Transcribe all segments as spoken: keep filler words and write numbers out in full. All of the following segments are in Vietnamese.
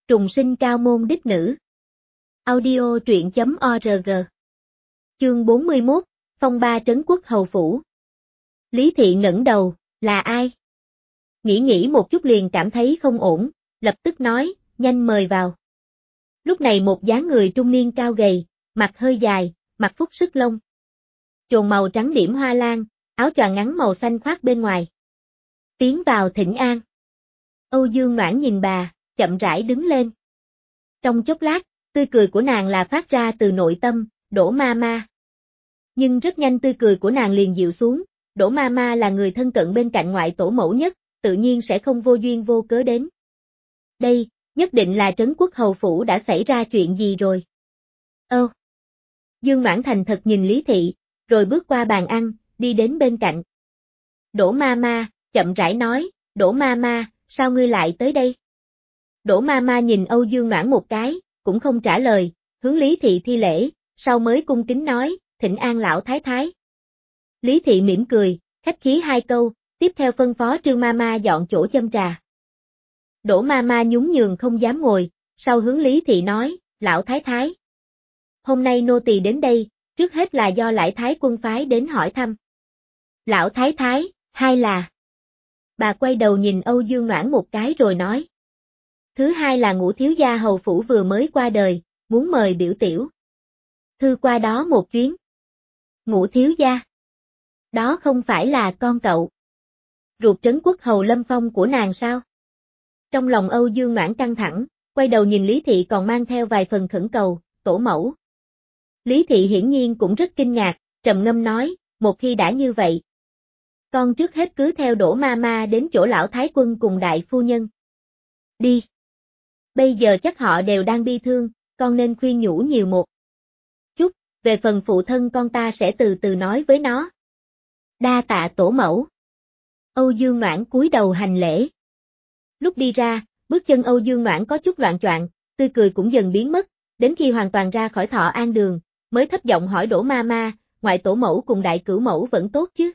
Trùng sinh cao môn đích nữ. Audio truyện chấm org. Chương bốn mươi mốt, Phong ba trấn quốc hầu phủ. Lý Thị ngẩng đầu, là ai? Nghĩ nghĩ một chút liền cảm thấy không ổn, lập tức nói, nhanh mời vào. Lúc này một dáng người trung niên cao gầy, mặt hơi dài, mặt phúc sức lông. Chồn màu trắng điểm hoa lan, áo choàng ngắn màu xanh khoác bên ngoài. Tiến vào thỉnh an. Âu Dương Noãn nhìn bà, chậm rãi đứng lên. Trong chốc lát, tươi cười của nàng là phát ra từ nội tâm, Đỗ ma ma. Nhưng rất nhanh tươi cười của nàng liền dịu xuống, Đỗ ma ma là người thân cận bên cạnh ngoại tổ mẫu nhất, tự nhiên sẽ không vô duyên vô cớ đến. Đây, nhất định là trấn quốc hầu phủ đã xảy ra chuyện gì rồi. Ơ. Dương Noãn thành thật nhìn Lý Thị, rồi bước qua bàn ăn, đi đến bên cạnh. Đỗ ma ma, chậm rãi nói, Đỗ ma ma, sao ngươi lại tới đây? Đỗ ma ma nhìn Âu Dương Noãn một cái, cũng không trả lời, hướng Lý Thị thi lễ, sau mới cung kính nói, thỉnh an lão thái thái. Lý Thị mỉm cười, khách khí hai câu, tiếp theo phân phó Trương ma ma dọn chỗ châm trà. Đỗ ma ma nhún nhường không dám ngồi, sau hướng Lý Thị nói, lão thái thái. Hôm nay nô tỳ đến đây, trước hết là do Lãi Thái Quân phái đến hỏi thăm. Lão thái thái, hai là. Bà quay đầu nhìn Âu Dương Noãn một cái rồi nói. Thứ hai là Ngũ thiếu gia hầu phủ vừa mới qua đời, muốn mời biểu tiểu thư qua đó một chuyến. Ngũ thiếu gia? Đó không phải là con cậu ruột trấn quốc hầu Lâm Phong của nàng sao? Trong lòng Âu Dương Noãn căng thẳng, quay đầu nhìn Lý Thị còn mang theo vài phần khẩn cầu, tổ mẫu. Lý Thị hiển nhiên cũng rất kinh ngạc, trầm ngâm nói, một khi đã như vậy. Con trước hết cứ theo Đỗ ma ma đến chỗ lão thái quân cùng đại phu nhân. Đi. Bây giờ chắc họ đều đang bi thương, con nên khuyên nhủ nhiều một chút, về phần phụ thân con ta sẽ từ từ nói với nó. Đa tạ tổ mẫu. Âu Dương Noãn cúi đầu hành lễ. Lúc đi ra, bước chân Âu Dương Noãn có chút loạng choạng, tươi cười cũng dần biến mất, đến khi hoàn toàn ra khỏi Thọ An đường, mới thấp giọng hỏi Đỗ ma ma, ngoại tổ mẫu cùng đại cửu mẫu vẫn tốt chứ?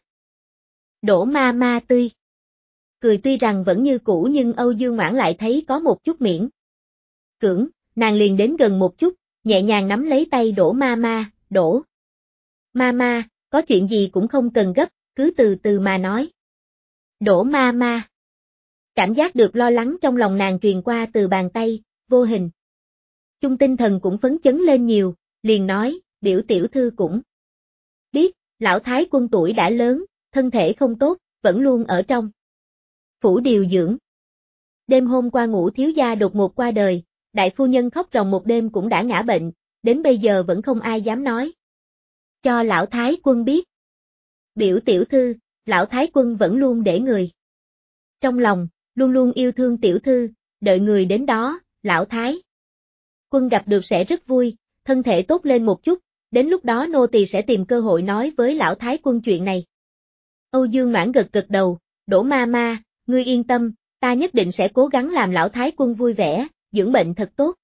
Đỗ ma ma tươi cười tuy rằng vẫn như cũ nhưng Âu Dương Noãn lại thấy có một chút miễn cưỡng, nàng liền đến gần một chút, nhẹ nhàng nắm lấy tay Đỗ ma ma, Đỗ ma ma, có chuyện gì cũng không cần gấp, cứ từ từ mà nói. Đỗ ma ma. Cảm giác được lo lắng trong lòng nàng truyền qua từ bàn tay, vô hình. Chung tinh thần cũng phấn chấn lên nhiều, liền nói, biểu tiểu thư cũng biết, lão thái quân tuổi đã lớn, thân thể không tốt, vẫn luôn ở trong phủ điều dưỡng. Đêm hôm qua Ngũ thiếu gia đột ngột qua đời, đại phu nhân khóc ròng một đêm cũng đã ngã bệnh, đến bây giờ vẫn không ai dám nói cho lão thái quân biết. Biểu tiểu thư, lão thái quân vẫn luôn để người trong lòng, luôn luôn yêu thương tiểu thư, đợi người đến đó, lão thái quân gặp được sẽ rất vui, thân thể tốt lên một chút, đến lúc đó nô tỳ sẽ tìm cơ hội nói với lão thái quân chuyện này. Âu Dương Noãn gật gật đầu, Đỗ ma ma, ngươi yên tâm, ta nhất định sẽ cố gắng làm lão thái quân vui vẻ, dưỡng bệnh thật tốt.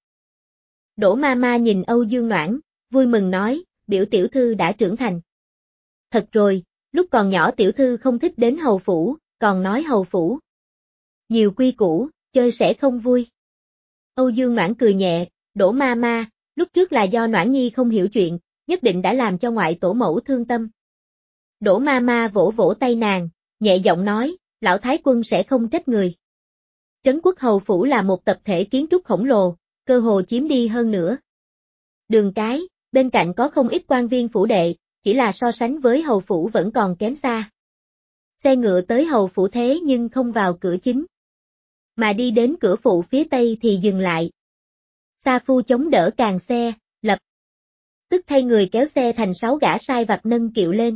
Đỗ ma ma nhìn Âu Dương Noãn, vui mừng nói, biểu tiểu thư đã trưởng thành. Thật rồi, lúc còn nhỏ tiểu thư không thích đến hầu phủ, còn nói hầu phủ nhiều quy củ, chơi sẽ không vui. Âu Dương Noãn cười nhẹ, Đỗ ma ma, lúc trước là do Noãn Nhi không hiểu chuyện, nhất định đã làm cho ngoại tổ mẫu thương tâm. Đỗ ma ma vỗ vỗ tay nàng, nhẹ giọng nói, lão thái quân sẽ không trách người. Trấn quốc hầu phủ là một tập thể kiến trúc khổng lồ, cơ hồ chiếm đi hơn nữa đường cái, bên cạnh có không ít quan viên phủ đệ, chỉ là so sánh với hầu phủ vẫn còn kém xa. Xe ngựa tới hầu phủ thế nhưng không vào cửa chính, mà đi đến cửa phụ phía tây thì dừng lại. Sa phu chống đỡ càng xe, lập tức thay người kéo xe thành sáu gã sai vặt nâng kiệu lên.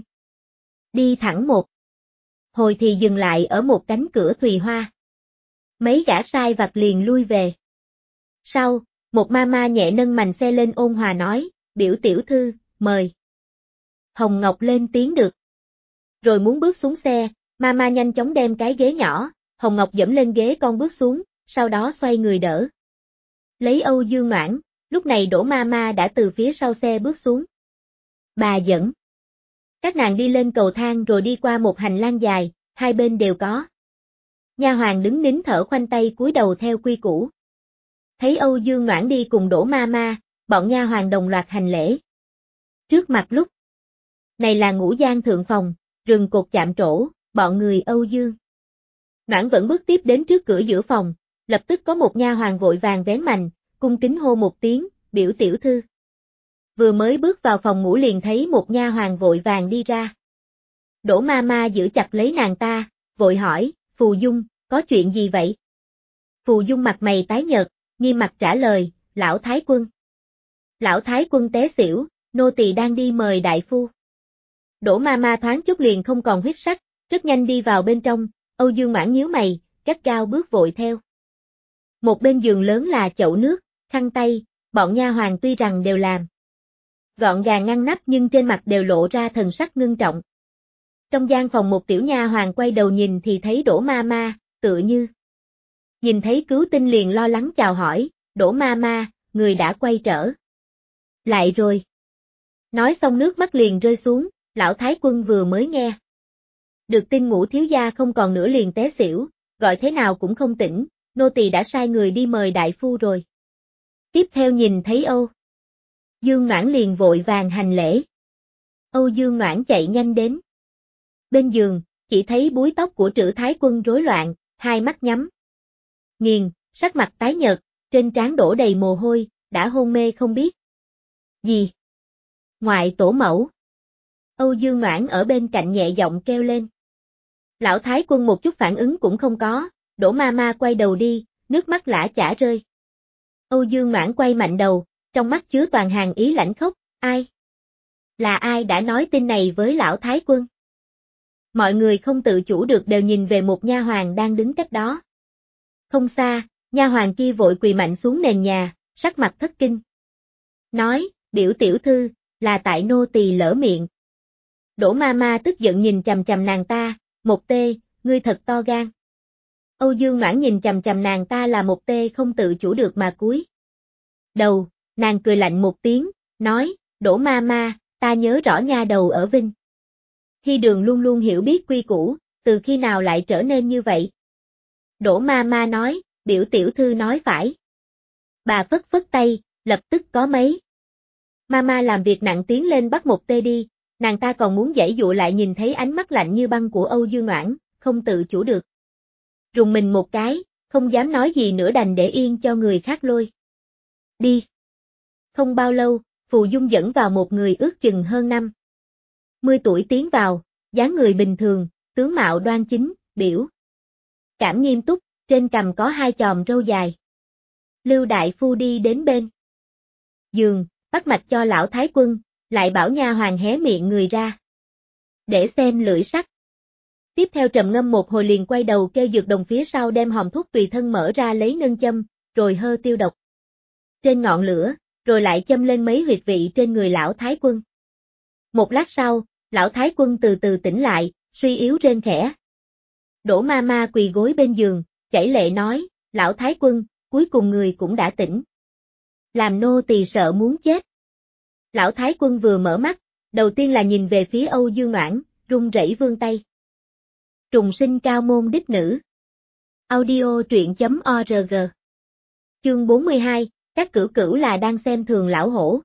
Đi thẳng một hồi thì dừng lại ở một cánh cửa thùy hoa. Mấy gã sai vặt liền lui về. Sau, một ma ma nhẹ nâng mành xe lên ôn hòa nói, biểu tiểu thư, mời. Hồng Ngọc lên tiếng được. Rồi muốn bước xuống xe, ma ma nhanh chóng đem cái ghế nhỏ, Hồng Ngọc dẫm lên ghế con bước xuống, sau đó xoay người đỡ lấy Âu Dương Noãn, lúc này Đỗ ma ma đã từ phía sau xe bước xuống. Bà dẫn các nàng đi lên cầu thang rồi đi qua một hành lang dài, hai bên đều có nha hoàn đứng nín thở khoanh tay cúi đầu theo quy củ. Thấy Âu Dương Noãn đi cùng Đỗ Ma Ma, bọn nha hoàn đồng loạt hành lễ. Trước mặt lúc này là ngũ giang thượng phòng, rừng cột chạm trổ, bọn người Âu Dương. Noãn vẫn bước tiếp đến trước cửa giữa phòng, lập tức có một nha hoàn vội vàng vén mành, cung kính hô một tiếng, biểu tiểu thư. Vừa mới bước vào phòng ngủ liền thấy một nha hoàn vội vàng đi ra. Đỗ Ma Ma giữ chặt lấy nàng ta, vội hỏi, Phù Dung, có chuyện gì vậy? Phù Dung mặt mày tái nhợt, nghiêm mặt trả lời, lão thái quân. Lão thái quân té xỉu, nô tỳ đang đi mời đại phu. Đỗ Ma Ma thoáng chút liền không còn huyết sắc, rất nhanh đi vào bên trong, Âu Dương Mãn nhíu mày, gắt gao bước vội theo. Một bên giường lớn là chậu nước, khăn tay, bọn nha hoàn tuy rằng đều làm gọn gàng ngăn nắp nhưng trên mặt đều lộ ra thần sắc ngưng trọng. Trong gian phòng một tiểu nha hoàn quay đầu nhìn thì thấy Đỗ Ma Ma, tựa như nhìn thấy cứu tinh liền lo lắng chào hỏi, Đỗ Ma Ma, người đã quay trở lại rồi. Nói xong nước mắt liền rơi xuống, lão thái quân vừa mới nghe được tin Ngũ thiếu gia không còn nữa liền té xỉu, gọi thế nào cũng không tỉnh, nô tỳ đã sai người đi mời đại phu rồi. Tiếp theo nhìn thấy Âu Dương Noãn liền vội vàng hành lễ. Âu Dương Noãn chạy nhanh đến bên giường, chỉ thấy búi tóc của Trử thái quân rối loạn, hai mắt nhắm nghiền, sắc mặt tái nhợt, trên trán đổ đầy mồ hôi, đã hôn mê không biết gì. Ngoại tổ mẫu. Âu Dương Noãn ở bên cạnh nhẹ giọng kêu lên. Lão thái quân một chút phản ứng cũng không có, Đỗ Ma Ma quay đầu đi, nước mắt lã chả rơi. Âu Dương Noãn quay mạnh đầu, trong mắt chứa toàn hàng ý lãnh khốc, ai? Là ai đã nói tin này với lão thái quân? Mọi người không tự chủ được đều nhìn về một nha hoàn đang đứng cách đó. Không xa, nha hoàn kia vội quỳ mạnh xuống nền nhà, sắc mặt thất kinh. Nói, biểu tiểu thư, là tại nô tỳ lỡ miệng. Đỗ Ma Ma tức giận nhìn chằm chằm nàng ta, một tê, ngươi thật to gan. Âu Dương Noãn nhìn chằm chằm nàng ta là một tê không tự chủ được mà cúi đầu, nàng cười lạnh một tiếng, nói, Đỗ Ma Ma, ta nhớ rõ nha đầu ở Vinh Hy Đường luôn luôn hiểu biết quy củ, từ khi nào lại trở nên như vậy? Đỗ Ma Ma nói, biểu tiểu thư nói phải. Bà phất phất tay, lập tức có mấy Mama làm việc nặng tiến lên bắt một tê đi, nàng ta còn muốn giãy dụa lại nhìn thấy ánh mắt lạnh như băng của Âu Dương Noãn, không tự chủ được. Rùng mình một cái, không dám nói gì nữa đành để yên cho người khác lôi đi. Không bao lâu, Phù Dung dẫn vào một người ước chừng hơn năm mươi tuổi tiến vào, dáng người bình thường, tướng mạo đoan chính, biểu cảm nghiêm túc, trên cằm có hai chòm râu dài. Lưu đại phu đi đến bên giường, bắt mạch cho lão thái quân, lại bảo nha hoàn hé miệng người ra để xem lưỡi sắc. Tiếp theo trầm ngâm một hồi liền quay đầu kêu dược đồng phía sau đem hòm thuốc tùy thân mở ra lấy ngân châm, rồi hơ tiêu độc trên ngọn lửa, rồi lại châm lên mấy huyệt vị trên người lão thái quân. Một lát sau, lão thái quân từ từ tỉnh lại, suy yếu rên khẽ. Đỗ Ma Ma quỳ gối bên giường, chảy lệ nói, lão thái quân, cuối cùng người cũng đã tỉnh. Làm nô tỳ sợ muốn chết. Lão thái quân vừa mở mắt, đầu tiên là nhìn về phía Âu Dương Noãn, run rẩy vươn tay. Trùng sinh cao môn đích nữ. Audio truyện chấm org. Chương bốn mươi hai, các cửu cửu là đang xem thường lão hổ.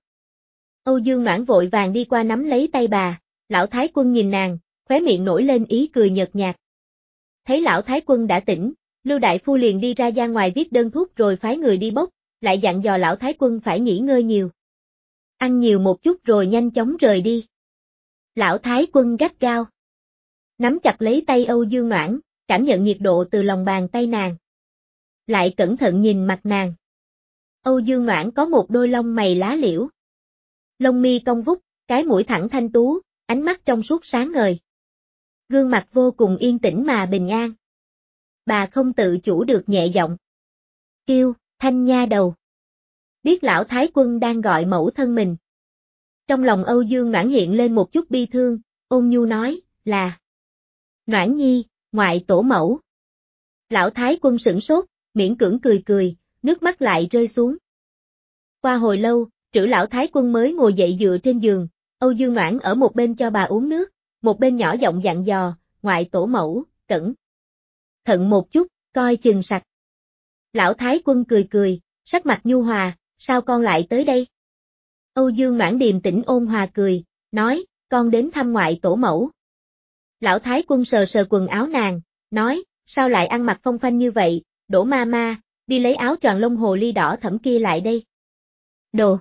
Âu Dương Noãn vội vàng đi qua nắm lấy tay bà, lão thái quân nhìn nàng, khóe miệng nổi lên ý cười nhợt nhạt. Thấy lão thái quân đã tỉnh, Lưu đại phu liền đi ra gian ngoài viết đơn thuốc rồi phái người đi bốc, lại dặn dò lão thái quân phải nghỉ ngơi nhiều. Ăn nhiều một chút rồi nhanh chóng rời đi. Lão thái quân gắt gao nắm chặt lấy tay Âu Dương Noãn, cảm nhận nhiệt độ từ lòng bàn tay nàng. Lại cẩn thận nhìn mặt nàng. Âu Dương Noãn có một đôi lông mày lá liễu. Lông mi cong vút, cái mũi thẳng thanh tú, ánh mắt trong suốt sáng ngời. Gương mặt vô cùng yên tĩnh mà bình an. Bà không tự chủ được nhẹ giọng kêu, Thanh nha đầu. Biết lão thái quân đang gọi mẫu thân mình. Trong lòng Âu Dương Noãn hiện lên một chút bi thương, ôn nhu nói, là Noãn nhi, ngoại tổ mẫu. Lão thái quân sửng sốt, miễn cưỡng cười cười, nước mắt lại rơi xuống. Qua hồi lâu, Trử lão thái quân mới ngồi dậy dựa trên giường, Âu Dương Noãn ở một bên cho bà uống nước, một bên nhỏ giọng dặn dò, ngoại tổ mẫu, cẩn thận một chút, coi chừng sạch. Lão thái quân cười cười, sắc mặt nhu hòa, sao con lại tới đây? Âu Dương Noãn điềm tĩnh ôn hòa cười, nói, con đến thăm ngoại tổ mẫu. Lão Thái Quân sờ sờ quần áo nàng, nói, sao lại ăn mặc phong phanh như vậy, Đỗ ma ma, đi lấy áo choàng lông hồ ly đỏ thẫm kia lại đây. Đồ.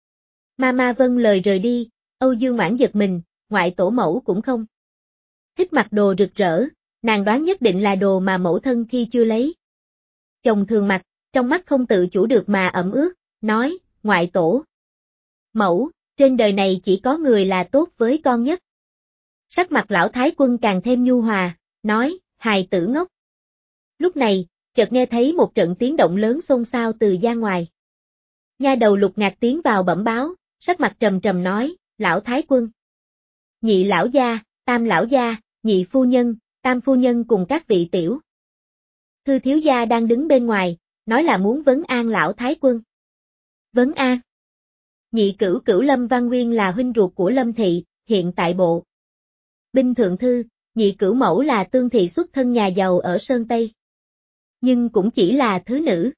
Ma ma vâng lời rời đi, Âu Dương Noãn giật mình, ngoại tổ mẫu cũng không thích mặc đồ rực rỡ, nàng đoán nhất định là đồ mà mẫu thân khi chưa lấy chồng thường mặc, trong mắt không tự chủ được mà ẩm ướt, nói, ngoại tổ mẫu, trên đời này chỉ có người là tốt với con nhất. Sắc mặt lão Thái Quân càng thêm nhu hòa, nói, hài tử ngốc. Lúc này, chợt nghe thấy một trận tiếng động lớn xôn xao từ gian ngoài. Nha đầu Lục Ngạc tiến vào bẩm báo, sắc mặt trầm trầm nói, lão Thái Quân, nhị lão gia, tam lão gia, nhị phu nhân, tam phu nhân cùng các vị tiểu thư thiếu gia đang đứng bên ngoài, nói là muốn vấn an lão Thái Quân. Vấn an? Nhị cửu cửu Lâm Văn Nguyên là huynh ruột của Lâm Thị, hiện tại bộ binh thượng thư, nhị cửu mẫu là tương thị xuất thân nhà giàu ở Sơn Tây. Nhưng cũng chỉ là thứ nữ.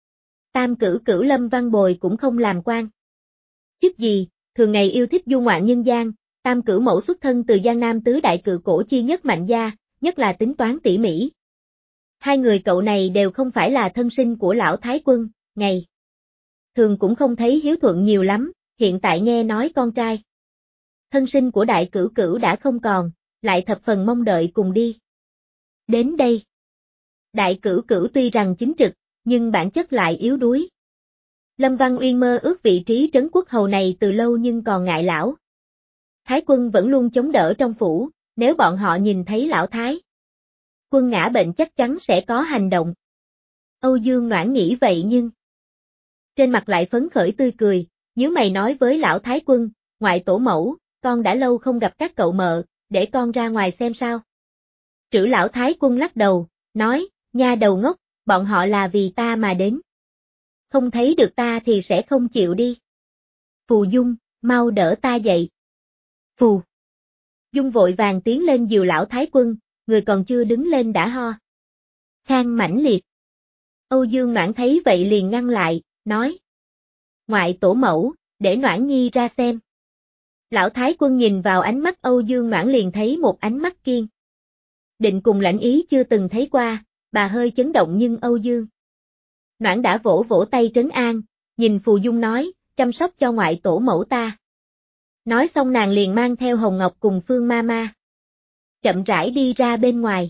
Tam cửu cửu Lâm Văn Bồi cũng không làm quan chức gì, thường ngày yêu thích du ngoạn nhân gian, tam cửu mẫu xuất thân từ Giang Nam tứ đại cự cổ chi nhất mạnh gia, nhất là tính toán tỉ mỉ. Hai người cậu này đều không phải là thân sinh của lão Thái Quân, ngày thường cũng không thấy hiếu thuận nhiều lắm, hiện tại nghe nói con trai thân sinh của đại cửu cửu đã không còn, lại thập phần mong đợi cùng đi đến đây. Đại cửu cửu tuy rằng chính trực, nhưng bản chất lại yếu đuối. Lâm Văn Uyên mơ ước vị trí trấn quốc hầu này từ lâu nhưng còn ngại lão Thái Quân vẫn luôn chống đỡ trong phủ, nếu bọn họ nhìn thấy lão Thái Quân ngã bệnh chắc chắn sẽ có hành động. Âu Dương Noãn nghĩ vậy nhưng trên mặt lại phấn khởi tươi cười, nhíu mày nói với lão Thái Quân, ngoại tổ mẫu, con đã lâu không gặp các cậu mợ, để con ra ngoài xem sao. Trữ lão Thái Quân lắc đầu, nói, nha đầu ngốc, bọn họ là vì ta mà đến. Không thấy được ta thì sẽ không chịu đi. Phù Dung, mau đỡ ta dậy. Phù Dung vội vàng tiến lên dìu lão Thái Quân, người còn chưa đứng lên đã ho khan mãnh liệt. Âu Dương Noãn thấy vậy liền ngăn lại, nói, ngoại tổ mẫu, để Noãn Nhi ra xem. Lão Thái Quân nhìn vào ánh mắt Âu Dương Noãn liền thấy một ánh mắt kiên định cùng lãnh ý chưa từng thấy qua, bà hơi chấn động nhưng Âu Dương Noãn đã vỗ vỗ tay trấn an, nhìn Phù Dung nói, chăm sóc cho ngoại tổ mẫu ta. Nói xong nàng liền mang theo Hồng Ngọc cùng Phương ma ma chậm rãi đi ra bên ngoài.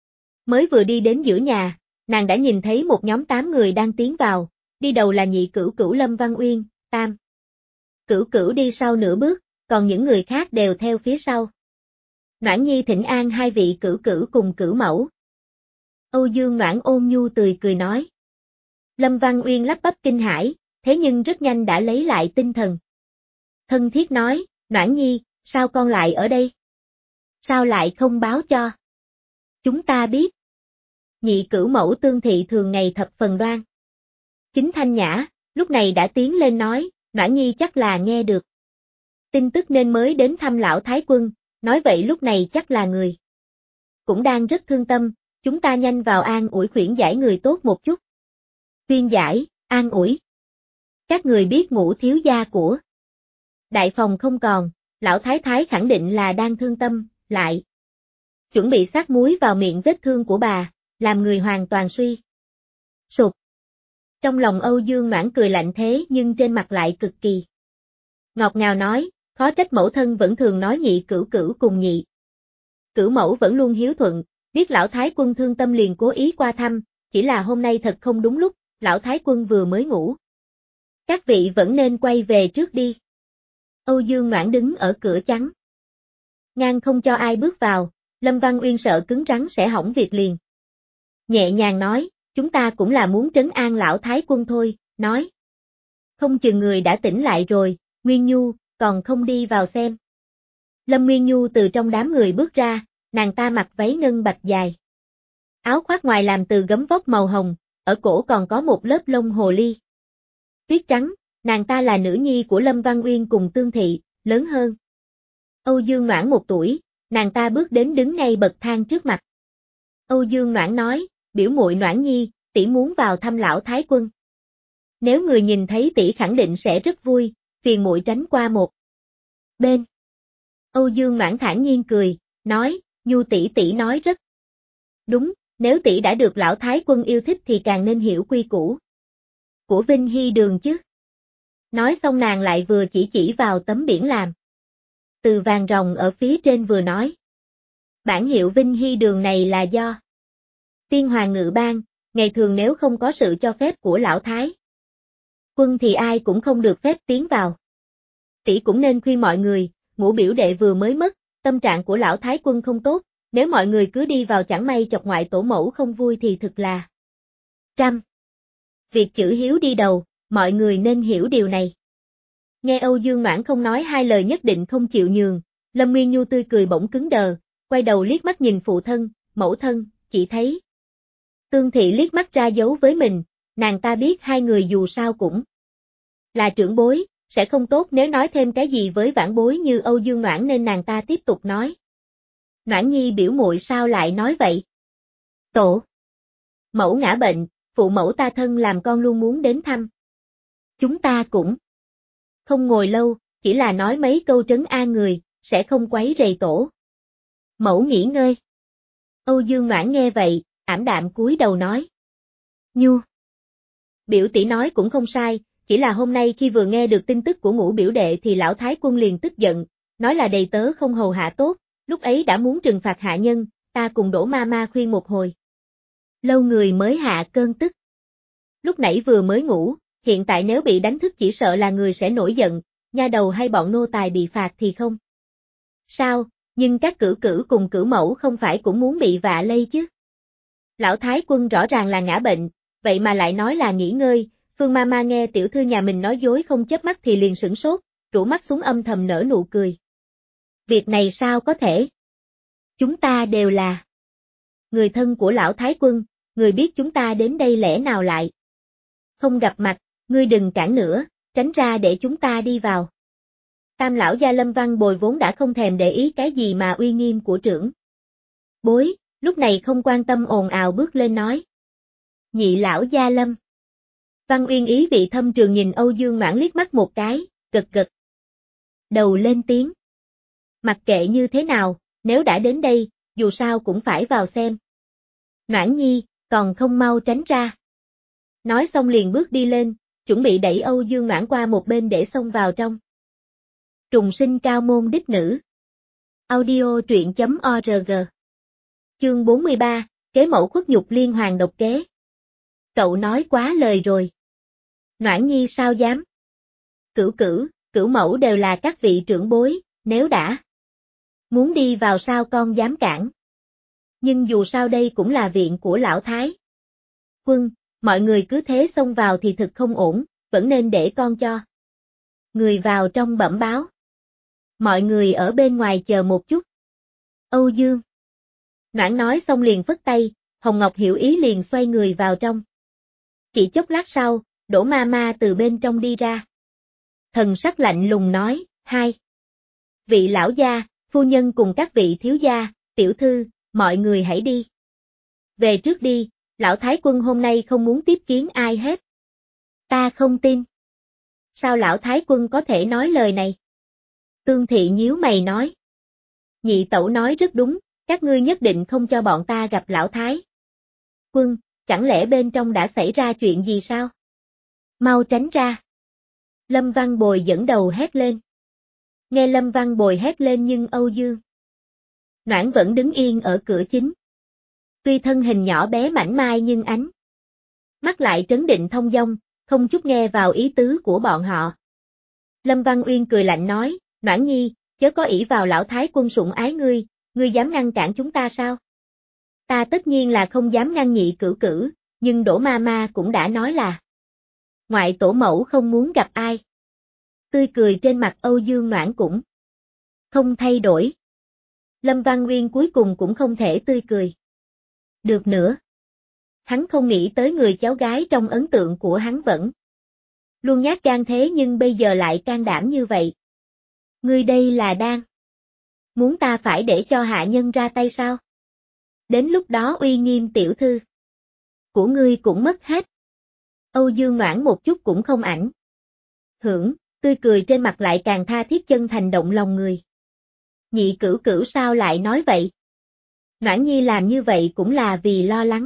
Mới vừa đi đến giữa nhà, nàng đã nhìn thấy một nhóm tám người đang tiến vào, đi đầu là nhị cửu cửu Lâm Văn Uyên, tam cửu cửu đi sau nửa bước, còn những người khác đều theo phía sau. Noãn Nhi thỉnh an hai vị cửu cửu cùng cửu mẫu. Âu Dương Noãn ôn nhu tươi cười nói. Lâm Văn Uyên lắp bắp kinh hãi, thế nhưng rất nhanh đã lấy lại tinh thần. Thân thiết nói, Noãn Nhi, sao con lại ở đây? Sao lại không báo cho chúng ta biết? Nhị cửu mẫu Tương Thị thường ngày thập phần đoan chính thanh nhã, lúc này đã tiến lên nói, Noãn Nhi chắc là nghe được tin tức nên mới đến thăm lão Thái Quân, nói vậy lúc này chắc là người cũng đang rất thương tâm, chúng ta nhanh vào an ủi khuyển giải người tốt một chút. Khuyên giải, an ủi. Các người biết Ngũ thiếu gia của đại phòng không còn, lão Thái Thái khẳng định là đang thương tâm, lại chuẩn bị sát muối vào miệng vết thương của bà, làm người hoàn toàn suy sụp. Trong lòng Âu Dương Noãn cười lạnh thế nhưng trên mặt lại cực kỳ ngọt ngào nói, khó trách mẫu thân vẫn thường nói nhị cửu cửu cùng nhị cửu mẫu vẫn luôn hiếu thuận, biết lão Thái Quân thương tâm liền cố ý qua thăm, chỉ là hôm nay thật không đúng lúc, lão Thái Quân vừa mới ngủ. Các vị vẫn nên quay về trước đi. Âu Dương Noãn đứng ở cửa trắng ngang không cho ai bước vào, Lâm Văn Uyên sợ cứng rắn sẽ hỏng việc liền. Nhẹ nhàng nói, chúng ta cũng là muốn trấn an lão Thái Quân thôi, nói. Không chừng người đã tỉnh lại rồi, Nguyên Nhu, còn không đi vào xem. Lâm Nguyên Nhu từ trong đám người bước ra, nàng ta mặc váy ngân bạch dài. Áo khoác ngoài làm từ gấm vóc màu hồng, ở cổ còn có một lớp lông hồ ly. Tuyết trắng, nàng ta là nữ nhi của Lâm Văn Uyên cùng Tương Thị, lớn hơn Âu Dương Noãn một tuổi, nàng ta bước đến đứng ngay bậc thang trước mặt. Âu Dương Noãn nói, biểu muội Noãn Nhi, tỷ muốn vào thăm lão Thái Quân. Nếu người nhìn thấy tỷ khẳng định sẽ rất vui, phiền muội tránh qua một bên. Âu Dương Noãn thản nhiên cười, nói, Nhu tỷ tỷ nói rất đúng, nếu tỷ đã được lão thái quân yêu thích thì càng nên hiểu quy củ của Vinh Hy Đường chứ. Nói xong nàng lại vừa chỉ chỉ vào tấm biển làm từ vàng ròng ở phía trên vừa nói. Bản hiệu Vinh Hy Đường này là do Tiên Hoàng ngự ban, ngày thường nếu không có sự cho phép của lão thái quân thì ai cũng không được phép tiến vào. Tỷ cũng nên khuyên mọi người, Ngũ biểu đệ vừa mới mất, tâm trạng của lão thái quân không tốt, nếu mọi người cứ đi vào chẳng may chọc ngoại tổ mẫu không vui thì thực là trăm. Việc chữ hiếu đi đầu, mọi người nên hiểu điều này. Nghe Âu Dương Noãn không nói hai lời nhất định không chịu nhường, Lâm Nguyên Nhu tươi cười bỗng cứng đờ, quay đầu liếc mắt nhìn phụ thân, mẫu thân, chỉ thấy Tương Thị liếc mắt ra dấu với mình, nàng ta biết hai người dù sao cũng là trưởng bối, sẽ không tốt nếu nói thêm cái gì với vãn bối như Âu Dương Noãn nên nàng ta tiếp tục nói. Noãn nhi biểu muội sao lại nói vậy? Tổ mẫu ngã bệnh, phụ mẫu ta thân làm con luôn muốn đến thăm. Chúng ta cũng không ngồi lâu, chỉ là nói mấy câu trấn an người, sẽ không quấy rầy tổ mẫu nghỉ ngơi. Âu Dương Noãn nghe vậy, ảm đạm cúi đầu nói. Nhu biểu tỷ nói cũng không sai, chỉ là hôm nay khi vừa nghe được tin tức của Ngũ biểu đệ thì lão thái quân liền tức giận, nói là đầy tớ không hầu hạ tốt, lúc ấy đã muốn trừng phạt hạ nhân, ta cùng Đỗ ma ma khuyên một hồi lâu người mới hạ cơn tức. Lúc nãy vừa mới ngủ, hiện tại nếu bị đánh thức chỉ sợ là người sẽ nổi giận, nha đầu hay bọn nô tài bị phạt thì không sao, nhưng các cửu cửu cùng cửu mẫu không phải cũng muốn bị vạ lây chứ. Lão thái quân rõ ràng là ngã bệnh, vậy mà lại nói là nghỉ ngơi. Phương Mama nghe tiểu thư nhà mình nói dối không chớp mắt thì liền sửng sốt, rũ mắt xuống âm thầm nở nụ cười. Việc này sao có thể? Chúng ta đều là người thân của lão thái quân, người biết chúng ta đến đây lẽ nào lại không gặp mặt, ngươi đừng cản nữa, tránh ra để chúng ta đi vào. Tam lão gia Lâm Văn Bồi vốn đã không thèm để ý cái gì mà uy nghiêm của trưởng bối, lúc này không quan tâm ồn ào bước lên nói. Nhị lão gia Lâm. Văn Uyên ý vị thâm trường nhìn Âu Dương Noãn liếc mắt một cái, gật gật đầu lên tiếng. Mặc kệ như thế nào, nếu đã đến đây, dù sao cũng phải vào xem. Noãn nhi, còn không mau tránh ra. Nói xong liền bước đi lên, chuẩn bị đẩy Âu Dương Noãn qua một bên để xông vào trong. Trùng sinh cao môn đích nữ. Audio truyện chấm org. Chương bốn mươi ba, kế mẫu khuất nhục liên hoàn độc kế. Cậu nói quá lời rồi. Noãn nhi sao dám? Cửu cửu, cửu mẫu đều là các vị trưởng bối, nếu đã muốn đi vào sao con dám cản. Nhưng dù sao đây cũng là viện của lão thái quân, mọi người cứ thế xông vào thì thực không ổn, vẫn nên để con cho người vào trong bẩm báo. Mọi người ở bên ngoài chờ một chút. Âu Dương Noãn nói xong liền phất tay, Hồng Ngọc hiểu ý liền xoay người vào trong. Chỉ chốc lát sau, Đỗ ma ma từ bên trong đi ra. Thần sắc lạnh lùng nói, hai vị lão gia, phu nhân cùng các vị thiếu gia, tiểu thư, mọi người hãy đi về trước đi, lão thái quân hôm nay không muốn tiếp kiến ai hết. Ta không tin. Sao lão thái quân có thể nói lời này? Tương Thị nhíu mày nói. Nhị tẩu nói rất đúng, các ngươi nhất định không cho bọn ta gặp lão thái quân, chẳng lẽ bên trong đã xảy ra chuyện gì sao? Mau tránh ra. Lâm Văn Bồi dẫn đầu hét lên. Nghe Lâm Văn Bồi hét lên nhưng Âu Dương Noãn vẫn đứng yên ở cửa chính. Tuy thân hình nhỏ bé mảnh mai nhưng ánh mắt lại trấn định thông dong, không chút nghe vào ý tứ của bọn họ. Lâm Văn Uyên cười lạnh nói, Noãn nhi, chớ có ỷ vào lão thái quân sủng ái ngươi, ngươi dám ngăn cản chúng ta sao? Ta tất nhiên là không dám ngăn nhị cửu cửu, nhưng Đỗ ma ma cũng đã nói là ngoại tổ mẫu không muốn gặp ai. Tươi cười trên mặt Âu Dương Noãn cũng không thay đổi. Lâm Văn Uyên cuối cùng cũng không thể tươi cười được nữa. Hắn không nghĩ tới người cháu gái trong ấn tượng của hắn vẫn luôn nhát gan thế nhưng bây giờ lại can đảm như vậy. Ngươi đây là đang muốn ta phải để cho hạ nhân ra tay sao? Đến lúc đó uy nghiêm tiểu thư của ngươi cũng mất hết. Âu Dương Noãn một chút cũng không ảnh hưởng, tươi cười trên mặt lại càng tha thiết chân thành động lòng người. Nhị cửu cửu sao lại nói vậy? Noãn Nhi làm như vậy cũng là vì lo lắng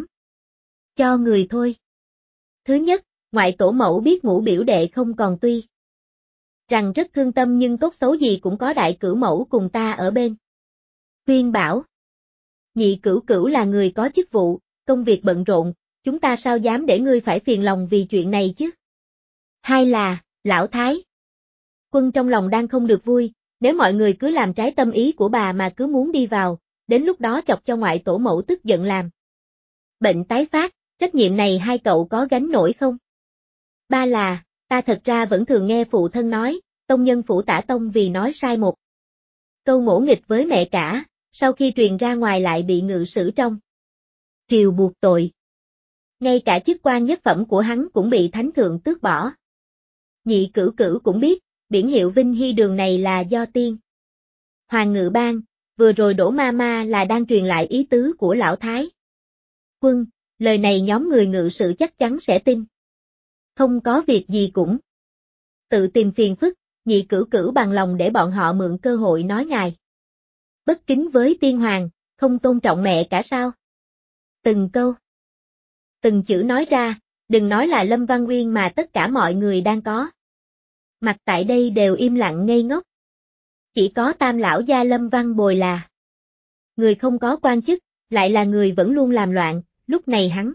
cho người thôi. Thứ nhất, ngoại tổ mẫu biết ngũ biểu đệ không còn tuy rằng rất thương tâm nhưng tốt xấu gì cũng có đại cửu mẫu cùng ta ở bên. Khuyên bảo. Nhị cửu cửu là người có chức vụ, công việc bận rộn, chúng ta sao dám để ngươi phải phiền lòng vì chuyện này chứ? Hai là, lão thái quân trong lòng đang không được vui, nếu mọi người cứ làm trái tâm ý của bà mà cứ muốn đi vào, đến lúc đó chọc cho ngoại tổ mẫu tức giận làm bệnh tái phát, trách nhiệm này hai cậu có gánh nổi không? Ba là, ta thật ra vẫn thường nghe phụ thân nói, tông nhân phủ tả tông vì nói sai một câu ngỗ nghịch với mẹ cả, sau khi truyền ra ngoài lại bị ngự sử trong triều buộc tội. Ngay cả chức quan nhất phẩm của hắn cũng bị thánh thượng tước bỏ. Nhị cửu cửu cũng biết, biển hiệu Vinh Hy Đường này là do tiên Hoàng ngự ban, vừa rồi Đỗ ma ma là đang truyền lại ý tứ của lão thái quân, lời này nhóm người ngự sự chắc chắn sẽ tin. Không có việc gì cũng tự tìm phiền phức, nhị cửu cửu bằng lòng để bọn họ mượn cơ hội nói ngài bất kính với tiên hoàng, không tôn trọng mẹ cả sao? Từng câu, từng chữ nói ra, đừng nói là Lâm Văn Uyên mà tất cả mọi người đang có mặt tại đây đều im lặng ngây ngốc. Chỉ có tam lão gia Lâm Văn Bồi là người không có quan chức, lại là người vẫn luôn làm loạn, lúc này hắn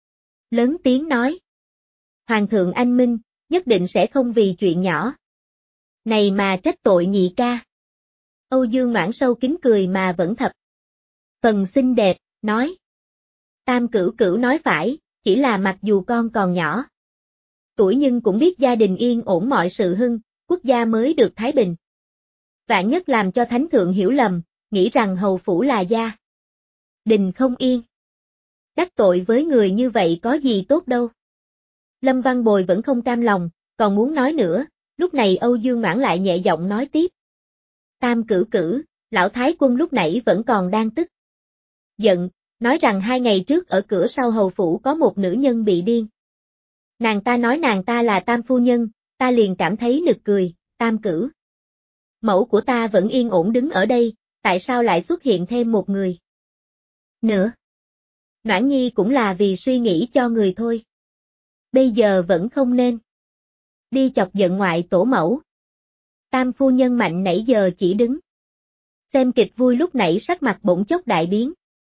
lớn tiếng nói. Hoàng thượng anh minh, nhất định sẽ không vì chuyện nhỏ này mà trách tội nhị ca. Âu Dương Noãn sâu kín cười mà vẫn thập phần xinh đẹp, nói. Tam cửu cửu nói phải, chỉ là mặc dù con còn nhỏ tuổi nhưng cũng biết gia đình yên ổn mọi sự hưng, quốc gia mới được thái bình. Vạn nhất làm cho thánh thượng hiểu lầm, nghĩ rằng hầu phủ là gia đình không yên. Đắc tội với người như vậy có gì tốt đâu. Lâm Văn Bồi vẫn không cam lòng, còn muốn nói nữa, lúc này Âu Dương Noãn lại nhẹ giọng nói tiếp. Tam cửu cửu, lão thái quân lúc nãy vẫn còn đang tức giận, nói rằng hai ngày trước ở cửa sau hầu phủ có một nữ nhân bị điên. Nàng ta nói nàng ta là Tam phu nhân, ta liền cảm thấy nực cười, Tam cửu mẫu của ta vẫn yên ổn đứng ở đây, tại sao lại xuất hiện thêm một người nữa? Noãn Nhi cũng là vì suy nghĩ cho người thôi. Bây giờ vẫn không nên đi chọc giận ngoại tổ mẫu. Tam phu nhân mạnh nãy giờ chỉ đứng xem kịch vui, lúc nãy sắc mặt bỗng chốc đại biến.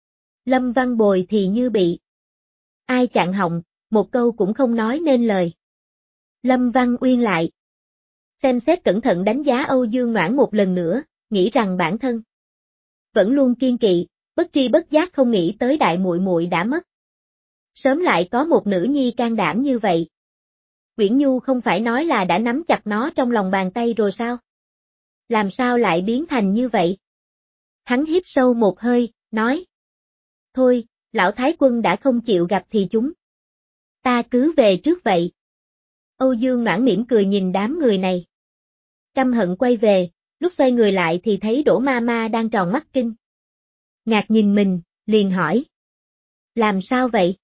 Lâm Văn Bồi thì như bị ai chặn họng, một câu cũng không nói nên lời. Lâm Văn Uyên lại xem xét cẩn thận đánh giá Âu Dương Noãn một lần nữa, nghĩ rằng bản thân vẫn luôn kiên kỵ, bất tri bất giác không nghĩ tới đại muội muội đã mất. Sớm lại có một nữ nhi can đảm như vậy. Uyển Nhu không phải nói là đã nắm chặt nó trong lòng bàn tay rồi sao? Làm sao lại biến thành như vậy? Hắn hít sâu một hơi, nói. Thôi, lão thái quân đã không chịu gặp thì chúng ta cứ về trước vậy. Âu Dương Noãn mỉm cười nhìn đám người này. Căm hận quay về, lúc xoay người lại thì thấy Đỗ ma ma đang tròn mắt kinh ngạc nhìn mình, liền hỏi. Làm sao vậy?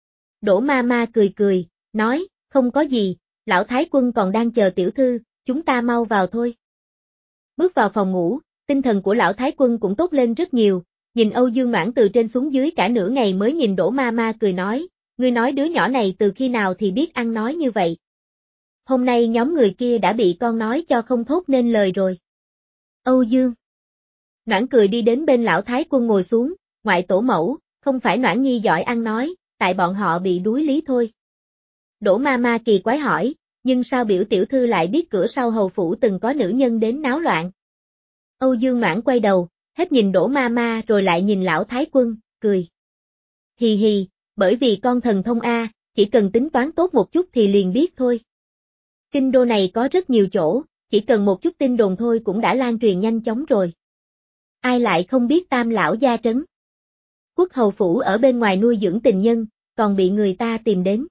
Đỗ ma ma cười cười, nói, không có gì, lão thái quân còn đang chờ tiểu thư, chúng ta mau vào thôi. Bước vào phòng ngủ, tinh thần của lão thái quân cũng tốt lên rất nhiều, nhìn Âu Dương Noãn từ trên xuống dưới cả nửa ngày mới nhìn Đỗ ma ma cười nói, ngươi nói đứa nhỏ này từ khi nào thì biết ăn nói như vậy. Hôm nay nhóm người kia đã bị con nói cho không thốt nên lời rồi. Âu Dương Noãn cười đi đến bên lão thái quân ngồi xuống, ngoại tổ mẫu, không phải Noãn Nhi giỏi ăn nói, tại bọn họ bị đuối lý thôi. Đỗ ma ma kỳ quái hỏi, nhưng sao biểu tiểu thư lại biết cửa sau hầu phủ từng có nữ nhân đến náo loạn? Âu Dương Noãn quay đầu, hết nhìn Đỗ ma ma rồi lại nhìn lão thái quân, cười. Hì hì, bởi vì con thần thông A, chỉ cần tính toán tốt một chút thì liền biết thôi. Kinh đô này có rất nhiều chỗ, chỉ cần một chút tin đồn thôi cũng đã lan truyền nhanh chóng rồi. Ai lại không biết Tam lão gia trấn quốc hầu phủ ở bên ngoài nuôi dưỡng tình nhân, còn bị người ta tìm đến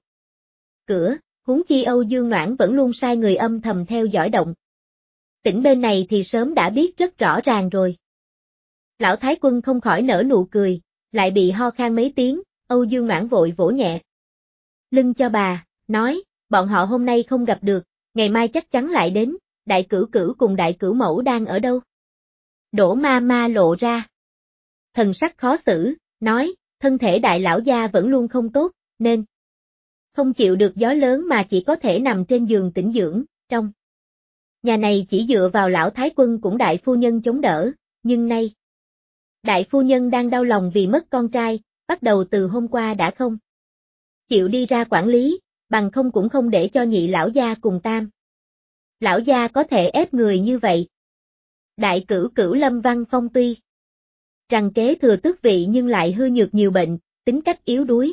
cửa, huống chi Âu Dương Noãn vẫn luôn sai người âm thầm theo dõi động tĩnh bên này thì sớm đã biết rất rõ ràng rồi. Lão thái quân không khỏi nở nụ cười, lại bị ho khan mấy tiếng, Âu Dương Noãn vội vỗ nhẹ lưng cho bà, nói, bọn họ hôm nay không gặp được, ngày mai chắc chắn lại đến, đại cửu cửu cùng đại cửu mẫu đang ở đâu? Đỗ ma ma lộ ra. Thần sắc khó xử, nói, thân thể đại lão gia vẫn luôn không tốt, nên không chịu được gió lớn mà chỉ có thể nằm trên giường tĩnh dưỡng, trong nhà này chỉ dựa vào lão thái quân cũng đại phu nhân chống đỡ, nhưng nay đại phu nhân đang đau lòng vì mất con trai, bắt đầu từ hôm qua đã không chịu đi ra quản lý, bằng không cũng không để cho nhị lão gia cùng tam lão gia có thể ép người như vậy. Đại cửu cửu Lâm Văn Phong tuy rằng kế thừa tước vị nhưng lại hư nhược nhiều bệnh, tính cách yếu đuối.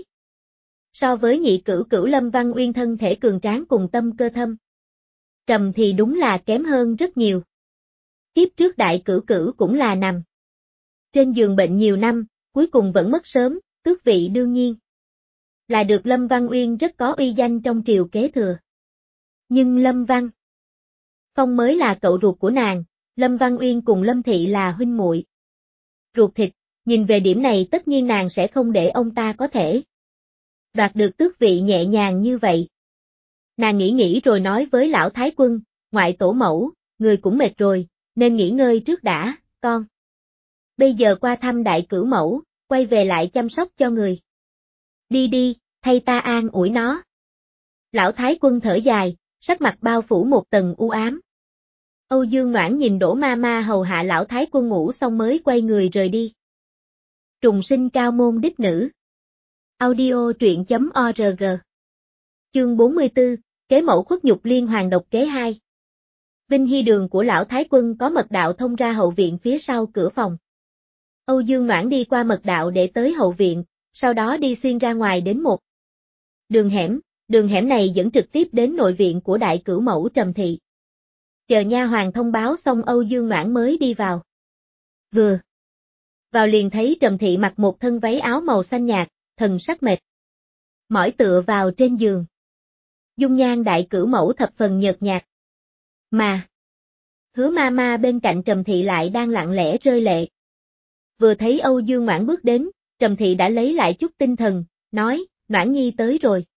So với nhị cửu cửu Lâm Văn Uyên thân thể cường tráng cùng tâm cơ thâm trầm thì đúng là kém hơn rất nhiều. Kiếp trước đại cửu cửu cũng là nằm trên giường bệnh nhiều năm, cuối cùng vẫn mất sớm, tước vị đương nhiên là được Lâm Văn Uyên rất có uy danh trong triều kế thừa. Nhưng Lâm Văn Phong mới là cậu ruột của nàng, Lâm Văn Uyên cùng Lâm Thị là huynh muội ruột thịt, nhìn về điểm này tất nhiên nàng sẽ không để ông ta có thể đoạt được tước vị nhẹ nhàng như vậy. Nàng nghĩ nghĩ rồi nói với lão thái quân, ngoại tổ mẫu, người cũng mệt rồi, nên nghỉ ngơi trước đã, con. Bây giờ qua thăm đại cửu mẫu, quay về lại chăm sóc cho người. Đi đi, thay ta an ủi nó. Lão thái quân thở dài, sắc mặt bao phủ một tầng u ám. Âu Dương Noãn nhìn Đỗ ma ma hầu hạ lão thái quân ngủ xong mới quay người rời đi. Trùng sinh cao môn đích nữ. Audio truyện chấm org. Chương bốn mươi tư, kế mẫu khuất nhục liên hoàng độc kế hai. Vinh Hy đường của lão thái quân có mật đạo thông ra hậu viện phía sau cửa phòng. Âu Dương Noãn đi qua mật đạo để tới hậu viện, sau đó đi xuyên ra ngoài đến một đường hẻm, đường hẻm này dẫn trực tiếp đến nội viện của đại cửu mẫu Trầm Thị. Chờ nha hoàn thông báo xong Âu Dương Noãn mới đi vào. Vừa vào liền thấy Trầm Thị mặc một thân váy áo màu xanh nhạt, thần sắc mệt mỏi tựa vào trên giường. Dung nhan đại cửu mẫu thập phần nhợt nhạt. Mà Hứa ma ma bên cạnh Trầm Thị lại đang lặng lẽ rơi lệ. Vừa thấy Âu Dương Noãn bước đến, Trầm Thị đã lấy lại chút tinh thần, nói, Noãn nhi tới rồi.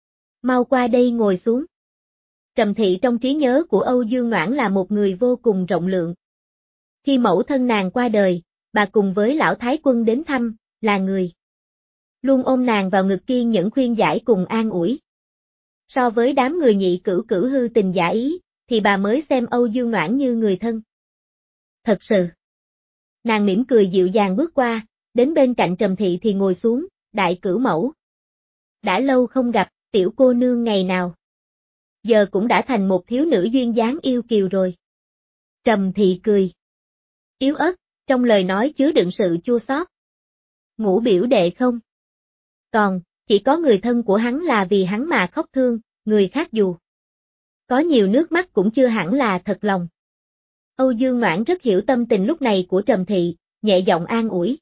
Mau qua đây ngồi xuống. Trầm Thị trong trí nhớ của Âu Dương Noãn là một người vô cùng rộng lượng. Khi mẫu thân nàng qua đời, bà cùng với lão thái quân đến thăm, là người luôn ôm nàng vào ngực kiên nhẫn khuyên giải cùng an ủi. So với đám người nhị cửu cửu hư tình giả ý, thì bà mới xem Âu Dương Noãn như người thân. Thật sự. Nàng mỉm cười dịu dàng bước qua, đến bên cạnh Trầm Thị thì ngồi xuống, đại cửu mẫu. Đã lâu không gặp, tiểu cô nương ngày nào. Giờ cũng đã thành một thiếu nữ duyên dáng yêu kiều rồi. Trầm Thị cười. Yếu ớt, trong lời nói chứa đựng sự chua xót. Ngũ biểu đệ không? Còn, chỉ có người thân của hắn là vì hắn mà khóc thương, người khác dù có nhiều nước mắt cũng chưa hẳn là thật lòng. Âu Dương Noãn rất hiểu tâm tình lúc này của Trầm Thị, nhẹ giọng an ủi.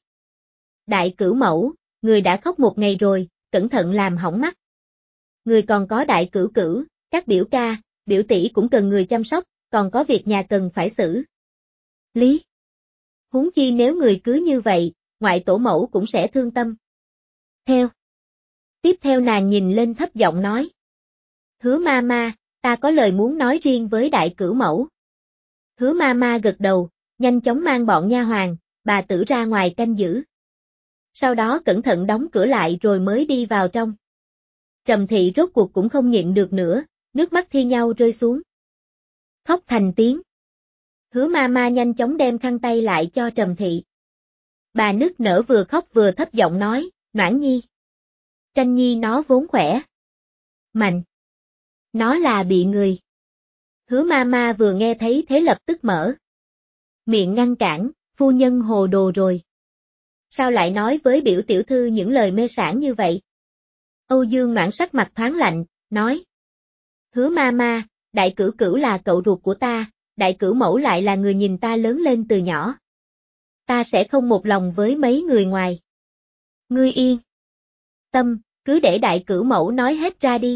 Đại cửu mẫu, người đã khóc một ngày rồi, cẩn thận làm hỏng mắt. Người còn có đại cửu cửu, các biểu ca, biểu tỷ cũng cần người chăm sóc, còn có việc nhà cần phải xử lý. Huống chi nếu người cứ như vậy, ngoại tổ mẫu cũng sẽ thương tâm. Theo. Tiếp theo nàng nhìn lên thấp giọng nói. Hứa ma ma, ta có lời muốn nói riêng với đại cửu mẫu. Hứa ma ma gật đầu, nhanh chóng mang bọn nha hoàn, bà tử ra ngoài canh giữ. Sau đó cẩn thận đóng cửa lại rồi mới đi vào trong. Trầm Thị rốt cuộc cũng không nhịn được nữa, nước mắt thi nhau rơi xuống. Khóc thành tiếng. Hứa ma ma nhanh chóng đem khăn tay lại cho Trầm Thị. Bà nức nở vừa khóc vừa thấp giọng nói, Noãn nhi. Tranh nhi nó vốn khỏe. Mạnh. Nó là bị người. Hứa ma ma vừa nghe thấy thế lập tức mở miệng ngăn cản, phu nhân hồ đồ rồi. Sao lại nói với biểu tiểu thư những lời mê sảng như vậy? Âu Dương Noãn sắc mặt thoáng lạnh, nói. Hứa ma ma, đại cửu cửu là cậu ruột của ta, đại cửu mẫu lại là người nhìn ta lớn lên từ nhỏ. Ta sẽ không một lòng với mấy người ngoài. Ngươi yên tâm, cứ để đại cửu mẫu nói hết ra đi.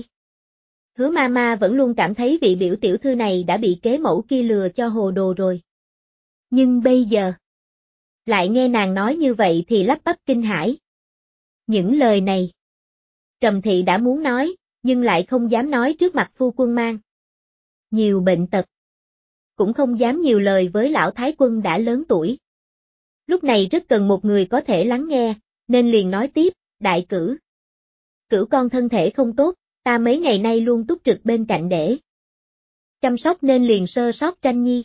Hứa ma ma vẫn luôn cảm thấy vị biểu tiểu thư này đã bị kế mẫu kia lừa cho hồ đồ rồi. Nhưng bây giờ, lại nghe nàng nói như vậy thì lắp bắp kinh hãi. Những lời này, Trầm Thị đã muốn nói, nhưng lại không dám nói trước mặt phu quân mang nhiều bệnh tật. Cũng không dám nhiều lời với lão thái quân đã lớn tuổi. Lúc này rất cần một người có thể lắng nghe, nên liền nói tiếp, đại cử. Cửu con thân thể không tốt, ta mấy ngày nay luôn túc trực bên cạnh để chăm sóc nên liền sơ sót Tranh Nhi.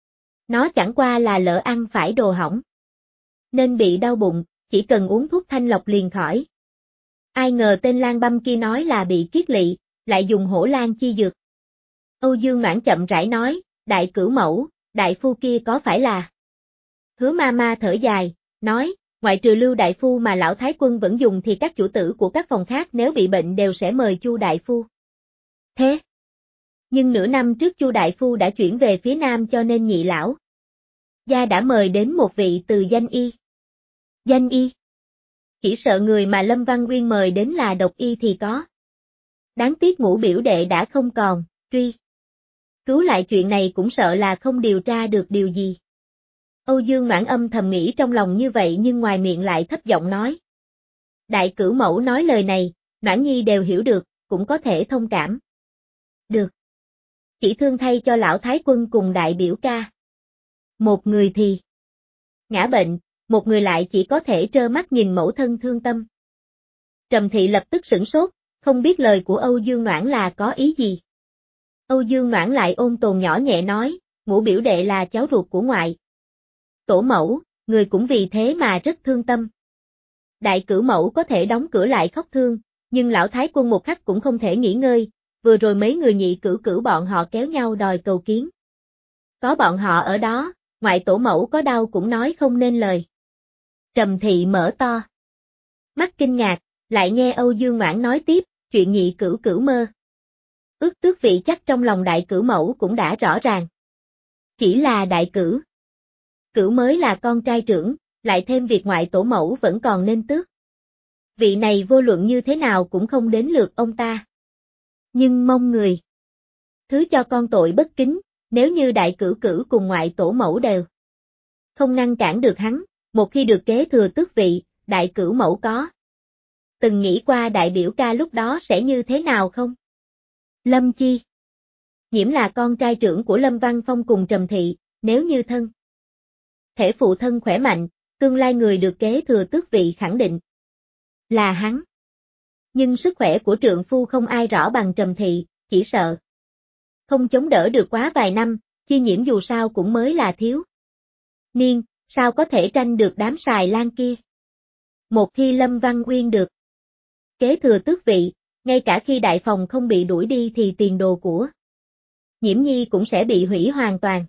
Nó chẳng qua là lỡ ăn phải đồ hỏng, nên bị đau bụng, chỉ cần uống thuốc thanh lọc liền khỏi. Ai ngờ tên lang băm kia nói là bị kiết lỵ, lại dùng hổ lan chi dược. Âu Dương Noãn chậm rãi nói, đại cửu mẫu, đại phu kia có phải là? Hứa ma ma thở dài, nói, ngoại trừ Lưu đại phu mà lão thái quân vẫn dùng thì các chủ tử của các phòng khác nếu bị bệnh đều sẽ mời Chu đại phu. Thế? Nhưng nửa năm trước Chu đại phu đã chuyển về phía nam cho nên nhị lão gia đã mời đến một vị từ danh y. Danh y? Chỉ sợ người mà Lâm Văn Uyên mời đến là độc y thì có. Đáng tiếc Ngũ biểu đệ đã không còn, truy cứu lại chuyện này cũng sợ là không điều tra được điều gì. Âu Dương Noãn âm thầm nghĩ trong lòng như vậy nhưng ngoài miệng lại thấp giọng nói. Đại cửu mẫu nói lời này, Noãn Nhi đều hiểu được, cũng có thể thông cảm. Được. Chỉ thương thay cho lão thái quân cùng đại biểu ca. Một người thì ngã bệnh, một người lại chỉ có thể trơ mắt nhìn mẫu thân thương tâm. Trầm Thị lập tức sửng sốt, không biết lời của Âu Dương Noãn là có ý gì. Âu Dương Noãn lại ôn tồn nhỏ nhẹ nói, Ngũ biểu đệ là cháu ruột của ngoại tổ mẫu, người cũng vì thế mà rất thương tâm. Đại cửu mẫu có thể đóng cửa lại khóc thương, nhưng lão thái quân một khắc cũng không thể nghỉ ngơi, vừa rồi mấy người nhị cửu cửu bọn họ kéo nhau đòi cầu kiến. Có bọn họ ở đó, ngoại tổ mẫu có đau cũng nói không nên lời. Trầm Thị mở to mắt kinh ngạc, lại nghe Âu Dương Noãn nói tiếp, chuyện nhị cửu cửu mơ. Ước tước vị chắc trong lòng đại cửu mẫu cũng đã rõ ràng. Chỉ là đại cửu cửu mới là con trai trưởng, lại thêm việc ngoại tổ mẫu vẫn còn nên tước. Vị này vô luận như thế nào cũng không đến lượt ông ta. Nhưng mong người thứ cho con tội bất kính, nếu như đại cửu cửu cùng ngoại tổ mẫu đều không ngăn cản được hắn, một khi được kế thừa tước vị, đại cửu mẫu có từng nghĩ qua đại biểu ca lúc đó sẽ như thế nào không? Lâm Chi Nhiễm là con trai trưởng của Lâm Văn Phong cùng Trầm Thị, nếu như thân thể phụ thân khỏe mạnh, tương lai người được kế thừa tước vị khẳng định là hắn. Nhưng sức khỏe của trượng phu không ai rõ bằng Trầm Thị, chỉ sợ không chống đỡ được quá vài năm, Chi Nhiễm dù sao cũng mới là thiếu niên, sao có thể tranh được đám xài lan kia. Một khi Lâm Văn Uyên được kế thừa tước vị, ngay cả khi đại phòng không bị đuổi đi thì tiền đồ của Nhiễm Nhi cũng sẽ bị hủy hoàn toàn.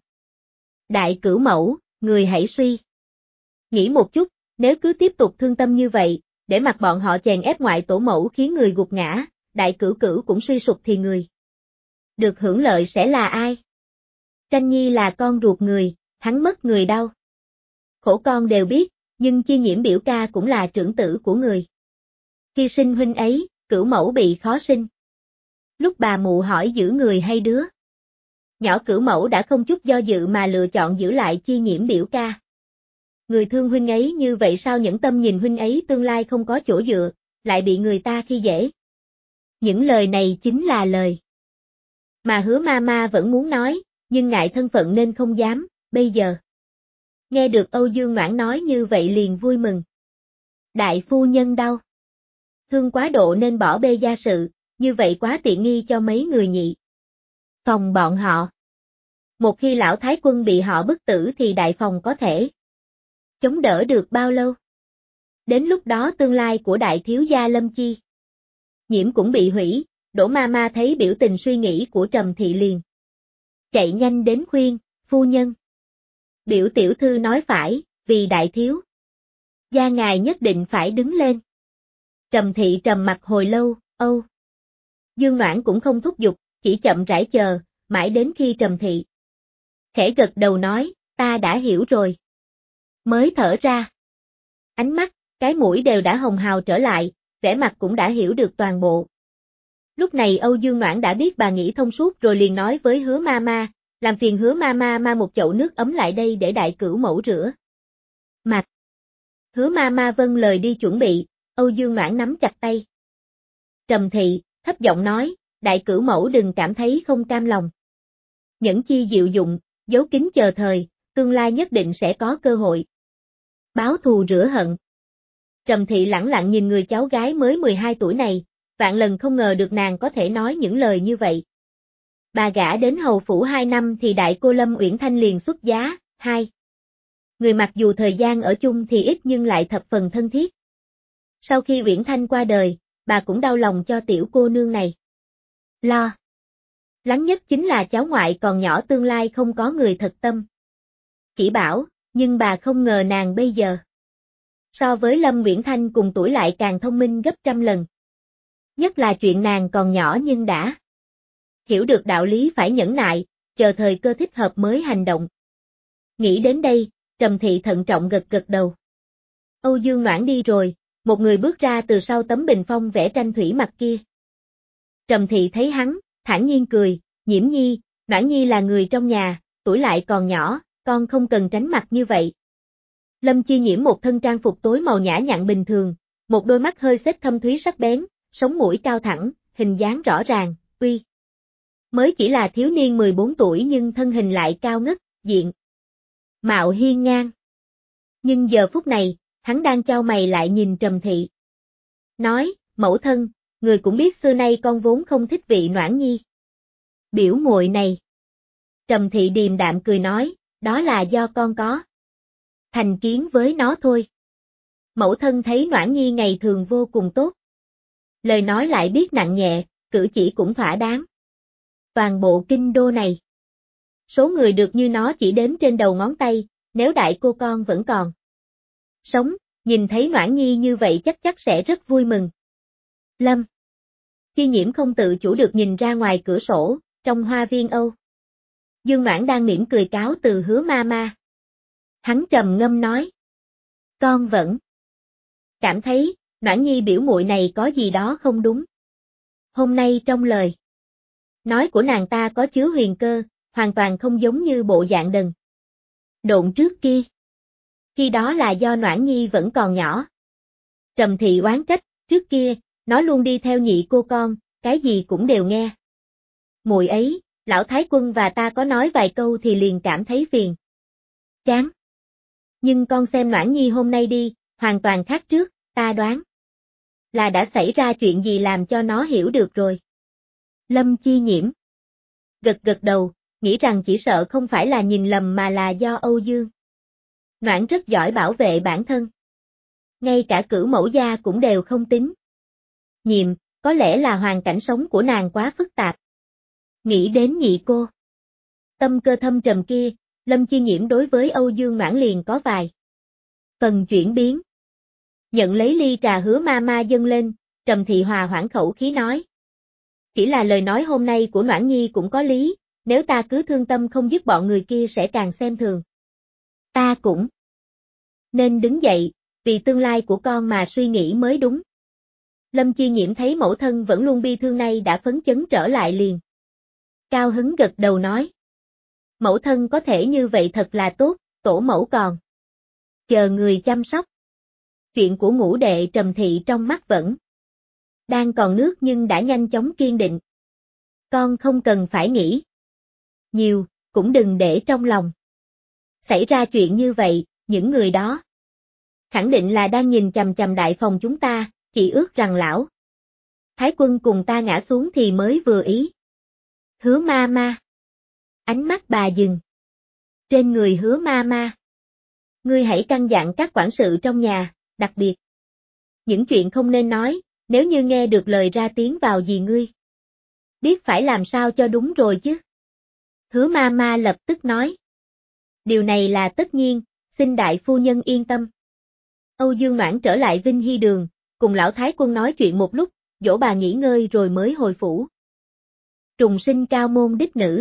Đại cửu mẫu, người hãy suy nghĩ một chút, nếu cứ tiếp tục thương tâm như vậy, để mặc bọn họ chèn ép ngoại tổ mẫu khiến người gục ngã, đại cửu cửu cũng suy sụp thì người được hưởng lợi sẽ là ai? Tranh Nhi là con ruột người, hắn mất người đau khổ con đều biết, nhưng Chi Nhiễm biểu ca cũng là trưởng tử của người. Khi sinh huynh ấy, cửu mẫu bị khó sinh. Lúc bà mụ hỏi giữ người hay đứa nhỏ, cửu mẫu đã không chút do dự mà lựa chọn giữ lại Chi Nhiễm biểu ca. Người thương huynh ấy như vậy sao nhẫn tâm nhìn huynh ấy tương lai không có chỗ dựa, lại bị người ta khi dễ. Những lời này chính là lời mà Hứa ma ma vẫn muốn nói, nhưng ngại thân phận nên không dám, bây giờ nghe được Âu Dương Noãn nói như vậy liền vui mừng. Đại phu nhân đau thương quá độ nên bỏ bê gia sự, như vậy quá tiện nghi cho mấy người nhị phòng bọn họ. Một khi lão thái quân bị họ bức tử thì đại phòng có thể chống đỡ được bao lâu? Đến lúc đó tương lai của đại thiếu gia Lâm Chi Nhiễm cũng bị hủy. Đỗ ma ma thấy biểu tình suy nghĩ của Trầm Thị liền chạy nhanh đến khuyên, phu nhân. Biểu tiểu thư nói phải, vì đại thiếu gia ngài nhất định phải đứng lên. Trầm Thị trầm mặt hồi lâu, Âu Dương Noãn cũng không thúc giục, chỉ chậm rãi chờ, mãi đến khi Trầm Thị khẽ gật đầu nói, ta đã hiểu rồi. Mới thở ra. Ánh mắt, cái mũi đều đã hồng hào trở lại, vẻ mặt cũng đã hiểu được toàn bộ. Lúc này Âu Dương Noãn đã biết bà nghĩ thông suốt rồi liền nói với Hứa ma ma, làm phiền Hứa ma ma ma một chậu nước ấm lại đây để đại cửu mẫu rửa mặt. Hứa ma ma vâng lời đi chuẩn bị, Âu Dương Noãn nắm chặt tay Trầm Thị, thấp giọng nói, đại cửu mẫu đừng cảm thấy không cam lòng. Nhẫn chi diệu dụng, giấu kín chờ thời, tương lai nhất định sẽ có cơ hội. Báo thù rửa hận. Trầm Thị lẳng lặng nhìn người cháu gái mới mười hai tuổi này, vạn lần không ngờ được nàng có thể nói những lời như vậy. Bà gả đến hầu phủ hai năm thì đại cô Lâm Uyển Thanh liền xuất giá, hai. Người mặc dù thời gian ở chung thì ít nhưng lại thập phần thân thiết. Sau khi Uyển Thanh qua đời, bà cũng đau lòng cho tiểu cô nương này. Lo lắng nhất chính là cháu ngoại còn nhỏ tương lai không có người thật tâm chỉ bảo, nhưng bà không ngờ nàng bây giờ so với Lâm Uyển Thanh cùng tuổi lại càng thông minh gấp trăm lần. Nhất là chuyện nàng còn nhỏ nhưng đã hiểu được đạo lý phải nhẫn nại, chờ thời cơ thích hợp mới hành động. Nghĩ đến đây, Trầm Thị thận trọng gật gật đầu. Âu Dương Noãn đi rồi, một người bước ra từ sau tấm bình phong vẽ tranh thủy mặc kia. Trầm Thị thấy hắn, thản nhiên cười, Nhiễm Nhi, Noãn Nhi là người trong nhà, tuổi lại còn nhỏ, con không cần tránh mặt như vậy. Lâm Chi Nhiễm một thân trang phục tối màu nhã nhặn bình thường, một đôi mắt hơi xếp thâm thúy sắc bén, sống mũi cao thẳng, hình dáng rõ ràng, uy. Mới chỉ là thiếu niên mười bốn tuổi nhưng thân hình lại cao ngất, diện mạo hiên ngang. Nhưng giờ phút này, hắn đang chau mày lại nhìn Trầm Thị. Nói, mẫu thân, người cũng biết xưa nay con vốn không thích vị Noãn Nhi. Biểu muội này. Trầm Thị điềm đạm cười nói, đó là do con có thành kiến với nó thôi. Mẫu thân thấy Noãn Nhi ngày thường vô cùng tốt. Lời nói lại biết nặng nhẹ, cử chỉ cũng thỏa đáng. Toàn bộ kinh đô này. Số người được như nó chỉ đếm trên đầu ngón tay, nếu đại cô con vẫn còn sống, nhìn thấy Noãn Nhi như vậy chắc chắc sẽ rất vui mừng. Lâm Chi Nhiễm không tự chủ được nhìn ra ngoài cửa sổ, trong hoa viên Âu Dương Noãn đang mỉm cười cáo từ Hứa ma ma. Hắn trầm ngâm nói. Con vẫn cảm thấy, Noãn Nhi biểu muội này có gì đó không đúng. Hôm nay trong lời nói của nàng ta có chứa huyền cơ, hoàn toàn không giống như bộ dạng đần độn trước kia. Khi đó là do Noãn Nhi vẫn còn nhỏ. Trầm Thị oán trách, trước kia, nó luôn đi theo nhị cô con, cái gì cũng đều nghe. Muội ấy, lão thái quân và ta có nói vài câu thì liền cảm thấy phiền chán. Nhưng con xem Noãn Nhi hôm nay đi, hoàn toàn khác trước, ta đoán là đã xảy ra chuyện gì làm cho nó hiểu được rồi. Lâm Chi Nhiễm gật gật đầu, nghĩ rằng chỉ sợ không phải là nhìn lầm mà là do Âu Dương Noãn rất giỏi bảo vệ bản thân. Ngay cả cửu mẫu gia cũng đều không tính nhiệm, có lẽ là hoàn cảnh sống của nàng quá phức tạp. Nghĩ đến nhị cô tâm cơ thâm trầm kia, Lâm Chi Nhiễm đối với Âu Dương Noãn liền có vài phần chuyển biến. Nhận lấy ly trà Hứa ma ma dâng lên, Trầm Thị hòa hoãn khẩu khí nói. Chỉ là lời nói hôm nay của Noãn Nhi cũng có lý, nếu ta cứ thương tâm không dứt bọn người kia sẽ càng xem thường. Ta cũng nên đứng dậy, vì tương lai của con mà suy nghĩ mới đúng. Lâm Chi Nhiễm thấy mẫu thân vẫn luôn bi thương nay đã phấn chấn trở lại liền. Cao hứng gật đầu nói. Mẫu thân có thể như vậy thật là tốt, tổ mẫu còn chờ người chăm sóc. Chuyện của ngũ đệ Trầm Thị trong mắt vẫn đang còn nước nhưng đã nhanh chóng kiên định. Con không cần phải nghĩ nhiều, cũng đừng để trong lòng. Xảy ra chuyện như vậy, những người đó khẳng định là đang nhìn chằm chằm đại phòng chúng ta, chỉ ước rằng lão thái quân cùng ta ngã xuống thì mới vừa ý. Hứa ma ma. Ánh mắt bà dừng trên người Hứa ma ma. Ngươi hãy căn dặn các quản sự trong nhà, đặc biệt những chuyện không nên nói, nếu như nghe được lời ra tiếng vào gì ngươi biết phải làm sao cho đúng rồi chứ. Hứa ma ma lập tức nói. Điều này là tất nhiên, xin đại phu nhân yên tâm. Âu Dương Noãn trở lại Vinh Hy Đường, cùng lão thái quân nói chuyện một lúc, dỗ bà nghỉ ngơi rồi mới hồi phủ. Trùng sinh cao môn đích nữ.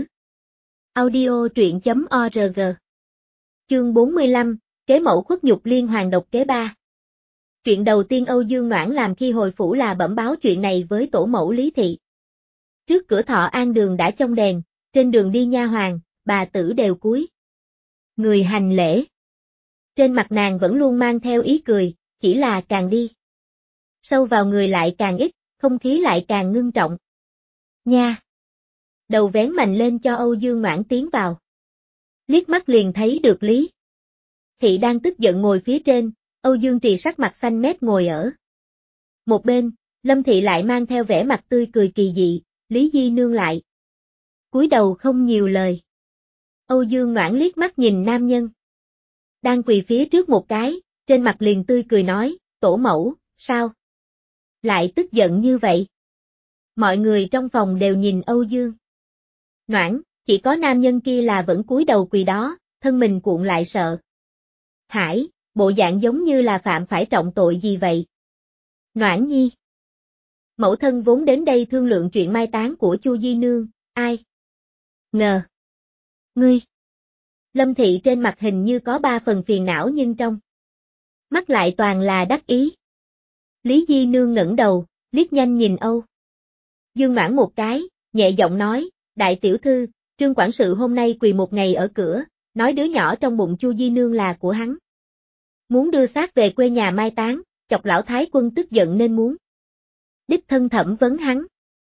Audio truyện chấm org. Chương bốn mươi lăm, kế mẫu khuất nhục liên hoàn độc kế ba. Chuyện đầu tiên Âu Dương Noãn làm khi hồi phủ là bẩm báo chuyện này với tổ mẫu Lý Thị. Trước cửa Thọ An Đường đã trong đèn, trên đường đi nha hoàn, bà tử đều cúi người hành lễ. Trên mặt nàng vẫn luôn mang theo ý cười, chỉ là càng đi sâu vào người lại càng ít, không khí lại càng ngưng trọng. Nha! Đầu vén mạnh lên cho Âu Dương Noãn tiến vào. Liếc mắt liền thấy được Lý Thị đang tức giận ngồi phía trên, Âu Dương Trì sắc mặt xanh mét ngồi ở một bên, Lâm Thị lại mang theo vẻ mặt tươi cười kỳ dị, Lý Di Nương lại cúi đầu không nhiều lời. Âu Dương Noãn liếc mắt nhìn nam nhân đang quỳ phía trước một cái, trên mặt liền tươi cười nói, tổ mẫu, sao lại tức giận như vậy? Mọi người trong phòng đều nhìn Âu Dương Noãn, chỉ có nam nhân kia là vẫn cúi đầu quỳ đó, thân mình cuộn lại sợ hãi, bộ dạng giống như là phạm phải trọng tội gì vậy. Noãn nhi. Mẫu thân vốn đến đây thương lượng chuyện mai táng của Chu Di Nương, ai ngờ. Ngươi. Lâm Thị trên mặt hình như có ba phần phiền não nhưng trong mắt lại toàn là đắc ý. Lý Di Nương ngẩng đầu, liếc nhanh nhìn Âu Dương Noãn một cái, nhẹ giọng nói, đại tiểu thư, Trương quản sự hôm nay quỳ một ngày ở cửa, nói đứa nhỏ trong bụng Chu Di Nương là của hắn. Muốn đưa xác về quê nhà mai táng, chọc lão thái quân tức giận nên muốn đích thân thẩm vấn hắn.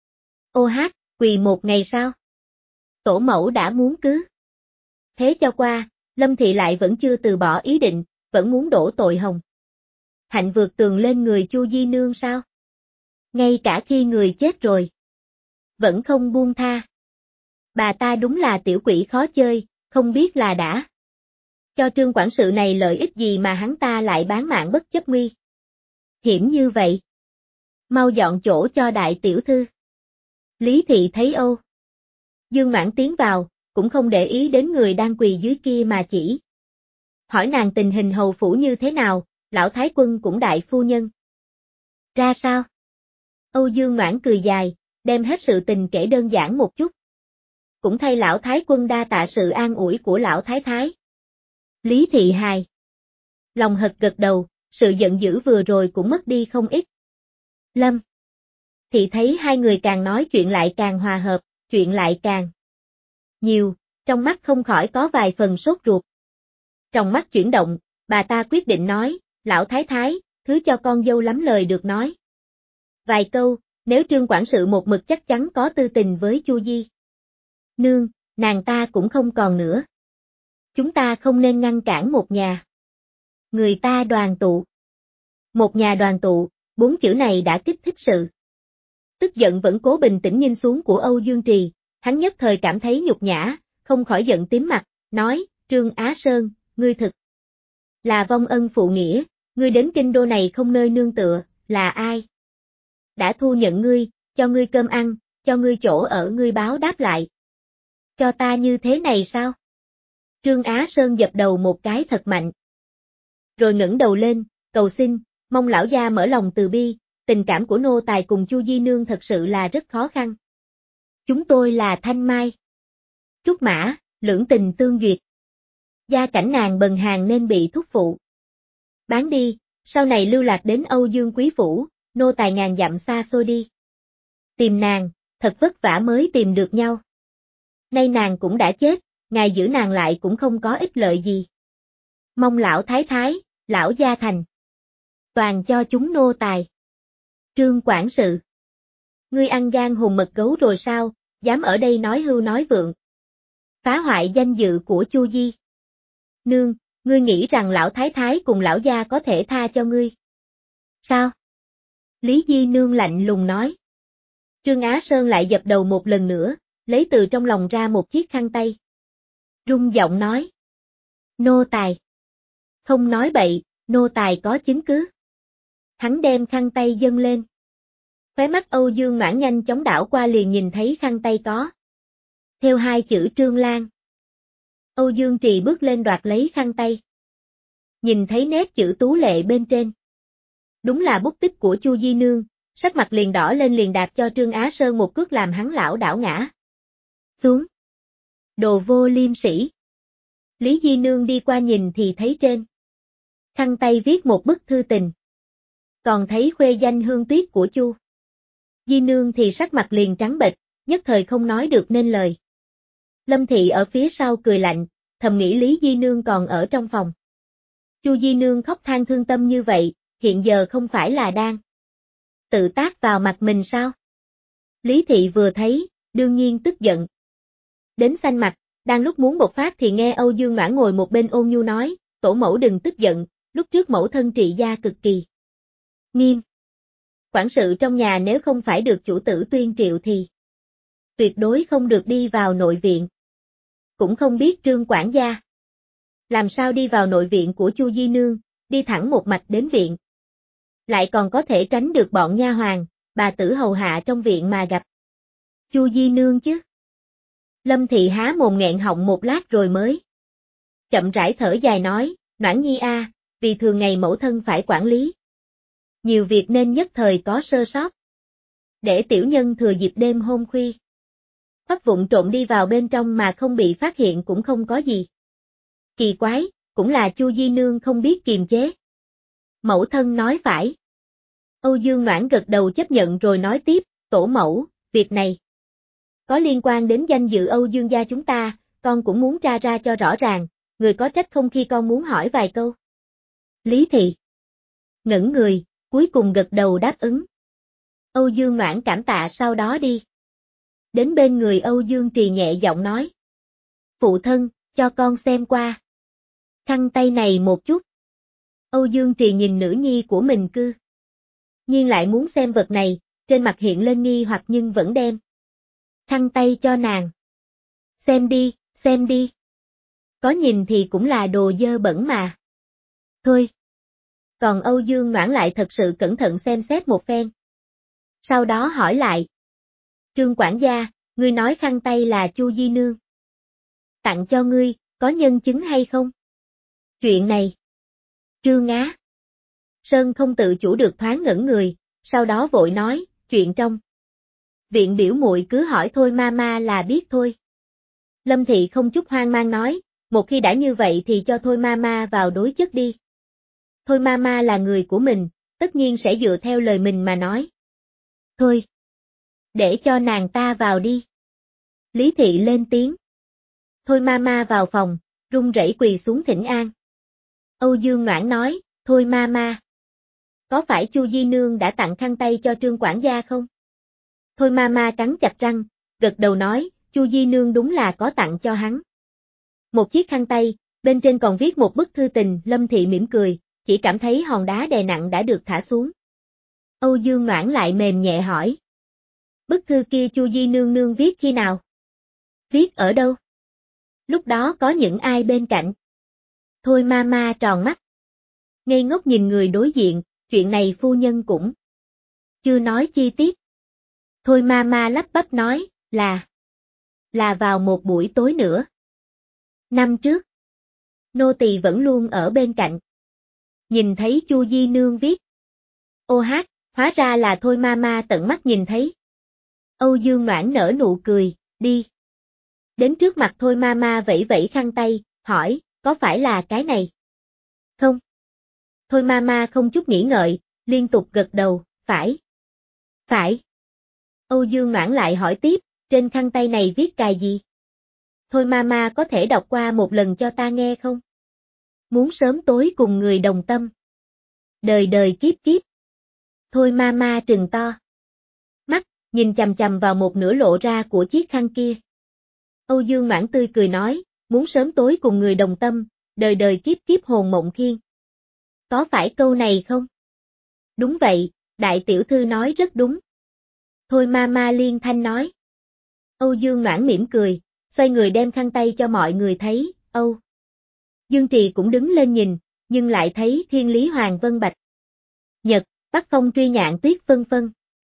Ô hát, quỳ một ngày sao? Tổ mẫu đã muốn cứ thế cho qua, Lâm Thị lại vẫn chưa từ bỏ ý định, vẫn muốn đổ tội hồng hạnh vượt tường lên người Chu Di Nương sao? Ngay cả khi người chết rồi, vẫn không buông tha. Bà ta đúng là tiểu quỷ khó chơi, không biết là đã cho Trương quản sự này lợi ích gì mà hắn ta lại bán mạng bất chấp nguy hiểm như vậy. Mau dọn chỗ cho đại tiểu thư. Lý Thị thấy Âu Dương Noãn tiến vào, cũng không để ý đến người đang quỳ dưới kia mà chỉ hỏi nàng tình hình hầu phủ như thế nào, lão thái quân cũng đại phu nhân ra sao. Âu Dương Noãn cười dài, đem hết sự tình kể đơn giản một chút. Cũng thay lão thái quân đa tạ sự an ủi của lão thái thái. Lý Thị hài lòng hật gật đầu, sự giận dữ vừa rồi cũng mất đi không ít. Lâm Thị thấy hai người càng nói chuyện lại càng hòa hợp, chuyện lại càng nhiều, trong mắt không khỏi có vài phần sốt ruột. Trong mắt chuyển động, bà ta quyết định nói, lão thái thái, thứ cho con dâu lắm lời được nói vài câu, nếu Trương quản sự một mực chắc chắn có tư tình với Chu Di Nương, nàng ta cũng không còn nữa. Chúng ta không nên ngăn cản một nhà người ta đoàn tụ. Một nhà đoàn tụ, bốn chữ này đã kích thích sự tức giận vẫn cố bình tĩnh nhìn xuống của Âu Dương Trì, hắn nhất thời cảm thấy nhục nhã, không khỏi giận tím mặt, nói, Trương Á Sơn, ngươi thực là vong ân phụ nghĩa, ngươi đến kinh đô này không nơi nương tựa, là ai đã thu nhận ngươi, cho ngươi cơm ăn, cho ngươi chỗ ở ngươi báo đáp lại cho ta như thế này sao? Trương Á Sơn dập đầu một cái thật mạnh, rồi ngẩng đầu lên, cầu xin, mong lão gia mở lòng từ bi, tình cảm của nô tài cùng Chu Di Nương thật sự là rất khó khăn. Chúng tôi là Thanh Mai, Trúc Mã, lưỡng tình tương duyệt. Gia cảnh nàng bần hàn nên bị thúc phụ bán đi, sau này lưu lạc đến Âu Dương Quý Phủ, nô tài ngàn dặm xa xôi đi tìm nàng, thật vất vả mới tìm được nhau. Nay nàng cũng đã chết, ngài giữ nàng lại cũng không có ích lợi gì. Mong lão thái thái, lão gia thành toàn cho chúng nô tài. Trương quản sự, ngươi ăn gan hùn mật gấu rồi sao, dám ở đây nói hưu nói vượng, phá hoại danh dự của Chu Di Nương, ngươi nghĩ rằng lão thái thái cùng lão gia có thể tha cho ngươi sao? Lý Di Nương lạnh lùng nói. Trương Á Sơn lại dập đầu một lần nữa, lấy từ trong lòng ra một chiếc khăn tay, rung giọng nói, nô tài không nói bậy, nô tài có chứng cứ. Hắn đem khăn tay dâng lên. Khóe mắt Âu Dương Noãn nhanh chóng đảo qua liền nhìn thấy khăn tay có theo hai chữ Trương Lan. Âu Dương Trì bước lên đoạt lấy khăn tay. Nhìn thấy nét chữ tú lệ bên trên. Đúng là bút tích của Chu Di Nương, sắc mặt liền đỏ lên liền đạp cho Trương Á Sơn một cước làm hắn lảo đảo ngã xuống. Đồ vô liêm sỉ. Lý Di Nương đi qua nhìn thì thấy trên khăn tay viết một bức thư tình. Còn thấy khuê danh Hương Tuyết của Chu Di Nương thì sắc mặt liền trắng bệch, nhất thời không nói được nên lời. Lâm Thị ở phía sau cười lạnh, thầm nghĩ Lý Di Nương còn ở trong phòng. Chu Di Nương khóc than thương tâm như vậy, hiện giờ không phải là đang Tự tác vào mặt mình sao? Lý Thị vừa thấy, đương nhiên tức giận. Đến xanh mặt, đang lúc muốn bộc phát thì nghe Âu Dương Noãn ngồi một bên ôn nhu nói, tổ mẫu đừng tức giận, lúc trước mẫu thân trị gia cực kỳ nghiêm. Quản sự trong nhà nếu không phải được chủ tử tuyên triệu thì tuyệt đối không được đi vào nội viện. Cũng không biết Trương quản gia làm sao đi vào nội viện của Chu Di Nương, đi thẳng một mạch đến viện. Lại còn có thể tránh được bọn nha hoàn, bà tử hầu hạ trong viện mà gặp Chu Di Nương chứ. Lâm Thị há mồm nghẹn họng một lát rồi mới chậm rãi thở dài nói, Noãn Nhi a, vì thường ngày mẫu thân phải quản lý nhiều việc nên nhất thời có sơ sót. Để tiểu nhân thừa dịp đêm hôm khuya phát vụng trộm đi vào bên trong mà không bị phát hiện cũng không có gì kỳ quái, cũng là Chu Di Nương không biết kiềm chế. Mẫu thân nói phải. Âu Dương Noãn gật đầu chấp nhận rồi nói tiếp, tổ mẫu, việc này có liên quan đến danh dự Âu Dương gia chúng ta, con cũng muốn tra ra cho rõ ràng, người có trách không khi con muốn hỏi vài câu. Lý Thị ngẩn người, cuối cùng gật đầu đáp ứng. Âu Dương Noãn cảm tạ sau đó đi đến bên người Âu Dương Trì nhẹ giọng nói. Phụ thân, cho con xem qua khăn tay này một chút. Âu Dương Trì nhìn nữ nhi của mình cư nhiên lại muốn xem vật này, trên mặt hiện lên nghi hoặc nhưng vẫn đem khăn tay cho nàng. Xem đi, xem đi. Có nhìn thì cũng là đồ dơ bẩn mà. Thôi. Còn Âu Dương Noãn lại thật sự cẩn thận xem xét một phen. Sau đó hỏi lại. Trương quản gia, ngươi nói khăn tay là Chu Di Nương tặng cho ngươi, có nhân chứng hay không? Chuyện này. Trương Á. Sơn không tự chủ được thoáng ngẩn người, sau đó vội nói, chuyện trong viện biểu muội cứ hỏi thôi mama là biết thôi. Lâm Thị không chút hoang mang nói, một khi đã như vậy thì cho thôi mama vào đối chất đi. Thôi mama là người của mình, tất nhiên sẽ dựa theo lời mình mà nói. Thôi. Để cho nàng ta vào đi. Lý Thị lên tiếng. Thôi mama vào phòng, run rẩy quỳ xuống thỉnh an. Âu Dương Noãn nói, thôi mama. Có phải Chu Di Nương đã tặng khăn tay cho Trương quản gia không? Thôi mama cắn chặt răng, gật đầu nói, Chu Di Nương đúng là có tặng cho hắn một chiếc khăn tay, bên trên còn viết một bức thư tình. Lâm Thị mỉm cười, chỉ cảm thấy hòn đá đè nặng đã được thả xuống. Âu Dương Noãn lại mềm nhẹ hỏi. Bức thư kia Chu Di Nương nương viết khi nào? Viết ở đâu? Lúc đó có những ai bên cạnh? Thôi mama tròn mắt. Ngây ngốc nhìn người đối diện, chuyện này phu nhân cũng chưa nói chi tiết. Thôi mama lắp bắp nói, là là vào một buổi tối nữa. Năm trước, nô tỳ vẫn luôn ở bên cạnh. Nhìn thấy Chu Di Nương viết. Ô hát, hóa ra là thôi mama tận mắt nhìn thấy. Âu Dương Noãn nở nụ cười, đi. Đến trước mặt thôi mama vẫy vẫy khăn tay, hỏi, có phải là cái này? Không. Thôi mama không chút nghĩ ngợi, liên tục gật đầu, phải. Phải. Âu Dương Noãn lại hỏi tiếp, trên khăn tay này viết cài gì? Thôi mama có thể đọc qua một lần cho ta nghe không? Muốn sớm tối cùng người đồng tâm. Đời đời kiếp kiếp. Thôi mama trừng to mắt, nhìn chằm chằm vào một nửa lộ ra của chiếc khăn kia. Âu Dương Noãn tươi cười nói, muốn sớm tối cùng người đồng tâm, đời đời kiếp kiếp hồn mộng khiên. Có phải câu này không? Đúng vậy, đại tiểu thư nói rất đúng. Thôi mama liên thanh nói. Âu Dương Noãn mỉm cười, xoay người đem khăn tay cho mọi người thấy, Âu Dương Trì cũng đứng lên nhìn, nhưng lại thấy Thiên Lý Hoàng Vân Bạch Nhật, Bắc Phong Truy Nhạn Tuyết phân phân.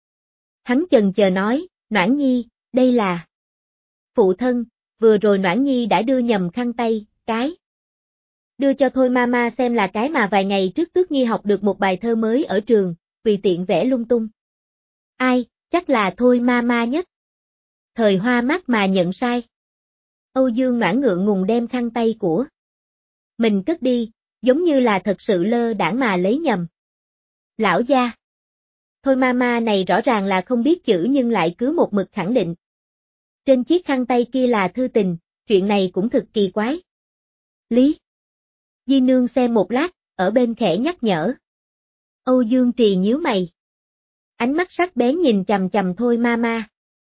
Hắn chần chờ nói, Noãn Nhi, đây là phụ thân, vừa rồi Noãn Nhi đã đưa nhầm khăn tay, cái đưa cho thôi mama xem là cái mà vài ngày trước Tước Nhi học được một bài thơ mới ở trường, tùy tiện vẽ lung tung. Ai, chắc là thôi mama nhất. Thời hoa mắt mà nhận sai. Âu Dương Noãn ngượng ngùng đem khăn tay của mình cất đi, giống như là thật sự lơ đãng mà lấy nhầm. Lão gia. Thôi mama này rõ ràng là không biết chữ nhưng lại cứ một mực khẳng định. Trên chiếc khăn tay kia là thư tình, chuyện này cũng thực kỳ quái. Lý Di Nương xem một lát, ở bên khẽ nhắc nhở. Âu Dương Trì nhíu mày. ánh mắt sắc bén nhìn chằm chằm Thôi Mama.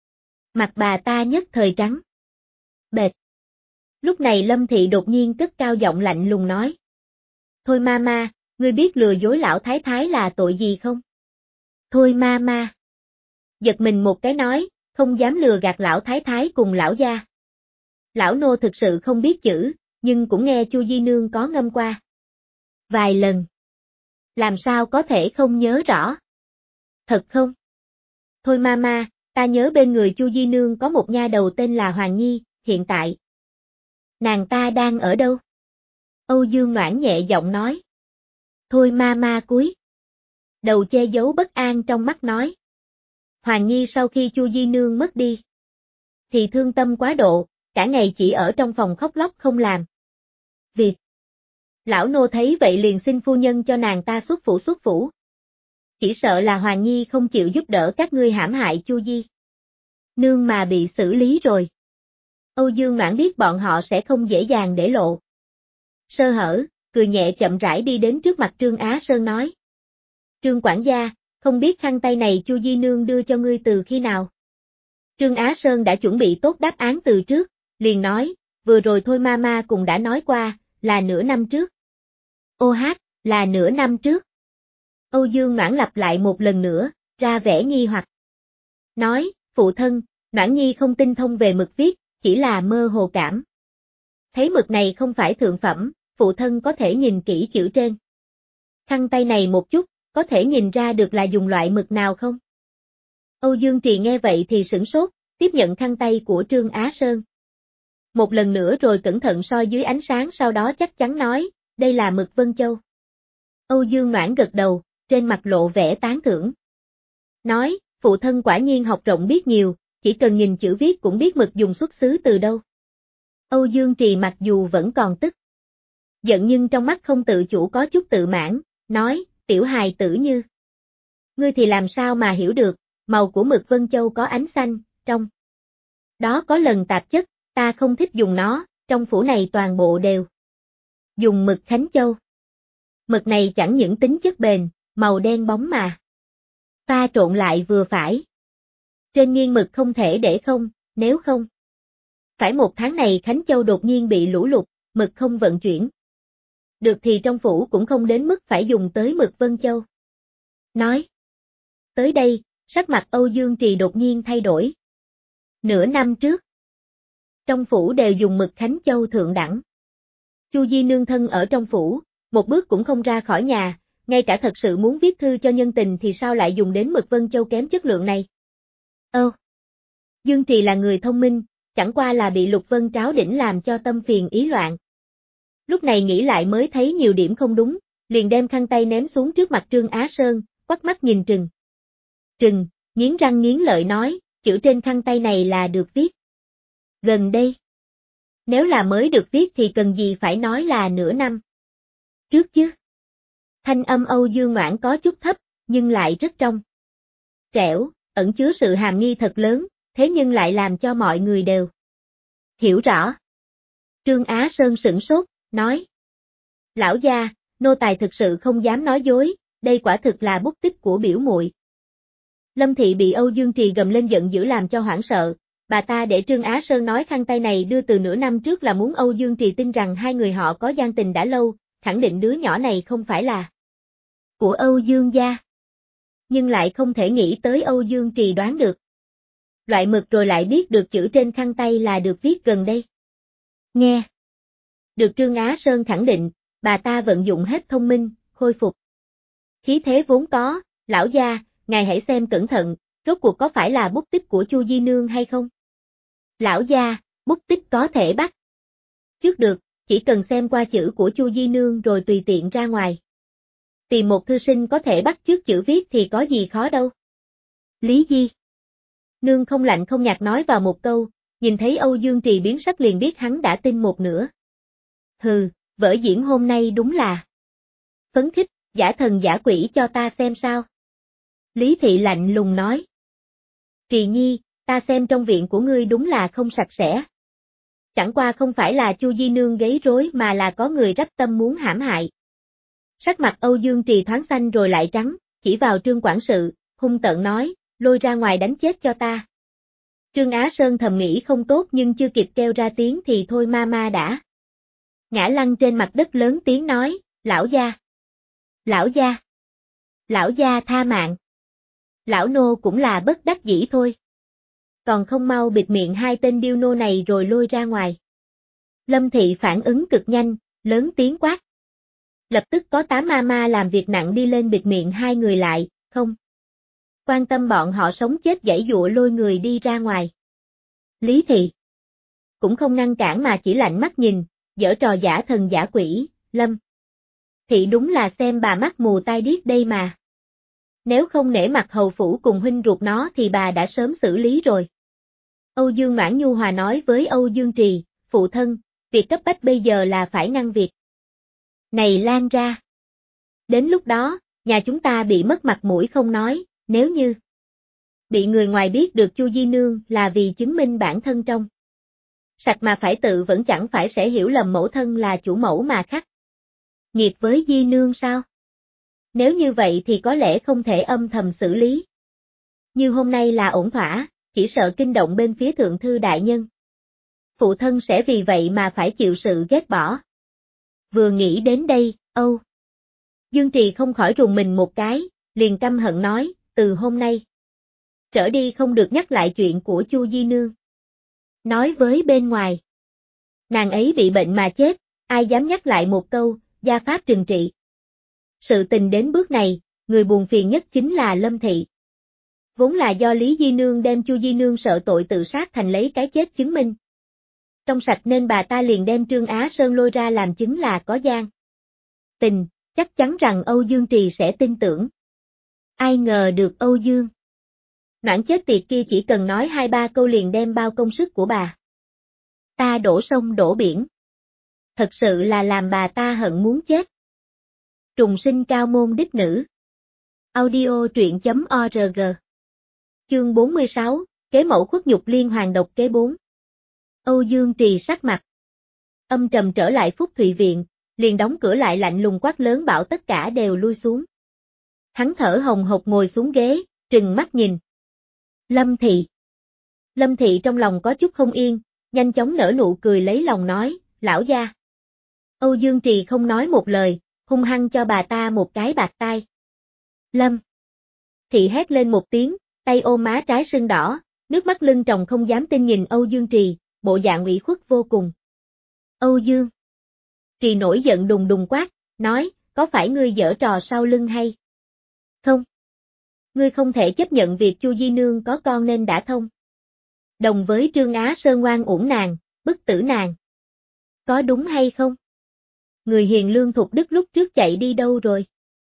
Mặt bà ta nhất thời trắng. Bệt. Lúc này Lâm Thị đột nhiên cất cao giọng lạnh lùng nói. Thôi Mama, ngươi biết lừa dối lão thái thái là tội gì không? Thôi Mama. Giật mình một cái nói, không dám lừa gạt lão thái thái cùng lão gia. Lão nô thực sự không biết chữ, nhưng cũng nghe Chu Di Nương có ngâm qua. Vài lần. Làm sao có thể không nhớ rõ? Thật không? Thôi Mama, ta nhớ bên người Chu Di Nương có một nha đầu tên là Hoàng Nhi, hiện tại. Nàng ta đang ở đâu? Âu Dương Noãn nhẹ giọng nói. Thôi Mama cúi đầu che giấu bất an trong mắt nói. Hoàng Nhi sau khi Chu Di Nương mất đi, thì thương tâm quá độ, cả ngày chỉ ở trong phòng khóc lóc không làm việc. Lão nô thấy vậy liền xin phu nhân cho nàng ta xuất phủ xuất phủ. Chỉ sợ là Hoàng Nhi không chịu giúp đỡ các ngươi hãm hại Chu Di Nương mà bị xử lý rồi. Âu Dương Noãn biết bọn họ sẽ không dễ dàng để lộ sơ hở, cười nhẹ chậm rãi đi đến trước mặt Trương Á Sơn nói. Trương quản gia, không biết khăn tay này Chu Di Nương đưa cho ngươi từ khi nào? Trương Á Sơn đã chuẩn bị tốt đáp án từ trước, liền nói, vừa rồi Thôi Mama cũng đã nói qua, là nửa năm trước. Ô hát, là nửa năm trước. Âu Dương Noãn lặp lại một lần nữa, ra vẻ nghi hoặc. Nói, phụ thân, Noãn Nhi không tinh thông về mực viết, chỉ là mơ hồ cảm. Thấy mực này không phải thượng phẩm, phụ thân có thể nhìn kỹ chữ trên khăn tay này một chút, có thể nhìn ra được là dùng loại mực nào không? Âu Dương Trì nghe vậy thì sửng sốt, tiếp nhận khăn tay của Trương Á Sơn. Một lần nữa rồi cẩn thận soi dưới ánh sáng sau đó chắc chắn nói, đây là mực Vân Châu. Âu Dương Noãn gật đầu, trên mặt lộ vẻ tán thưởng. Nói, phụ thân quả nhiên học rộng biết nhiều, chỉ cần nhìn chữ viết cũng biết mực dùng xuất xứ từ đâu. Âu Dương Trì mặc dù vẫn còn tức giận nhưng trong mắt không tự chủ có chút tự mãn, nói, tiểu hài tử như. Ngươi thì làm sao mà hiểu được, màu của mực Vân Châu có ánh xanh, trong đó có lần tạp chất, ta không thích dùng nó, trong phủ này toàn bộ đều dùng mực Khánh Châu. Mực này chẳng những tính chất bền, màu đen bóng mà pha trộn lại vừa phải. Trên nghiêng mực không thể để không, nếu không. Phải một tháng này Khánh Châu đột nhiên bị lũ lụt, mực không vận chuyển được thì trong phủ cũng không đến mức phải dùng tới mực Vân Châu. Nói. Tới đây, sắc mặt Âu Dương Trì đột nhiên thay đổi. Nửa năm trước, trong phủ đều dùng mực Khánh Châu thượng đẳng. Chu Di Nương thân ở trong phủ, một bước cũng không ra khỏi nhà, ngay cả thật sự muốn viết thư cho nhân tình thì sao lại dùng đến mực Vân Châu kém chất lượng này? Ơ! Dương Trì là người thông minh, chẳng qua là bị Lục Vân Tráo đỉnh làm cho tâm phiền ý loạn. Lúc này nghĩ lại mới thấy nhiều điểm không đúng, liền đem khăn tay ném xuống trước mặt Trương Á Sơn, quắt mắt nhìn Trừng. Trừng, nghiến răng nghiến lợi nói, chữ trên khăn tay này là được viết gần đây. Nếu là mới được viết thì cần gì phải nói là nửa năm trước chứ? Thanh âm Âu Dương Noãn có chút thấp, nhưng lại rất trong trẻo, ẩn chứa sự hàm nghi thật lớn, thế nhưng lại làm cho mọi người đều hiểu rõ. Trương Á Sơn sửng sốt, nói. Lão gia, nô tài thực sự không dám nói dối, đây quả thực là bút tích của biểu muội. Lâm Thị bị Âu Dương Trì gầm lên giận dữ làm cho hoảng sợ, bà ta để Trương Á Sơn nói khăn tay này đưa từ nửa năm trước là muốn Âu Dương Trì tin rằng hai người họ có gian tình đã lâu, khẳng định đứa nhỏ này không phải là của Âu Dương gia. Nhưng lại không thể nghĩ tới Âu Dương Trì đoán được loại mực rồi lại biết được chữ trên khăn tay là được viết gần đây. Nghe được Trương Á Sơn khẳng định, bà ta vận dụng hết thông minh, khôi phục khí thế vốn có, lão gia, ngài hãy xem cẩn thận, rốt cuộc có phải là bút tích của Chu Di Nương hay không? Lão gia, bút tích có thể bắt trước được, chỉ cần xem qua chữ của Chu Di Nương rồi tùy tiện ra ngoài. Tìm một thư sinh có thể bắt chước chữ viết thì có gì khó đâu. Lý Di Nương không lạnh không nhạt nói vào một câu, nhìn thấy Âu Dương Trì biến sắc liền biết hắn đã tin một nửa. Hừ, vở diễn hôm nay đúng là phấn khích, giả thần giả quỷ cho ta xem sao. Lý Thị lạnh lùng nói. Trì Nhi, ta xem trong viện của ngươi đúng là không sạch sẽ. Chẳng qua không phải là Chu Di Nương gây rối mà là có người rắp tâm muốn hãm hại. Sắc mặt Âu Dương Trì thoáng xanh rồi lại trắng, chỉ vào Trương quản sự, hung tợn nói, lôi ra ngoài đánh chết cho ta. Trương Á Sơn thầm nghĩ không tốt nhưng chưa kịp kêu ra tiếng thì thôi ma ma đã. Ngã lăn trên mặt đất lớn tiếng nói, lão gia. Lão gia. Lão gia tha mạng. Lão nô cũng là bất đắc dĩ thôi. Còn không mau bịt miệng hai tên điêu nô này rồi lôi ra ngoài. Lâm Thị phản ứng cực nhanh, lớn tiếng quát. Lập tức có tám ma ma làm việc nặng đi lên bịt miệng hai người lại, không quan tâm bọn họ sống chết giãy giụa lôi người đi ra ngoài. Lý Thị cũng không ngăn cản mà chỉ lạnh mắt nhìn, giở trò giả thần giả quỷ, Lâm Thị đúng là xem bà mắt mù tai điếc đây mà. Nếu không nể mặt hầu phủ cùng huynh ruột nó thì bà đã sớm xử lý rồi. Âu Dương Noãn nhu hòa nói với Âu Dương Trì, phụ thân, việc cấp bách bây giờ là phải ngăn việc này lan ra. Đến lúc đó, nhà chúng ta bị mất mặt mũi không nói, nếu như bị người ngoài biết được Chu Di Nương là vì chứng minh bản thân trong sạch mà phải tự vẫn chẳng phải sẽ hiểu lầm mẫu thân là chủ mẫu mà khắc nghiệt với Di Nương sao? Nếu như vậy thì có lẽ không thể âm thầm xử lý. Như hôm nay là ổn thỏa, chỉ sợ kinh động bên phía thượng thư đại nhân. Phụ thân sẽ vì vậy mà phải chịu sự ghét bỏ. Vừa nghĩ đến đây, Âu Dương Trì không khỏi rùng mình một cái, liền căm hận nói, từ hôm nay trở đi không được nhắc lại chuyện của Chu Di Nương. Nói với bên ngoài, nàng ấy bị bệnh mà chết, ai dám nhắc lại một câu, gia pháp trừng trị. Sự tình đến bước này, người buồn phiền nhất chính là Lâm Thị. Vốn là do Lý Di Nương đem Chu Di Nương sợ tội tự sát thành lấy cái chết chứng minh. Trong sạch nên bà ta liền đem Trương Á Sơn lôi ra làm chứng là có gian tình, chắc chắn rằng Âu Dương Trì sẽ tin tưởng. Ai ngờ được Âu Dương Noãn chết tiệt kia chỉ cần nói hai ba câu liền đem bao công sức của bà ta đổ sông đổ biển. Thật sự là làm bà ta hận muốn chết. Trùng sinh cao môn đích nữ. Audio truyện chấm org. Chương bốn mươi sáu, kế mẫu khuất nhục liên hoàn độc kế bốn. Âu Dương Trì sắc mặt âm trầm trở lại Phúc Thụy Viện, liền đóng cửa lại lạnh lùng quát lớn bảo tất cả đều lui xuống. Hắn thở hồng hộc ngồi xuống ghế, trừng mắt nhìn Lâm Thị. Lâm Thị trong lòng có chút không yên, nhanh chóng nở nụ cười lấy lòng nói, lão gia. Âu Dương Trì không nói một lời, hung hăng cho bà ta một cái bạt tai. Lâm Thị hét lên một tiếng, tay ôm má trái sưng đỏ, nước mắt lưng tròng không dám tin nhìn Âu Dương Trì, bộ dạng ủy khuất vô cùng. Âu Dương Trì nổi giận đùng đùng quát, nói, có phải ngươi giở trò sau lưng hay không? Ngươi không thể chấp nhận việc Chu Di Nương có con nên đã thông đồng với Trương Á Sơn ngoan uổng nàng, bức tử nàng. Có đúng hay không? Người hiền lương thục đức lúc trước chạy đi đâu rồi?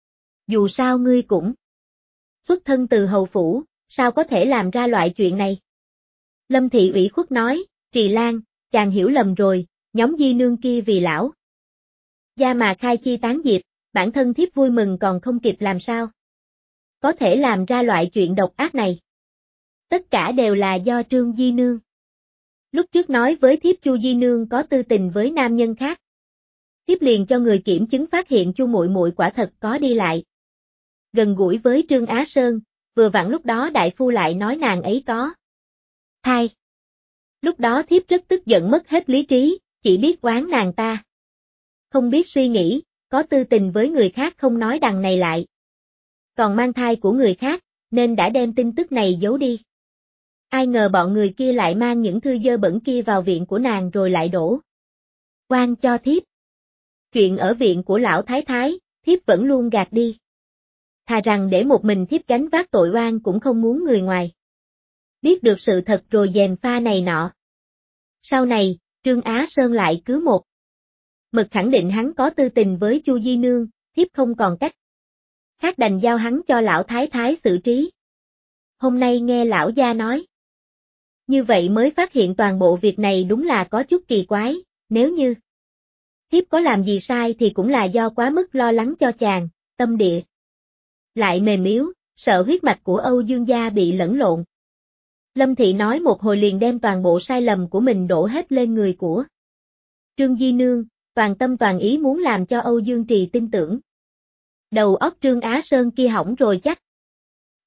Dù sao ngươi cũng xuất thân từ hầu phủ, sao có thể làm ra loại chuyện này? Lâm Thị ủy khuất nói, Trì Lan, chàng hiểu lầm rồi, nhóm Di Nương kia vì lão gia mà khai chi tán diệp, bản thân thiếp vui mừng còn không kịp làm sao có thể làm ra loại chuyện độc ác này. Tất cả đều là do Trương Di Nương. Lúc trước nói với thiếp Chu Di Nương có tư tình với nam nhân khác. Thiếp liền cho người kiểm chứng phát hiện Chu muội muội quả thật có đi lại gần gũi với Trương Á Sơn, vừa vặn lúc đó đại phu lại nói nàng ấy có thai. Lúc đó thiếp rất tức giận mất hết lý trí, chỉ biết oán nàng ta. Không biết suy nghĩ, có tư tình với người khác không nói đằng này lại. Còn mang thai của người khác, nên đã đem tin tức này giấu đi. Ai ngờ bọn người kia lại mang những thư dơ bẩn kia vào viện của nàng rồi lại đổ oan cho thiếp. Chuyện ở viện của lão thái thái, thiếp vẫn luôn gạt đi. Thà rằng để một mình thiếp gánh vác tội oan cũng không muốn người ngoài biết được sự thật rồi gièm pha này nọ. Sau này, Trương Á Sơn lại cứ một mực khẳng định hắn có tư tình với Chu Di Nương, thiếp không còn cách khác đành giao hắn cho lão thái thái xử trí. Hôm nay nghe lão gia nói như vậy mới phát hiện toàn bộ việc này đúng là có chút kỳ quái, nếu như thiếp có làm gì sai thì cũng là do quá mức lo lắng cho chàng, tâm địa lại mềm yếu, sợ huyết mạch của Âu Dương gia bị lẫn lộn. Lâm Thị nói một hồi liền đem toàn bộ sai lầm của mình đổ hết lên người của Trương Di Nương, toàn tâm toàn ý muốn làm cho Âu Dương Trì tin tưởng. Đầu óc Trương Á Sơn kia hỏng rồi chắc.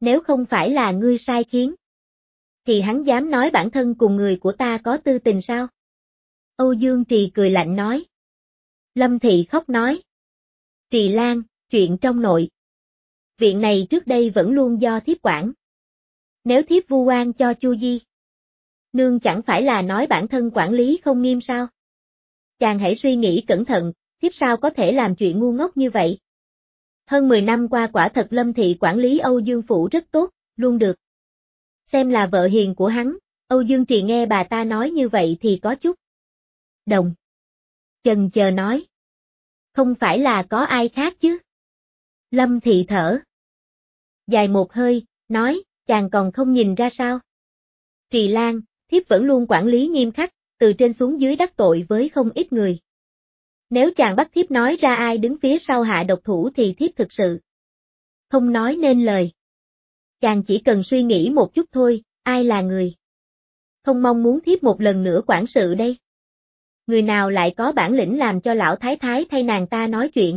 Nếu không phải là ngươi sai khiến, thì hắn dám nói bản thân cùng người của ta có tư tình sao? Âu Dương Trì cười lạnh nói. Lâm Thị khóc nói. Trì Lan, chuyện trong nội viện này trước đây vẫn luôn do thiếp quản. Nếu thiếp vu oan cho Chu Di nương chẳng phải là nói bản thân quản lý không nghiêm sao? Chàng hãy suy nghĩ cẩn thận, thiếp sao có thể làm chuyện ngu ngốc như vậy? Hơn mười năm qua quả thật Lâm Thị quản lý Âu Dương Phủ rất tốt, luôn được xem là vợ hiền của hắn. Âu Dương Trì nghe bà ta nói như vậy thì có chút đồng chần chờ nói. Không phải là có ai khác chứ? Lâm Thị thở dài một hơi, nói, chàng còn không nhìn ra sao? Trì Lan, thiếp vẫn luôn quản lý nghiêm khắc, từ trên xuống dưới đắc tội với không ít người. Nếu chàng bắt thiếp nói ra ai đứng phía sau hạ độc thủ thì thiếp thực sự không nói nên lời. Chàng chỉ cần suy nghĩ một chút thôi, ai là người không mong muốn thiếp một lần nữa quản sự đây? Người nào lại có bản lĩnh làm cho lão thái thái thay nàng ta nói chuyện?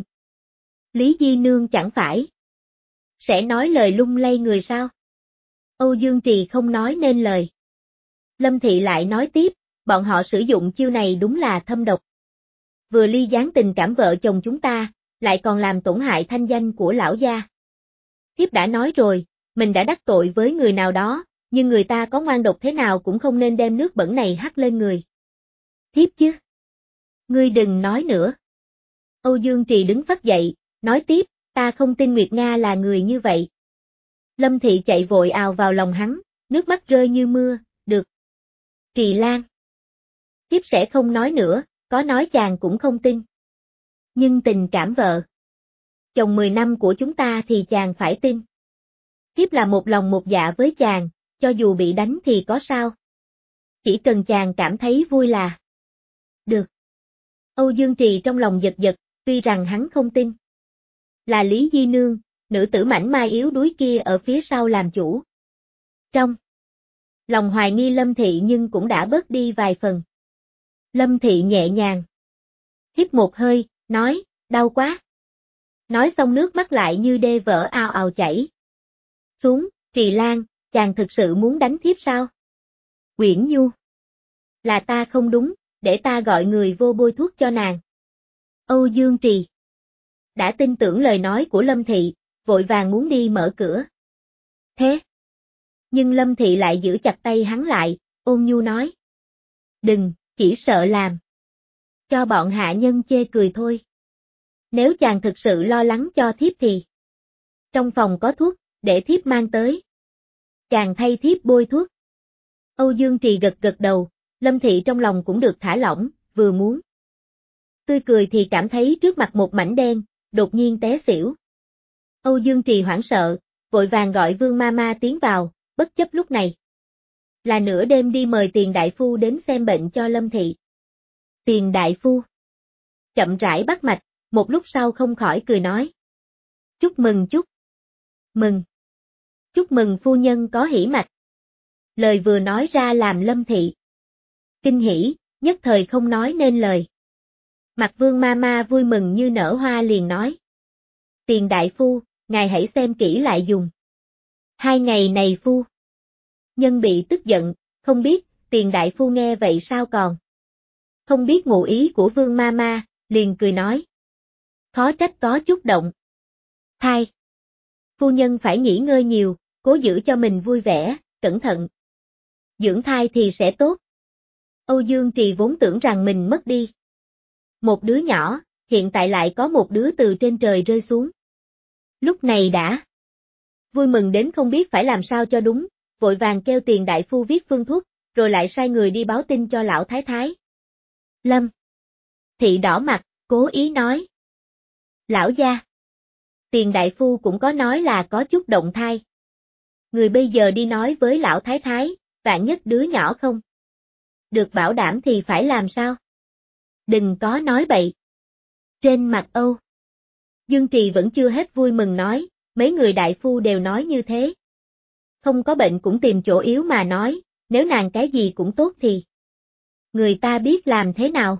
Lý Di Nương chẳng phải sẽ nói lời lung lay người sao? Âu Dương Trì không nói nên lời. Lâm Thị lại nói tiếp, bọn họ sử dụng chiêu này đúng là thâm độc. Vừa ly gián tình cảm vợ chồng chúng ta, lại còn làm tổn hại thanh danh của lão gia. Thiếp đã nói rồi, mình đã đắc tội với người nào đó, nhưng người ta có ngoan độc thế nào cũng không nên đem nước bẩn này hắt lên người thiếp chứ. Ngươi đừng nói nữa. Âu Dương Trì đứng phắt dậy, nói tiếp, ta không tin Nguyệt Nga là người như vậy. Lâm Thị chạy vội ào vào lòng hắn, nước mắt rơi như mưa, được. Trì Lan. Thiếp sẽ không nói nữa, có nói chàng cũng không tin. Nhưng tình cảm vợ chồng mười năm của chúng ta thì chàng phải tin. Thiếp là một lòng một dạ với chàng, cho dù bị đánh thì có sao? Chỉ cần chàng cảm thấy vui là được. Âu Dương Trì trong lòng giật giật, tuy rằng hắn không tin là Lý Di Nương, nữ tử mảnh mai yếu đuối kia ở phía sau làm chủ. Trong lòng hoài nghi Lâm Thị nhưng cũng đã bớt đi vài phần. Lâm Thị nhẹ nhàng hít một hơi, nói, đau quá. Nói xong nước mắt lại như đê vỡ ào ào chảy xuống. Trì Lan, chàng thực sự muốn đánh thiếp sao? Uyển Nhu. Là ta không đúng, để ta gọi người vô bôi thuốc cho nàng. Âu Dương Trì đã tin tưởng lời nói của Lâm Thị, vội vàng muốn đi mở cửa. Thế nhưng Lâm Thị lại giữ chặt tay hắn lại, ôn nhu nói. Đừng, chỉ sợ làm cho bọn hạ nhân chê cười thôi. Nếu chàng thực sự lo lắng cho thiếp thì trong phòng có thuốc, để thiếp mang tới. Chàng thay thiếp bôi thuốc. Âu Dương Trì gật gật đầu, Lâm Thị trong lòng cũng được thả lỏng, vừa muốn tươi cười thì cảm thấy trước mặt một mảnh đen, đột nhiên té xỉu. Âu Dương Trì hoảng sợ, vội vàng gọi Vương Mama tiến vào, bất chấp lúc này là nửa đêm đi mời Tiền đại phu đến xem bệnh cho Lâm Thị. Tiền đại phu chậm rãi bắt mạch, một lúc sau không khỏi cười nói. Chúc mừng chúc mừng. Chúc mừng phu nhân có hỉ mạch. Lời vừa nói ra làm Lâm Thị kinh hỉ, nhất thời không nói nên lời. Mặt Vương Mama vui mừng như nở hoa liền nói. Tiền đại phu, ngài hãy xem kỹ lại dùng. Hai ngày này phu nhân bị tức giận, không biết, Tiền đại phu nghe vậy sao còn không biết ngụ ý của Vương Mama, liền cười nói. Khó trách có chút động thai. Phu nhân phải nghỉ ngơi nhiều, cố giữ cho mình vui vẻ, cẩn thận dưỡng thai thì sẽ tốt. Âu Dương Trì vốn tưởng rằng mình mất đi một đứa nhỏ, hiện tại lại có một đứa từ trên trời rơi xuống. Lúc này đã vui mừng đến không biết phải làm sao cho đúng, vội vàng kêu Tiền đại phu viết phương thuốc, rồi lại sai người đi báo tin cho lão thái thái. Lâm Thị đỏ mặt, cố ý nói. Lão gia, Tiền đại phu cũng có nói là có chút động thai. Người bây giờ đi nói với lão thái thái, vạn nhất đứa nhỏ không được bảo đảm thì phải làm sao? Đừng có nói bậy. Trên mặt Âu Dương Trì vẫn chưa hết vui mừng nói, mấy người đại phu đều nói như thế. Không có bệnh cũng tìm chỗ yếu mà nói, nếu nàng cái gì cũng tốt thì người ta biết làm thế nào.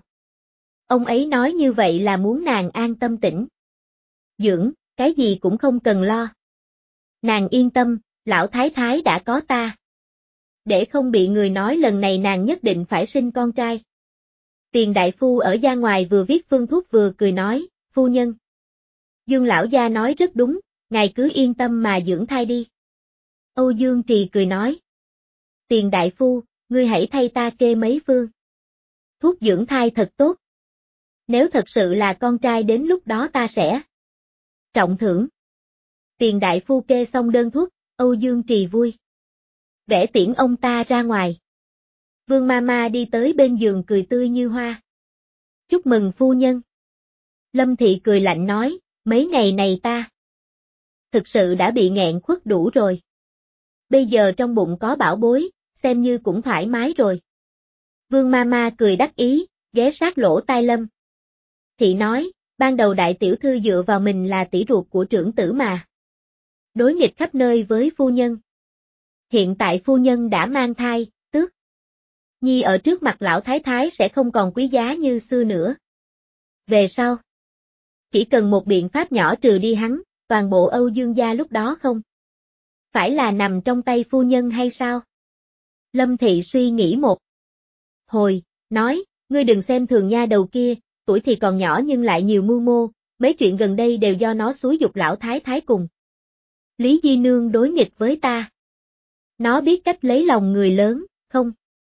Ông ấy nói như vậy là muốn nàng an tâm tĩnh dưỡng, cái gì cũng không cần lo. Nàng yên tâm, Lão thái thái đã có ta. Để không bị người nói lần này nàng nhất định phải sinh con trai. Tiền đại phu ở gia ngoài vừa viết phương thuốc vừa cười nói, phu nhân. Dương lão gia nói rất đúng, ngài cứ yên tâm mà dưỡng thai đi. Âu Dương Trì cười nói. Tiền đại phu, ngươi hãy thay ta kê mấy phương. Thuốc dưỡng thai thật tốt. Nếu thật sự là con trai đến lúc đó ta sẽ trọng thưởng. Tiền đại phu kê xong đơn thuốc, Âu Dương Trì vui vẻ tiễn ông ta ra ngoài. Vương Mama đi tới bên giường cười tươi như hoa. Chúc mừng phu nhân. Lâm Thị cười lạnh nói, mấy ngày này ta thực sự đã bị nghẹn khuất đủ rồi. Bây giờ trong bụng có bảo bối, xem như cũng thoải mái rồi. Vương Mama cười đắc ý, ghé sát lỗ tai Lâm Thị nói, ban đầu đại tiểu thư dựa vào mình là tỷ ruột của trưởng tử mà. Đối nghịch khắp nơi với phu nhân. Hiện tại phu nhân đã mang thai, tước nhi ở trước mặt lão thái thái sẽ không còn quý giá như xưa nữa. Về sau, chỉ cần một biện pháp nhỏ trừ đi hắn, toàn bộ Âu Dương gia lúc đó không phải là nằm trong tay phu nhân hay sao? Lâm Thị suy nghĩ một hồi, nói, ngươi đừng xem thường nha đầu kia, tuổi thì còn nhỏ nhưng lại nhiều mưu mô, mấy chuyện gần đây đều do nó xúi giục lão thái thái cùng Lý Di Nương đối nghịch với ta. Nó biết cách lấy lòng người lớn, không?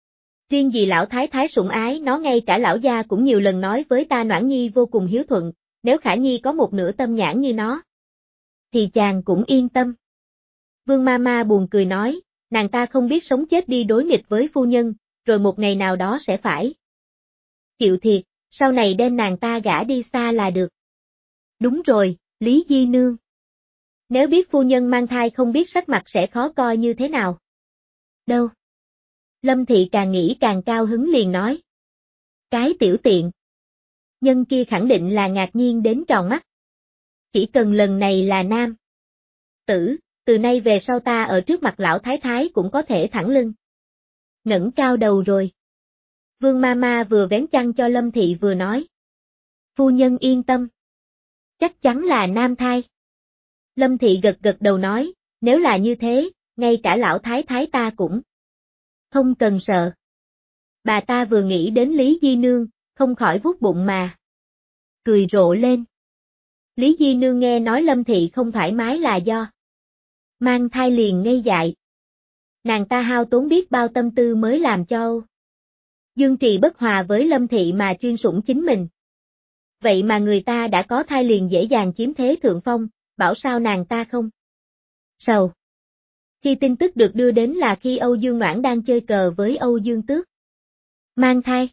Riêng gì lão thái thái sủng ái nó, ngay cả lão gia cũng nhiều lần nói với ta Noãn Nhi vô cùng hiếu thuận, nếu Khả Nhi có một nửa tâm nhãn như nó, thì chàng cũng yên tâm. Vương Mama buồn cười nói, nàng ta không biết sống chết đi đối nghịch với phu nhân, rồi một ngày nào đó sẽ phải chịu thiệt, sau này đem nàng ta gả đi xa là được. Đúng rồi, Lý Di Nương. Nếu biết phu nhân mang thai không biết sắc mặt sẽ khó coi như thế nào. Đâu? Lâm Thị càng nghĩ càng cao hứng liền nói. Cái tiểu tiện. Nhân kia khẳng định là ngạc nhiên đến tròn mắt. Chỉ cần lần này là nam tử, từ nay về sau ta ở trước mặt lão thái thái cũng có thể thẳng lưng ngẩng cao đầu rồi. Vương Mama vừa vén chăn cho Lâm Thị vừa nói. Phu nhân yên tâm. Chắc chắn là nam thai. Lâm Thị gật gật đầu nói, nếu là như thế, ngay cả lão thái thái ta cũng không cần sợ. Bà ta vừa nghĩ đến Lý Di Nương, không khỏi vuốt bụng mà cười rộ lên. Lý Di Nương nghe nói Lâm Thị không thoải mái là do mang thai liền ngây dại. Nàng ta hao tốn biết bao tâm tư mới làm cho Dương Trì bất hòa với Lâm Thị mà chuyên sủng chính mình. Vậy mà người ta đã có thai liền dễ dàng chiếm thế thượng phong, bảo sao nàng ta không sầu. Khi tin tức được đưa đến là khi Âu Dương Noãn đang chơi cờ với Âu Dương Tước mang thai.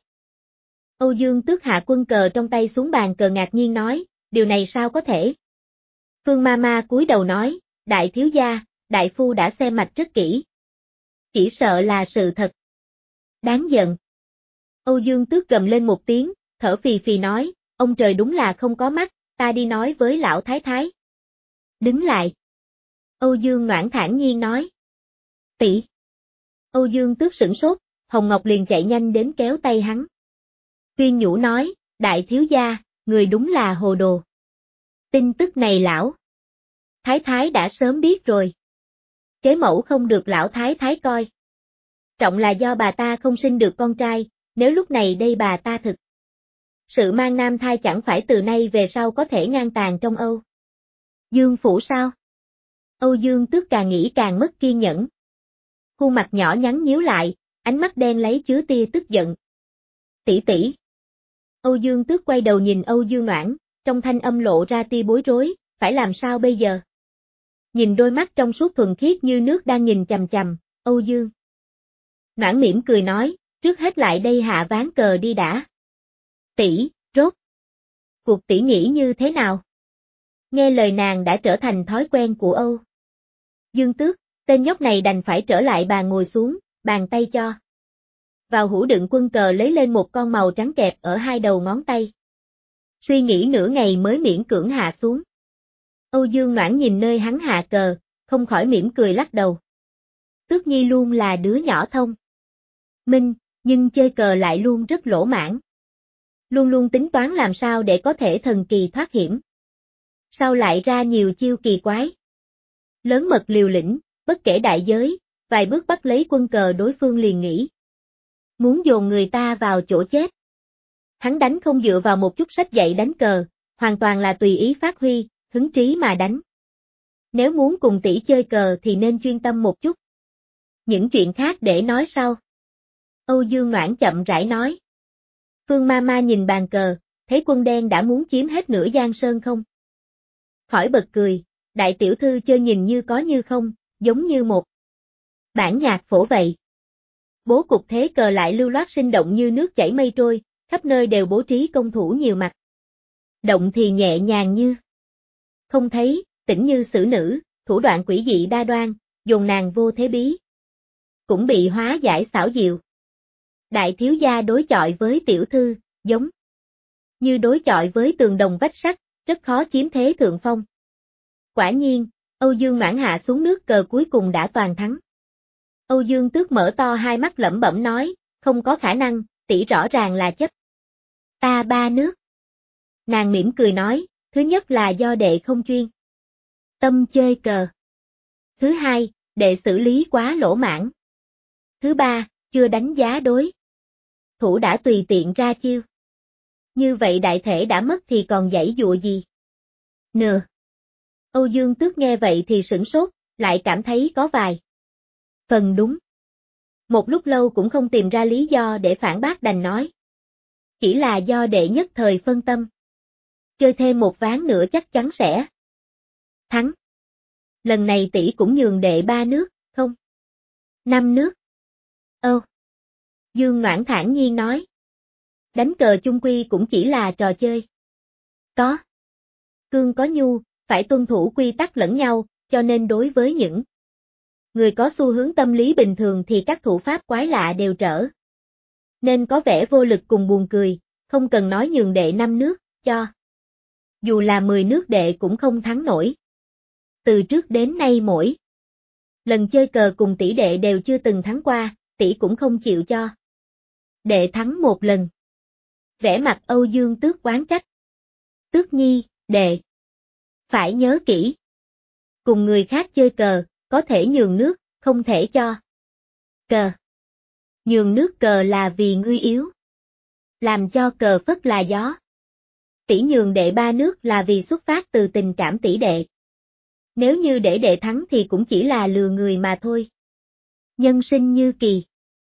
Âu Dương Tước hạ quân cờ trong tay xuống bàn cờ ngạc nhiên nói, điều này sao có thể? Phương Mama cúi đầu nói, đại thiếu gia, đại phu đã xem mạch rất kỹ. Chỉ sợ là sự thật. Đáng giận. Âu Dương Tước gầm lên một tiếng, thở phì phì nói, ông trời đúng là không có mắt, ta đi nói với lão thái thái. Đứng lại. Âu Dương Noãn thản nhiên nói. Tỷ. Âu Dương Tước sửng sốt, Hồng Ngọc liền chạy nhanh đến kéo tay hắn. Tuyên nhủ nói, đại thiếu gia, người đúng là hồ đồ. Tin tức này lão thái thái đã sớm biết rồi. Kế mẫu không được lão thái thái coi trọng là do bà ta không sinh được con trai, nếu lúc này đây bà ta thực sự mang nam thai chẳng phải từ nay về sau có thể ngang tàn trong Âu Dương phủ sao? Âu Dương Tước càng nghĩ càng mất kiên nhẫn. Khuôn mặt nhỏ nhắn nhíu lại, ánh mắt đen lấy chứa tia tức giận. Tỷ tỷ. Âu Dương Tước quay đầu nhìn Âu Dương Noãn, trong thanh âm lộ ra tia bối rối, phải làm sao bây giờ? Nhìn đôi mắt trong suốt thuần khiết như nước đang nhìn chằm chằm, Âu Dương Noãn mỉm cười nói, trước hết lại đây hạ ván cờ đi đã. Tỷ, rốt. Cuộc tỷ nghĩ như thế nào? Nghe lời nàng đã trở thành thói quen của Âu Dương Tước, tên nhóc này đành phải trở lại bàn ngồi xuống, bàn tay cho vào hũ đựng quân cờ lấy lên một con màu trắng kẹp ở hai đầu ngón tay. Suy nghĩ nửa ngày mới miễn cưỡng hạ xuống. Âu Dương Noãn nhìn nơi hắn hạ cờ, không khỏi mỉm cười lắc đầu. Tước Nhi luôn là đứa nhỏ thông minh, nhưng chơi cờ lại luôn rất lỗ mãn. Luôn luôn tính toán làm sao để có thể thần kỳ thoát hiểm. Sao lại ra nhiều chiêu kỳ quái. Lớn mật liều lĩnh, bất kể đại giới, vài bước bắt lấy quân cờ đối phương liền nghĩ. Muốn dồn người ta vào chỗ chết. Hắn đánh không dựa vào một chút sách dạy đánh cờ, hoàn toàn là tùy ý phát huy, hứng trí mà đánh. Nếu muốn cùng tỷ chơi cờ thì nên chuyên tâm một chút. Những chuyện khác để nói sau. Âu Dương Noãn chậm rãi nói. Phương Mama nhìn bàn cờ, thấy quân đen đã muốn chiếm hết nửa Giang Sơn không. Khỏi bật cười, đại tiểu thư chơi nhìn như có như không, giống như một bản nhạc phổ vậy. Bố cục thế cờ lại lưu loát sinh động như nước chảy mây trôi, khắp nơi đều bố trí công thủ nhiều mặt. Động thì nhẹ nhàng như không thấy, tĩnh như xử nữ, thủ đoạn quỷ dị đa đoan, dồn nàng vô thế bí. Cũng bị hóa giải xảo diệu. Đại thiếu gia đối chọi với tiểu thư, giống như đối chọi với tường đồng vách sắt, rất khó chiếm thế thượng phong. Quả nhiên, Âu Dương Noãn hạ xuống nước cờ cuối cùng đã toàn thắng. Âu Dương Tước mở to hai mắt lẩm bẩm nói, không có khả năng, tỷ rõ ràng là chấp. Ta ba nước. Nàng mỉm cười nói, thứ nhất là do đệ không chuyên tâm chơi cờ. Thứ hai, đệ xử lý quá lỗ mãn. Thứ ba, chưa đánh giá đối thủ đã tùy tiện ra chiêu. Như vậy đại thể đã mất thì còn giãy dụa gì? Nờ. Âu Dương Tước nghe vậy thì sửng sốt, lại cảm thấy có vài phần đúng. Một lúc lâu cũng không tìm ra lý do để phản bác đành nói. Chỉ là do đệ nhất thời phân tâm. Chơi thêm một ván nữa chắc chắn sẽ thắng. Lần này tỷ cũng nhường đệ ba nước, không? Năm nước. Âu. Dương Noãn thản nhiên nói. Đánh cờ chung quy cũng chỉ là trò chơi. Có. Cương có nhu, phải tuân thủ quy tắc lẫn nhau, cho nên đối với những người có xu hướng tâm lý bình thường thì các thủ pháp quái lạ đều trở nên có vẻ vô lực cùng buồn cười, không cần nói nhường đệ năm nước, cho dù là mười nước đệ cũng không thắng nổi. Từ trước đến nay mỗi lần chơi cờ cùng tỷ đệ đều chưa từng thắng qua, tỷ cũng không chịu cho đệ thắng một lần. Vẻ mặt Âu Dương Tước oán trách. Tước nhi, đệ phải nhớ kỹ. Cùng người khác chơi cờ, có thể nhường nước, không thể cho cờ. Nhường nước cờ là vì ngươi yếu. Làm cho cờ phất là gió. Tỷ nhường đệ ba nước là vì xuất phát từ tình cảm tỷ đệ. Nếu như để đệ thắng thì cũng chỉ là lừa người mà thôi. Nhân sinh như kỳ.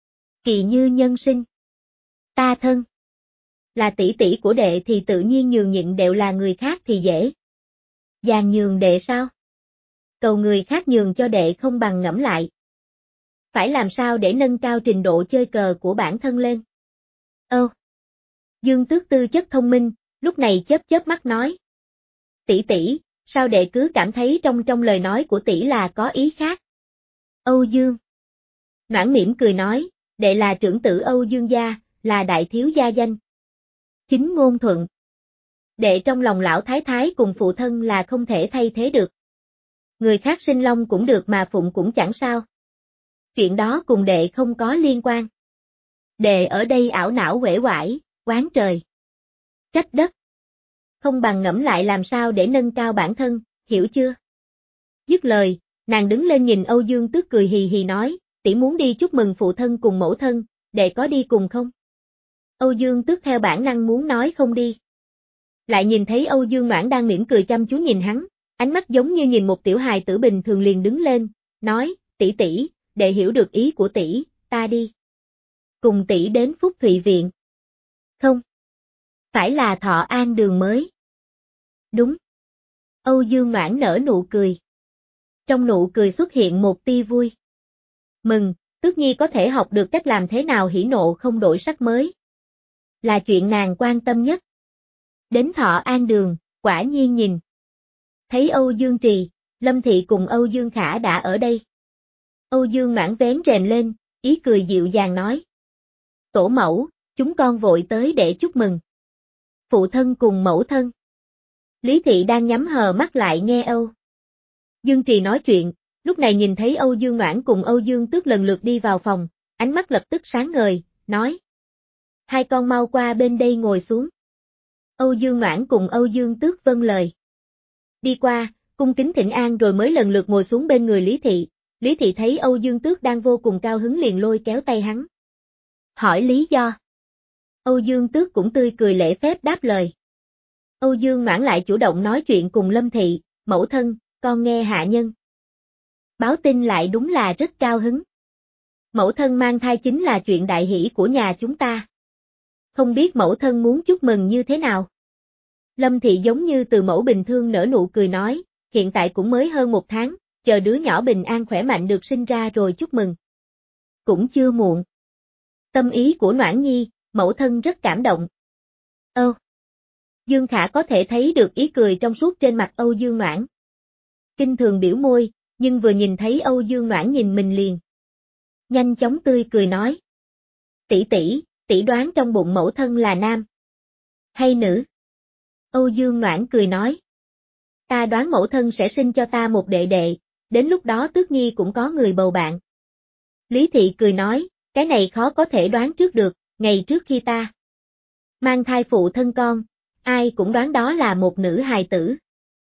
Kỳ như nhân sinh. Ta thân. Là tỷ tỷ của đệ thì tự nhiên nhường nhịn đều là người khác thì dễ. Dàng nhường đệ sao? Cầu người khác nhường cho đệ không bằng ngẫm lại. Phải làm sao để nâng cao trình độ chơi cờ của bản thân lên? Ơ. Dương Tước tư chất thông minh, lúc này chớp chớp mắt nói. Tỷ tỷ, sao đệ cứ cảm thấy trong trong lời nói của tỷ là có ý khác? Âu Dương. Noãn mỉm cười nói, đệ là trưởng tử Âu Dương gia, là đại thiếu gia danh. Chính ngôn thuận. Đệ trong lòng lão thái thái cùng phụ thân là không thể thay thế được. Người khác sinh long cũng được mà phụng cũng chẳng sao. Chuyện đó cùng đệ không có liên quan. Đệ ở đây ảo não uể oải, oán trời. Trách đất. Không bằng ngẫm lại làm sao để nâng cao bản thân, hiểu chưa? Dứt lời, nàng đứng lên nhìn Âu Dương Tước cười hì hì nói, tỷ muốn đi chúc mừng phụ thân cùng mẫu thân, đệ có đi cùng không? Âu Dương Tước theo bản năng muốn nói không đi. Lại nhìn thấy Âu Dương Noãn đang mỉm cười chăm chú nhìn hắn, ánh mắt giống như nhìn một tiểu hài tử bình thường liền đứng lên, nói, tỷ tỷ, đệ hiểu được ý của tỷ, ta đi. Cùng tỷ đến Phúc Thụy Viện. Không. Phải là Thọ An đường mới. Đúng. Âu Dương Noãn nở nụ cười. Trong nụ cười xuất hiện một tia vui. Mừng, Tước nhi có thể học được cách làm thế nào hỉ nộ không đổi sắc mới. Là chuyện nàng quan tâm nhất. Đến Thọ An đường, quả nhiên nhìn. Thấy Âu Dương Trì, Lâm Thị cùng Âu Dương Khả đã ở đây. Âu Dương Noãn vén rèm lên, ý cười dịu dàng nói. Tổ mẫu, chúng con vội tới để chúc mừng. Phụ thân cùng mẫu thân. Lý Thị đang nhắm hờ mắt lại nghe Âu Dương Trì nói chuyện, lúc này nhìn thấy Âu Dương Noãn cùng Âu Dương Tước lần lượt đi vào phòng, ánh mắt lập tức sáng ngời, nói. Hai con mau qua bên đây ngồi xuống. Âu Dương Noãn cùng Âu Dương Tước vâng lời. Đi qua, cung kính thỉnh an rồi mới lần lượt ngồi xuống bên người Lý Thị, Lý Thị thấy Âu Dương Tước đang vô cùng cao hứng liền lôi kéo tay hắn. Hỏi lý do. Âu Dương Tước cũng tươi cười lễ phép đáp lời. Âu Dương Noãn lại chủ động nói chuyện cùng Lâm Thị, mẫu thân, con nghe hạ nhân. Báo tin lại đúng là rất cao hứng. Mẫu thân mang thai chính là chuyện đại hỷ của nhà chúng ta. Không biết mẫu thân muốn chúc mừng như thế nào? Lâm Thị giống như từ mẫu bình thường nở nụ cười nói, hiện tại cũng mới hơn một tháng, chờ đứa nhỏ bình an khỏe mạnh được sinh ra rồi chúc mừng. Cũng chưa muộn. Tâm ý của Noãn Nhi, mẫu thân rất cảm động. Ơ. Dương Khả có thể thấy được ý cười trong suốt trên mặt Âu Dương Noãn. Kinh thường biểu môi, nhưng vừa nhìn thấy Âu Dương Noãn nhìn mình liền. Nhanh chóng tươi cười nói. Tỷ tỷ, tỷ đoán trong bụng mẫu thân là nam hay nữ? Âu Dương Noãn cười nói. Ta đoán mẫu thân sẽ sinh cho ta một đệ đệ, đến lúc đó Tước Nhi cũng có người bầu bạn. Lý Thị cười nói, cái này khó có thể đoán trước được, ngày trước khi ta mang thai phụ thân con, ai cũng đoán đó là một nữ hài tử.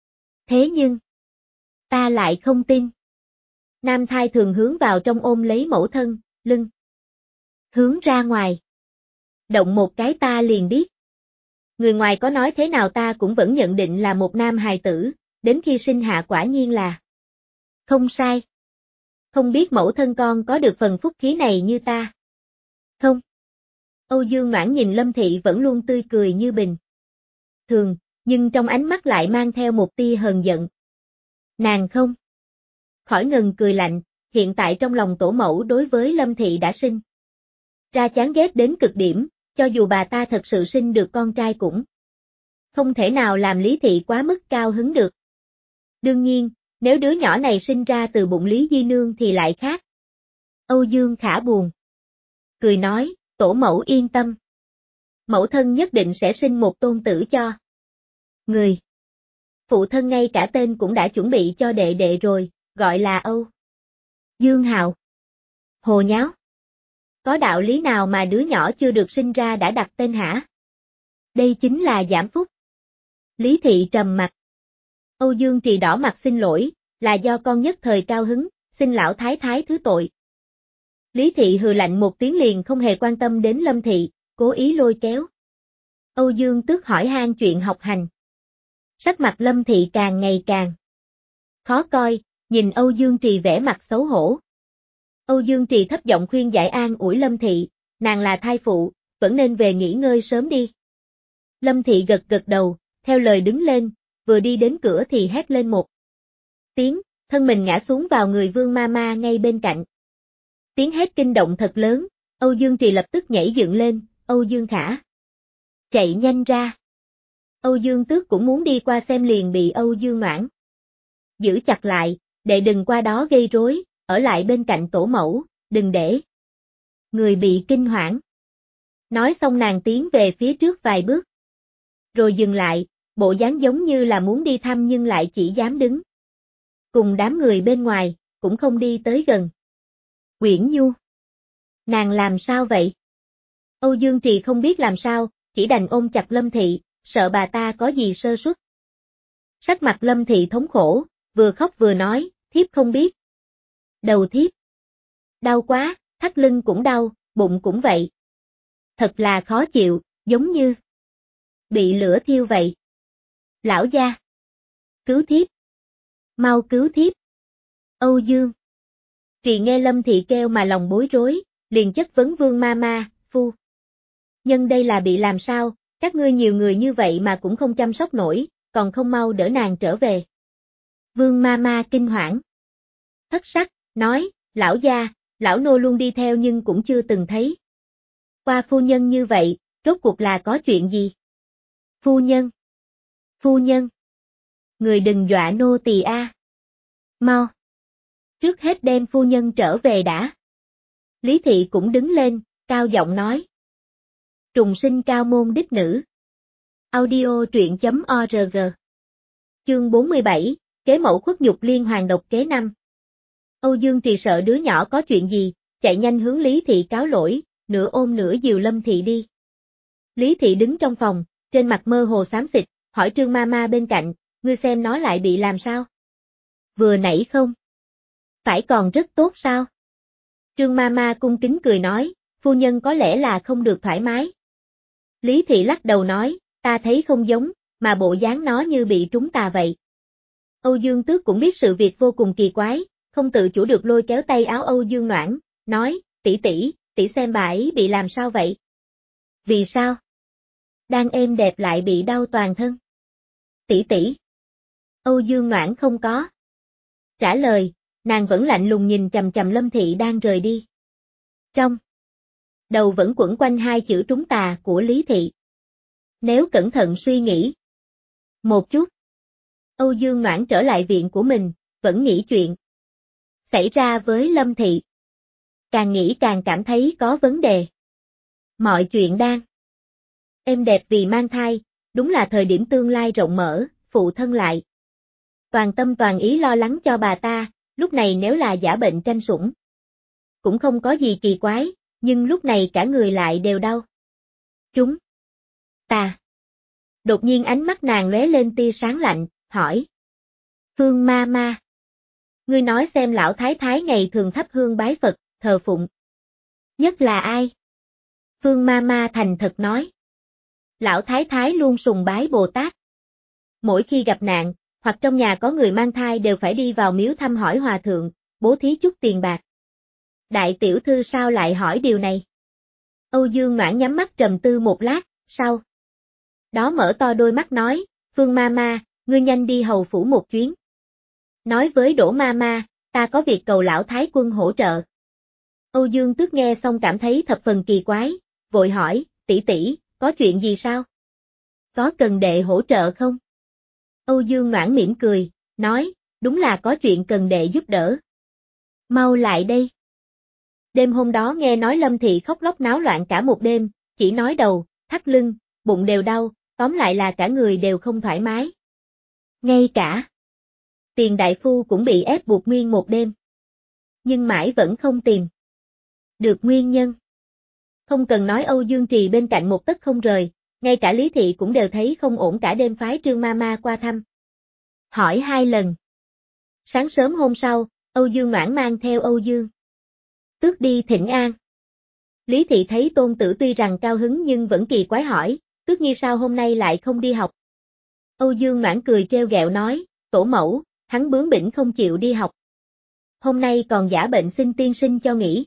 Thế nhưng, ta lại không tin. Nam thai thường hướng vào trong ôm lấy mẫu thân, lưng hướng ra ngoài. Động một cái ta liền biết. Người ngoài có nói thế nào ta cũng vẫn nhận định là một nam hài tử, đến khi sinh hạ quả nhiên là không sai. Không biết mẫu thân con có được phần phúc khí này như ta? Không. Âu Dương Noãn nhìn Lâm Thị vẫn luôn tươi cười như bình thường, nhưng trong ánh mắt lại mang theo một tia hờn giận. Nàng không khỏi ngừng cười lạnh, hiện tại trong lòng tổ mẫu đối với Lâm Thị đã sinh ra chán ghét đến cực điểm, cho dù bà ta thật sự sinh được con trai cũng không thể nào làm Lý Thị quá mức cao hứng được. Đương nhiên, nếu đứa nhỏ này sinh ra từ bụng Lý Di Nương thì lại khác. Âu Dương Khả buồn cười nói, tổ mẫu yên tâm. Mẫu thân nhất định sẽ sinh một tôn tử cho người. Phụ thân ngay cả tên cũng đã chuẩn bị cho đệ đệ rồi, gọi là Âu Dương Hạo. Hồ nháo. Có đạo lý nào mà đứa nhỏ chưa được sinh ra đã đặt tên hả? Đây chính là giảm phúc. Lý Thị trầm mặt. Âu Dương Trì đỏ mặt xin lỗi, là do con nhất thời cao hứng, xin lão thái thái thứ tội. Lý Thị hừ lạnh một tiếng liền không hề quan tâm đến Lâm Thị, cố ý lôi kéo. Âu Dương Tước hỏi han chuyện học hành. Sắc mặt Lâm Thị càng ngày càng khó coi, nhìn Âu Dương Trì vẻ mặt xấu hổ. Âu Dương Trì thấp giọng khuyên giải an ủi Lâm Thị, nàng là thai phụ, vẫn nên về nghỉ ngơi sớm đi. Lâm Thị gật gật đầu, theo lời đứng lên, vừa đi đến cửa thì hét lên một tiếng, thân mình ngã xuống vào người Vương Mama ngay bên cạnh. Tiếng hét kinh động thật lớn, Âu Dương Trì lập tức nhảy dựng lên, Âu Dương Khả. Chạy nhanh ra. Âu Dương Tước cũng muốn đi qua xem liền bị Âu Dương Noãn giữ chặt lại, để đừng qua đó gây rối, ở lại bên cạnh tổ mẫu, đừng để người bị kinh hoảng. Nói xong nàng tiến về phía trước vài bước. Rồi dừng lại, bộ dáng giống như là muốn đi thăm nhưng lại chỉ dám đứng cùng đám người bên ngoài, cũng không đi tới gần. Uyển Nhu. Nàng làm sao vậy? Âu Dương Trì không biết làm sao, chỉ đành ôm chặt Lâm Thị, sợ bà ta có gì sơ suất. Sắc mặt Lâm Thị thống khổ, vừa khóc vừa nói, thiếp không biết. Đầu thiếp đau quá, thắt lưng cũng đau, bụng cũng vậy. Thật là khó chịu, giống như bị lửa thiêu vậy. Lão gia, cứu thiếp. Mau cứu thiếp. Âu Dương Trì nghe Lâm Thị kêu mà lòng bối rối, liền chất vấn Vương Mama, phu nhân đây là bị làm sao, các ngươi nhiều người như vậy mà cũng không chăm sóc nổi, còn không mau đỡ nàng trở về. Vương Mama kinh hoảng thất sắc, nói, lão gia, lão nô luôn đi theo nhưng cũng chưa từng thấy qua phu nhân như vậy, rốt cuộc là có chuyện gì? Phu nhân. Phu nhân. Người đừng dọa nô tỳ a. Mau. Trước hết đem phu nhân trở về đã. Lý Thị cũng đứng lên, cao giọng nói. Trùng sinh cao môn đích nữ. Audio truyện chấm org. Chương bốn mươi bảy, kế mẫu khuất nhục liên hoàn độc kế năm. Âu Dương Trì sợ đứa nhỏ có chuyện gì, chạy nhanh hướng Lý Thị cáo lỗi, nửa ôm nửa dìu Lâm Thị đi. Lý Thị đứng trong phòng, trên mặt mơ hồ xám xịt, hỏi Trương Mama bên cạnh, ngươi xem nó lại bị làm sao? Vừa nãy không? Phải còn rất tốt sao? Trương Mama cung kính cười nói, phu nhân có lẽ là không được thoải mái. Lý Thị lắc đầu nói, ta thấy không giống, mà bộ dáng nó như bị trúng tà vậy. Âu Dương Tước cũng biết sự việc vô cùng kỳ quái, không tự chủ được lôi kéo tay áo Âu Dương Noãn, nói, tỷ tỷ, tỷ xem bà ấy bị làm sao vậy? Vì sao? Đang êm đẹp lại bị đau toàn thân. Tỷ tỷ. Âu Dương Noãn không có trả lời, nàng vẫn lạnh lùng nhìn chằm chằm Lâm Thị đang rời đi. Trong đầu vẫn quẩn quanh hai chữ trúng tà của Lý Thị. Nếu cẩn thận suy nghĩ một chút, Âu Dương Noãn trở lại viện của mình, vẫn nghĩ chuyện xảy ra với Lâm Thị. Càng nghĩ càng cảm thấy có vấn đề. Mọi chuyện đang êm đẹp vì mang thai, đúng là thời điểm tương lai rộng mở, phụ thân lại toàn tâm toàn ý lo lắng cho bà ta, lúc này nếu là giả bệnh tranh sủng cũng không có gì kỳ quái, nhưng lúc này cả người lại đều đau. Chúng ta. Đột nhiên ánh mắt nàng lóe lên tia sáng lạnh, hỏi. Phương ma ma. Ngươi nói xem lão thái thái ngày thường thắp hương bái Phật, thờ phụng nhất là ai? Phương ma ma thành thật nói. Lão thái thái luôn sùng bái Bồ Tát. Mỗi khi gặp nạn, hoặc trong nhà có người mang thai đều phải đi vào miếu thăm hỏi hòa thượng, bố thí chút tiền bạc. Đại tiểu thư sao lại hỏi điều này? Âu Dương Noãn nhắm mắt trầm tư một lát, sau đó mở to đôi mắt nói, Phương ma ma, ngươi nhanh đi hầu phủ một chuyến. Nói với Đỗ ma ma, ta có việc cầu lão thái quân hỗ trợ. Âu Dương Tước nghe xong cảm thấy thập phần kỳ quái, vội hỏi, tỷ tỷ, có chuyện gì sao? Có cần đệ hỗ trợ không? Âu Dương Noãn mỉm cười, nói, đúng là có chuyện cần đệ giúp đỡ. Mau lại đây. Đêm hôm đó nghe nói Lâm Thị khóc lóc náo loạn cả một đêm, chỉ nói đầu, thắt lưng, bụng đều đau, tóm lại là cả người đều không thoải mái. Ngay cả Tiền đại phu cũng bị ép buộc nguyên một đêm. Nhưng mãi vẫn không tìm được nguyên nhân. Không cần nói Âu Dương Trì bên cạnh một tấc không rời, ngay cả Lý Thị cũng đều thấy không ổn cả đêm phái Trương Mama qua thăm. Hỏi hai lần. Sáng sớm hôm sau, Âu Dương Noãn mang theo Âu Dương Tước đi thỉnh an. Lý Thị thấy tôn tử tuy rằng cao hứng nhưng vẫn kỳ quái hỏi, Tước Nhi sao hôm nay lại không đi học? Âu Dương Noãn cười trêu ghẹo nói, tổ mẫu, hắn bướng bỉnh không chịu đi học. Hôm nay còn giả bệnh xin tiên sinh cho nghỉ.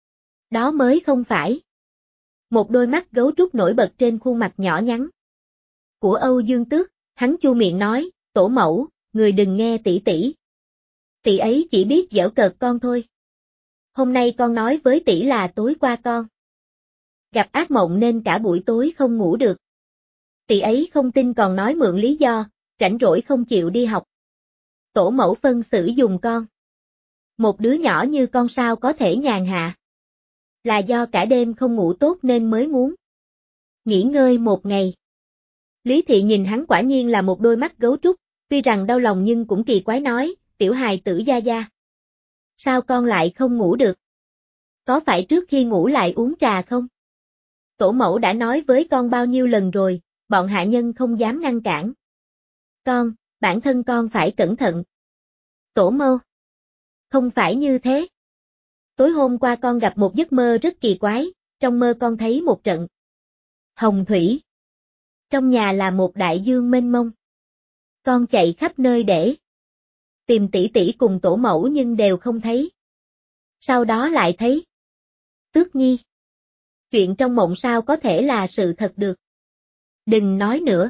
Đó mới không phải. Một đôi mắt gấu trúc nổi bật trên khuôn mặt nhỏ nhắn của Âu Dương Tước, hắn chu miệng nói, tổ mẫu, người đừng nghe tỷ tỷ. Tỷ ấy chỉ biết giễu cợt con thôi. Hôm nay con nói với tỷ là tối qua con gặp ác mộng nên cả buổi tối không ngủ được. Tỷ ấy không tin còn nói mượn lý do, rảnh rỗi không chịu đi học. Tổ mẫu phân xử dùng con. Một đứa nhỏ như con sao có thể nhàn hạ. Là do cả đêm không ngủ tốt nên mới muốn nghỉ ngơi một ngày. Lý Thị nhìn hắn quả nhiên là một đôi mắt gấu trúc, tuy rằng đau lòng nhưng cũng kỳ quái nói, tiểu hài tử gia gia. Sao con lại không ngủ được? Có phải trước khi ngủ lại uống trà không? Tổ mẫu đã nói với con bao nhiêu lần rồi, bọn hạ nhân không dám ngăn cản. Con, bản thân con phải cẩn thận. Tổ mẫu. Không phải như thế. Tối hôm qua con gặp một giấc mơ rất kỳ quái, trong mơ con thấy một trận hồng thủy. Trong nhà là một đại dương mênh mông. Con chạy khắp nơi để tìm tỷ tỷ cùng tổ mẫu nhưng đều không thấy. Sau đó lại thấy Tước Nhi. Chuyện trong mộng sao có thể là sự thật được. Đừng nói nữa.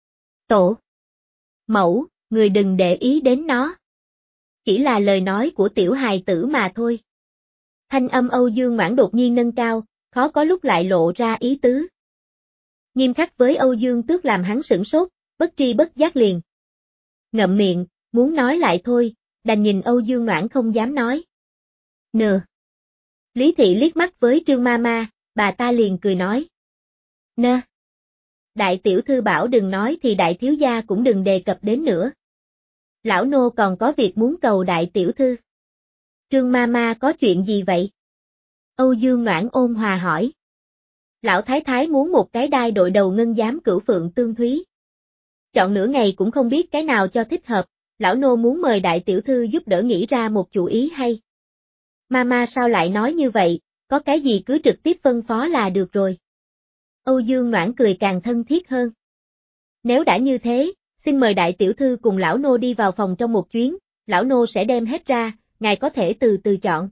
Tổ mẫu, người đừng để ý đến nó. Chỉ là lời nói của tiểu hài tử mà thôi. Thanh âm Âu Dương Noãn đột nhiên nâng cao, khó có lúc lại lộ ra ý tứ. Nghiêm khắc với Âu Dương Tước làm hắn sửng sốt, bất tri bất giác liền. Ngậm miệng, muốn nói lại thôi, đành nhìn Âu Dương Noãn không dám nói. Nờ. Lý Thị liếc mắt với Trương Mama, bà ta liền cười nói. Nơ. Đại tiểu thư bảo đừng nói thì đại thiếu gia cũng đừng đề cập đến nữa. Lão nô còn có việc muốn cầu đại tiểu thư. Trương Mama có chuyện gì vậy? Âu Dương Noãn ôn hòa hỏi. Lão thái thái muốn một cái đai đội đầu ngân giám cửu phượng tương thúy. Chọn nửa ngày cũng không biết cái nào cho thích hợp, lão nô muốn mời đại tiểu thư giúp đỡ nghĩ ra một chủ ý hay. Mama sao lại nói như vậy, có cái gì cứ trực tiếp phân phó là được rồi. Âu Dương Noãn cười càng thân thiết hơn. Nếu đã như thế, xin mời đại tiểu thư cùng lão nô đi vào phòng trong một chuyến, lão nô sẽ đem hết ra, ngài có thể từ từ chọn.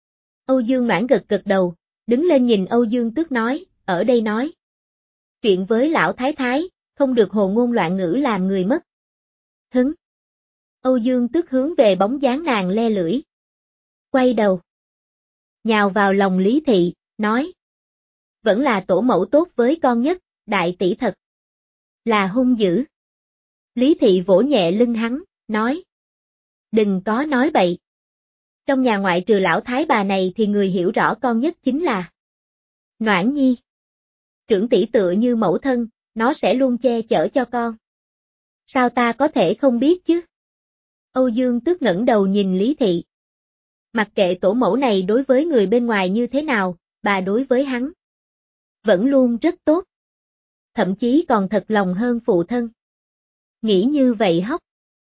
Âu Dương Noãn gật gật đầu, đứng lên nhìn Âu Dương Tước nói, ở đây nói. Chuyện với lão thái thái, không được hồ ngôn loạn ngữ làm người mất. Hứng. Âu Dương Tước hướng về bóng dáng nàng le lưỡi. Quay đầu. Nhào vào lòng Lý Thị, nói. Vẫn là tổ mẫu tốt với con nhất, đại tỷ thật. Là hung dữ. Lý Thị vỗ nhẹ lưng hắn, nói. Đừng có nói bậy. Trong nhà ngoại trừ lão thái bà này thì người hiểu rõ con nhất chính là Noãn Nhi. Trưởng tỷ tựa như mẫu thân, nó sẽ luôn che chở cho con. Sao ta có thể không biết chứ? Âu Dương Tước ngẩng đầu nhìn Lý Thị. Mặc kệ tổ mẫu này đối với người bên ngoài như thế nào, bà đối với hắn vẫn luôn rất tốt. Thậm chí còn thật lòng hơn phụ thân. Nghĩ như vậy hóc.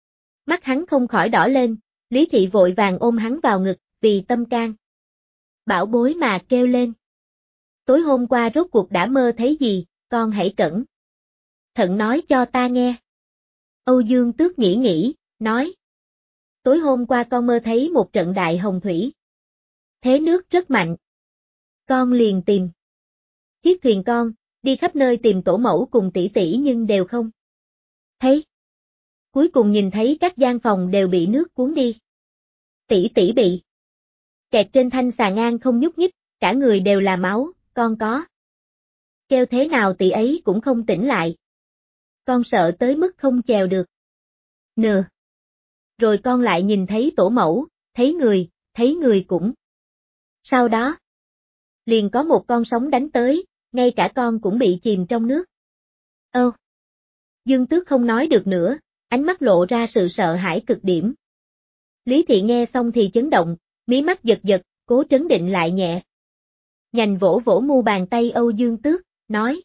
Mắt hắn không khỏi đỏ lên, Lý Thị vội vàng ôm hắn vào ngực, vì tâm can. Bảo bối mà kêu lên. Tối hôm qua rốt cuộc đã mơ thấy gì, con hãy cẩn thận nói cho ta nghe. Âu Dương Tước nghĩ nghĩ, nói. Tối hôm qua con mơ thấy một trận đại hồng thủy. Thế nước rất mạnh. Con liền tìm chiếc thuyền con, đi khắp nơi tìm tổ mẫu cùng tỷ tỷ nhưng đều không thấy. Cuối cùng nhìn thấy các gian phòng đều bị nước cuốn đi. Tỷ tỷ bị kẹt trên thanh xà ngang không nhúc nhích, cả người đều là máu, con có kêu thế nào tỷ ấy cũng không tỉnh lại. Con sợ tới mức không chèo được. Nờ. Rồi con lại nhìn thấy tổ mẫu, thấy người, thấy người cũng. Sau đó, liền có một con sóng đánh tới, ngay cả con cũng bị chìm trong nước. Ơ. Dương Tước không nói được nữa, ánh mắt lộ ra sự sợ hãi cực điểm. Lý Thị nghe xong thì chấn động, mí mắt giật giật, cố trấn định lại nhẹ. Nhành vỗ vỗ mu bàn tay Âu Dương Tước, nói.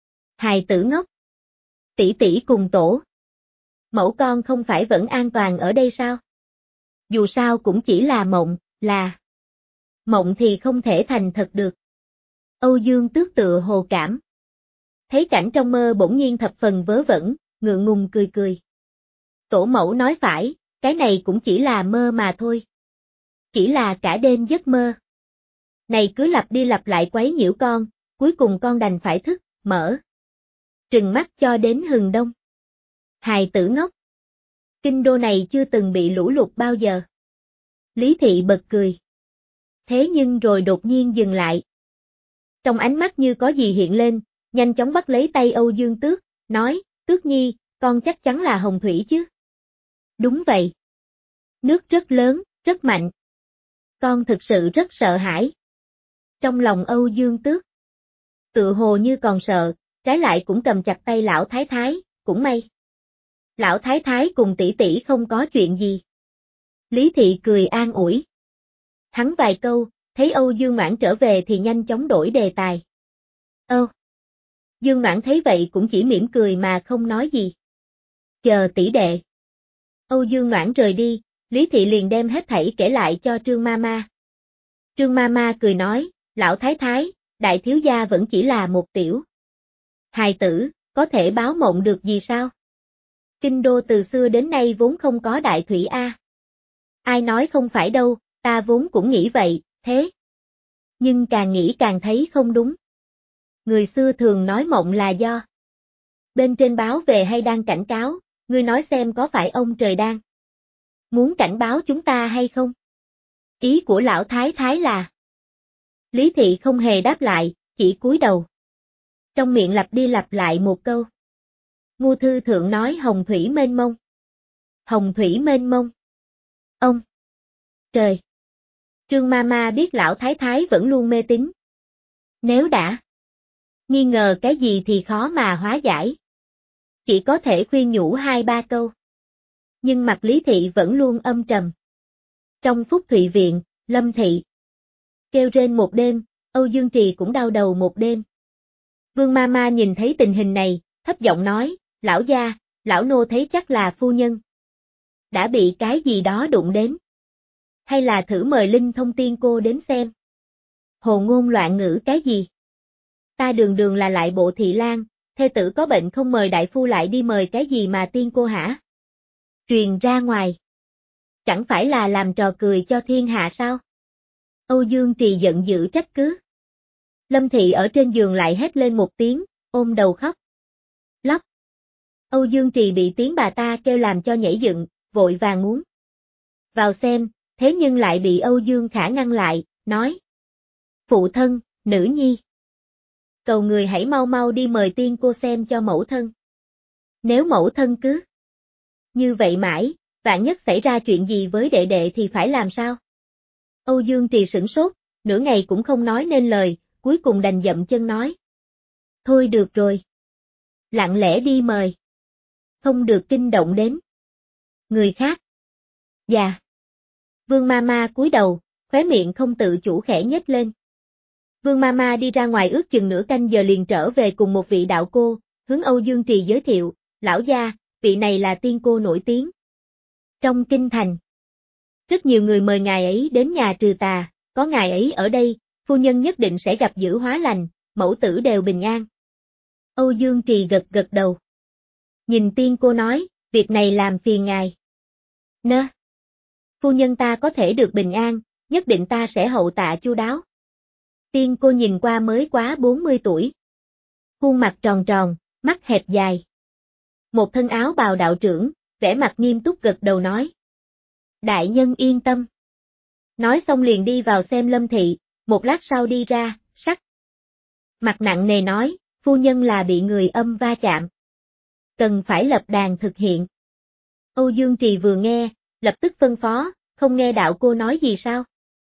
Hài tử ngốc. Tỷ tỷ cùng tổ. Mẫu con không phải vẫn an toàn ở đây sao? Dù sao cũng chỉ là mộng, là. Mộng thì không thể thành thật được. Âu Dương Tước tựa hồ cảm. Thấy cảnh trong mơ bỗng nhiên thập phần vớ vẩn, ngượng ngùng cười cười. Tổ mẫu nói phải, cái này cũng chỉ là mơ mà thôi. Chỉ là cả đêm giấc mơ. Này cứ lặp đi lặp lại quấy nhiễu con, cuối cùng con đành phải thức, mở. Trừng mắt cho đến hừng đông. Hài tử ngốc. Kinh đô này chưa từng bị lũ lụt bao giờ. Lý Thị bật cười. Thế nhưng rồi đột nhiên dừng lại. Trong ánh mắt như có gì hiện lên, nhanh chóng bắt lấy tay Âu Dương Tước, nói, Tước Nhi, con chắc chắn là hồng thủy chứ. Đúng vậy. Nước rất lớn, rất mạnh. Con thực sự rất sợ hãi. Trong lòng Âu Dương Tước. Tự hồ như còn sợ, trái lại cũng cầm chặt tay lão thái thái, cũng may. Lão thái thái cùng tỷ tỷ không có chuyện gì. Lý Thị cười an ủi. Hắn vài câu, thấy Âu Dương Noãn trở về thì nhanh chóng đổi đề tài. Ơ. Dương Noãn thấy vậy cũng chỉ mỉm cười mà không nói gì. Chờ tỷ đệ. Âu Dương Noãn rời đi, Lý Thị liền đem hết thảy kể lại cho Trương Mama. Trương Mama cười nói, lão thái thái, đại thiếu gia vẫn chỉ là một tiểu hài tử, có thể báo mộng được gì sao? Kinh đô từ xưa đến nay vốn không có đại thủy a. Ai nói không phải đâu, ta vốn cũng nghĩ vậy, thế. Nhưng càng nghĩ càng thấy không đúng. Người xưa thường nói mộng là do bên trên báo về hay đang cảnh cáo, ngươi nói xem có phải ông trời đang muốn cảnh báo chúng ta hay không? Ý của lão thái thái là. Lý Thị không hề đáp lại, chỉ cúi đầu. Trong miệng lặp đi lặp lại một câu. Ngu thư thượng nói hồng thủy mênh mông. Hồng thủy mênh mông. Ông. Trời. Trương Mama biết lão thái thái vẫn luôn mê tín. Nếu đã nghi ngờ cái gì thì khó mà hóa giải. Chỉ có thể khuyên nhủ hai ba câu. Nhưng mặt Lý Thị vẫn luôn âm trầm. Trong Phúc Thụy Viện, Lâm Thị kêu rên một đêm, Âu Dương Trì cũng đau đầu một đêm. Vương Mama nhìn thấy tình hình này, thấp giọng nói, lão gia, lão nô thấy chắc là phu nhân Đã bị cái gì đó đụng đến? Hay là thử mời Linh Thông tiên cô đến xem? Hồ ngôn loạn ngữ cái gì? Ta đường đường là lại bộ thị lang, thê tử có bệnh không mời đại phu lại đi mời cái gì mà tiên cô hả? Truyền ra ngoài. Chẳng phải là làm trò cười cho thiên hạ sao? Âu Dương Trì giận dữ trách cứ. Lâm Thị ở trên giường lại hét lên một tiếng, ôm đầu khóc. Lóc. Âu Dương Trì bị tiếng bà ta kêu làm cho nhảy dựng, vội vàng muốn vào xem, thế nhưng lại bị Âu Dương Khả ngăn lại, nói. Phụ thân, nữ nhi. Cầu người hãy mau mau đi mời tiên cô xem cho mẫu thân. Nếu mẫu thân cứ như vậy mãi, vạn nhất xảy ra chuyện gì với đệ đệ thì phải làm sao? Âu Dương Trì sửng sốt, nửa ngày cũng không nói nên lời, cuối cùng đành dậm chân nói. Thôi được rồi. Lặng lẽ đi mời. Không được kinh động đến người khác. Dạ. Vương Mama cúi đầu, khóe miệng không tự chủ khẽ nhếch lên. Vương Mama đi ra ngoài ước chừng nửa canh giờ liền trở về cùng một vị đạo cô, hướng Âu Dương Trì giới thiệu, lão gia, vị này là tiên cô nổi tiếng trong kinh thành. Rất nhiều người mời ngài ấy đến nhà trừ tà, có ngài ấy ở đây, phu nhân nhất định sẽ gặp dữ hóa lành, mẫu tử đều bình an. Âu Dương Trì gật gật đầu. Nhìn tiên cô nói, việc này làm phiền ngài. Nơ. Phu nhân ta có thể được bình an, nhất định ta sẽ hậu tạ chu đáo. Tiên cô nhìn qua mới quá bốn mươi tuổi. Khuôn mặt tròn tròn, mắt hẹp dài. Một thân áo bào đạo trưởng, vẻ mặt nghiêm túc gật đầu nói. Đại nhân yên tâm. Nói xong liền đi vào xem Lâm Thị, một lát sau đi ra, sắc. Mặt nặng nề nói, phu nhân là bị người âm va chạm. Cần phải lập đàn thực hiện. Âu Dương Trì vừa nghe, lập tức phân phó, không nghe đạo cô nói gì sao?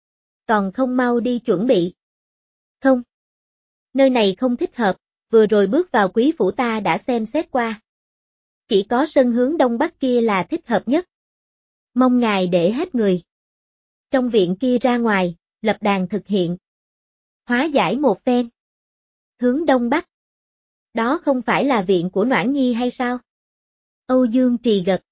Còn không mau đi chuẩn bị. Không. Nơi này không thích hợp, vừa rồi bước vào quý phủ ta đã xem xét qua. Chỉ có sân hướng đông bắc kia là thích hợp nhất. Mong ngài để hết người. Trong viện kia ra ngoài, lập đàn thực hiện. Hóa giải một phen. Hướng đông bắc. Đó không phải là viện của Noãn Nhi hay sao? Âu Dương Trì gật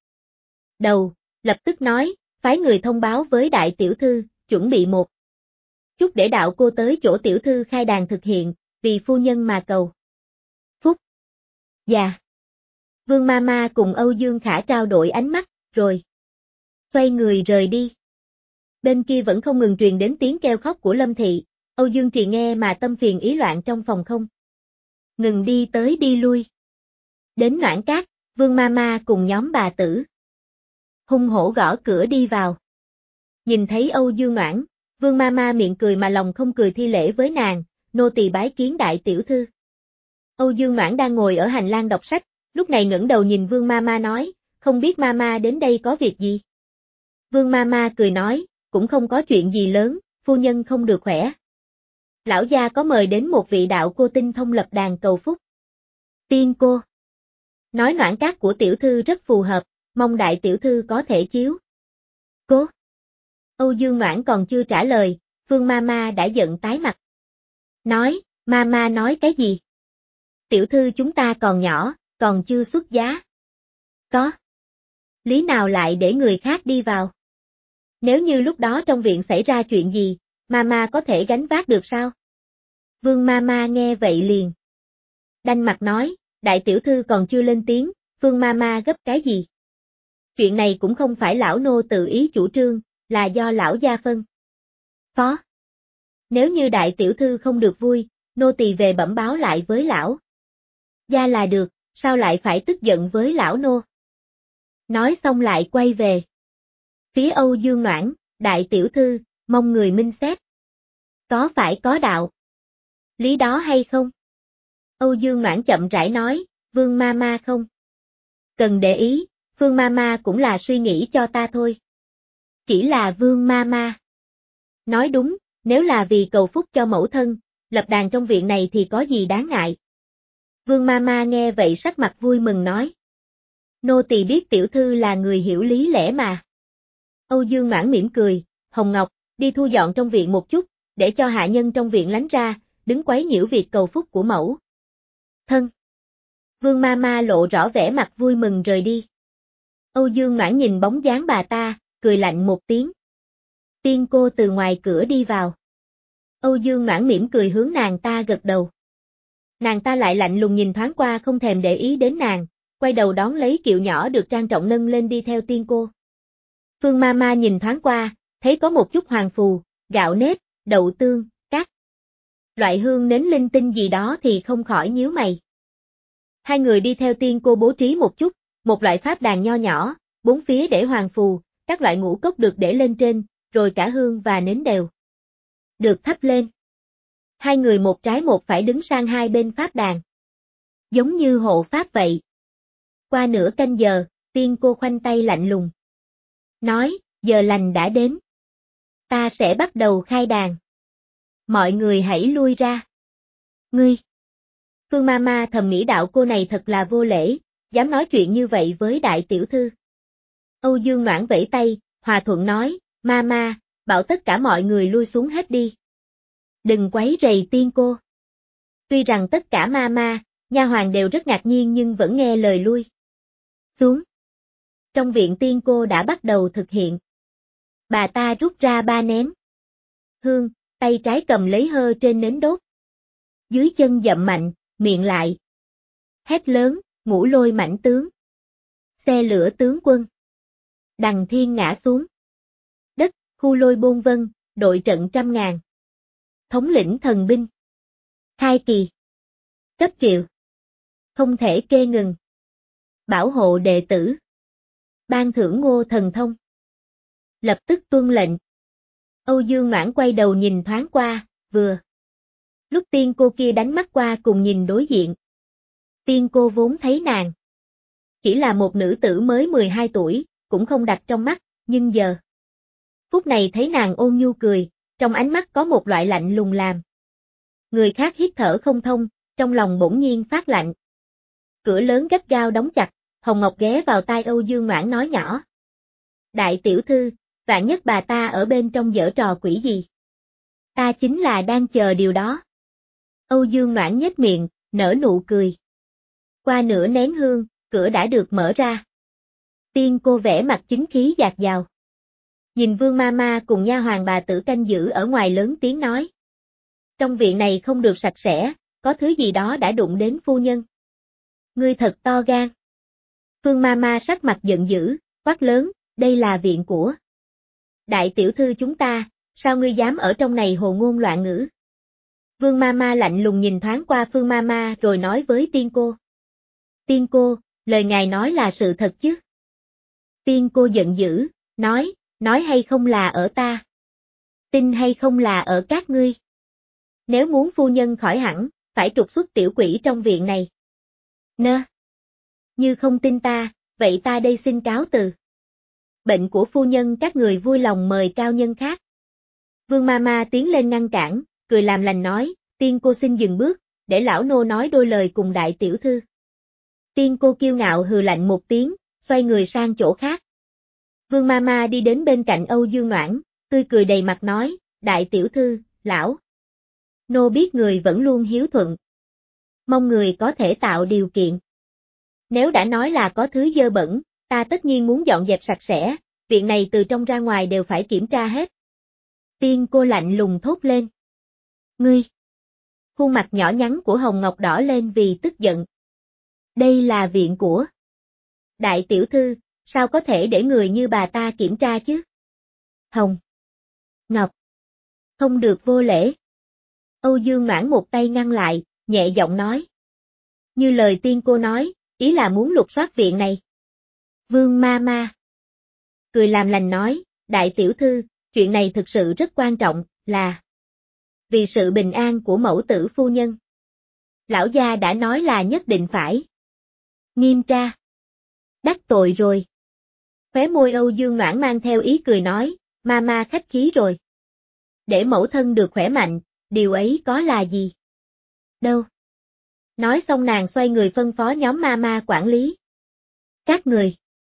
đầu, lập tức nói, phái người thông báo với đại tiểu thư, chuẩn bị một chút để đạo cô tới chỗ tiểu thư khai đàn thực hiện, vì phu nhân mà cầu phúc. Dạ. Vương Mama cùng Âu Dương Khả trao đổi ánh mắt, rồi xoay người rời đi. Bên kia vẫn không ngừng truyền đến tiếng kêu khóc của Lâm Thị, Âu Dương Trì nghe mà tâm phiền ý loạn trong phòng không ngừng đi tới đi lui. Đến Noãn Cát, Vương Mama cùng nhóm bà tử hung hổ gõ cửa đi vào. Nhìn thấy Âu Dương Noãn, Vương Mama miệng cười mà lòng không cười thi lễ với nàng, nô tỳ bái kiến đại tiểu thư. Âu Dương Noãn đang ngồi ở hành lang đọc sách, lúc này ngẩng đầu nhìn Vương Mama nói, không biết Mama đến đây có việc gì? Vương Mama cười nói, cũng không có chuyện gì lớn, phu nhân không được khỏe. Lão gia có mời đến một vị đạo cô tinh thông lập đàn cầu phúc. Tiên cô. Nói Noãn Cát của tiểu thư rất phù hợp, mong đại tiểu thư có thể chiếu cố. Âu Dương Noãn còn chưa trả lời, Vương Mama đã giận tái mặt. Nói, Mama nói cái gì? Tiểu thư chúng ta còn nhỏ, còn chưa xuất giá. Có lý nào lại để người khác đi vào? Nếu như lúc đó trong viện xảy ra chuyện gì, Mama có thể gánh vác được sao? Vương Mama nghe vậy liền đanh mặt nói, đại tiểu thư còn chưa lên tiếng, Vương Mama gấp cái gì? Chuyện này cũng không phải lão nô tự ý chủ trương, là do lão gia phân phó. Nếu như đại tiểu thư không được vui, nô tỳ về bẩm báo lại với lão gia là được, sao lại phải tức giận với lão nô? Nói xong lại quay về phía Âu Dương Noãn, đại tiểu thư, mong người minh xét. Có phải có đạo lý đó hay không? Âu Dương Noãn chậm rãi nói, Vương Mama không cần để ý, Vương Mama cũng là suy nghĩ cho ta thôi. Chỉ là Vương Mama nói đúng, nếu là vì cầu phúc cho mẫu thân, lập đàn trong viện này thì có gì đáng ngại. Vương Mama nghe vậy sắc mặt vui mừng nói. Nô tỳ biết tiểu thư là người hiểu lý lẽ mà. Âu Dương Noãn mỉm cười, Hồng Ngọc, đi thu dọn trong viện một chút, để cho hạ nhân trong viện lánh ra, đứng quấy nhiễu việc cầu phúc của mẫu thân. Vương Mama lộ rõ vẻ mặt vui mừng rời đi. Âu Dương Noãn nhìn bóng dáng bà ta, cười lạnh một tiếng. Tiên cô từ ngoài cửa đi vào. Âu Dương Noãn mỉm cười hướng nàng ta gật đầu. Nàng ta lại lạnh lùng nhìn thoáng qua không thèm để ý đến nàng, quay đầu đón lấy kiệu nhỏ được trang trọng nâng lên đi theo tiên cô. Phương Mama nhìn thoáng qua, thấy có một chút hoàng phù, gạo nếp, đậu tương, các loại hương nến linh tinh gì đó thì không khỏi nhíu mày. Hai người đi theo tiên cô bố trí một chút, một loại pháp đàn nho nhỏ, bốn phía để hoàng phù, các loại ngũ cốc được để lên trên, rồi cả hương và nến đều được thắp lên. Hai người một trái một phải đứng sang hai bên pháp đàn. Giống như hộ pháp vậy. Qua nửa canh giờ, tiên cô khoanh tay lạnh lùng. Nói, giờ lành đã đến. Ta sẽ bắt đầu khai đàn. Mọi người hãy lui ra. Ngươi! Phương Mama thầm nghĩ đạo cô này thật là vô lễ, dám nói chuyện như vậy với đại tiểu thư. Âu Dương Noãn vẫy tay, hòa thuận nói, Mama, bảo tất cả mọi người lui xuống hết đi. Đừng quấy rầy tiên cô. Tuy rằng tất cả Mama, nha hoàn đều rất ngạc nhiên nhưng vẫn nghe lời lui xuống. Trong viện tiên cô đã bắt đầu thực hiện. Bà ta rút ra ba nén hương, tay trái cầm lấy hơ trên nến đốt. Dưới chân dậm mạnh, miệng lại. Hét lớn, ngũ lôi mãnh tướng. Xe lửa tướng quân. Đằng thiên ngã xuống. Đất, khu lôi bôn vân, đội trận trăm ngàn. Thống lĩnh thần binh. Hai kỳ. Cấp triệu. Không thể kê ngừng. Bảo hộ đệ tử. Ban thưởng ngô thần thông. Lập tức tuân lệnh. Âu Dương Noãn quay đầu nhìn thoáng qua, vừa. Lúc tiên cô kia đánh mắt qua cùng nhìn đối diện. Tiên cô vốn thấy nàng. Chỉ là một nữ tử mới mười hai tuổi, cũng không đặt trong mắt, nhưng giờ. Phút này thấy nàng ôn nhu cười, trong ánh mắt có một loại lạnh lùng làm. Người khác hít thở không thông, trong lòng bỗng nhiên phát lạnh. Cửa lớn gắt gao đóng chặt, Hồng Ngọc ghé vào tai Âu Dương Noãn nói nhỏ. Đại tiểu thư, vạn nhất bà ta ở bên trong giở trò quỷ gì? Ta chính là đang chờ điều đó. Âu Dương Noãn nhếch miệng, nở nụ cười. Qua nửa nén hương, cửa đã được mở ra. Tiên cô vẽ mặt chính khí dạt dào. Nhìn Vương Mama cùng nha hoàn bà tử canh giữ ở ngoài lớn tiếng nói. Trong viện này không được sạch sẽ, có thứ gì đó đã đụng đến phu nhân. Ngươi thật to gan. Vương Mama sắc mặt giận dữ, quát lớn, đây là viện của đại tiểu thư chúng ta, sao ngươi dám ở trong này hồ ngôn loạn ngữ? Vương Mama lạnh lùng nhìn thoáng qua Phương Mama rồi nói với tiên cô. Tiên cô, lời ngài nói là sự thật chứ? Tiên cô giận dữ, nói, nói hay không là ở ta? Tin hay không là ở các ngươi? Nếu muốn phu nhân khỏi hẳn, phải trục xuất tiểu quỷ trong viện này. Nơ. Như không tin ta, vậy ta đây xin cáo từ. Bệnh của phu nhân các người vui lòng mời cao nhân khác. Vương Mama tiến lên ngăn cản, cười làm lành nói, tiên cô xin dừng bước, để lão nô nói đôi lời cùng đại tiểu thư. Tiên cô kiêu ngạo hừ lạnh một tiếng, xoay người sang chỗ khác. Vương Mama đi đến bên cạnh Âu Dương Noãn, tươi cười đầy mặt nói, đại tiểu thư, lão. Nô biết người vẫn luôn hiếu thuận. Mong người có thể tạo điều kiện. Nếu đã nói là có thứ dơ bẩn, ta tất nhiên muốn dọn dẹp sạch sẽ, viện này từ trong ra ngoài đều phải kiểm tra hết. Tiên cô lạnh lùng thốt lên. Ngươi! Khuôn mặt nhỏ nhắn của Hồng Ngọc đỏ lên vì tức giận. Đây là viện của đại tiểu thư, sao có thể để người như bà ta kiểm tra chứ? Hồng Ngọc! Không được vô lễ. Âu Dương Noãn một tay ngăn lại, nhẹ giọng nói. Như lời tiên cô nói, ý là muốn lục soát viện này. Vương Mama cười làm lành nói, đại tiểu thư, chuyện này thực sự rất quan trọng, là vì sự bình an của mẫu tử phu nhân. Lão gia đã nói là nhất định phải nghiêm tra. Đắc tội rồi. Khóe môi Âu Dương Noãn mang theo ý cười nói, Mama khách khí rồi. Để mẫu thân được khỏe mạnh, điều ấy có là gì? Đâu? Nói xong nàng xoay người phân phó nhóm Mama quản lý. Các người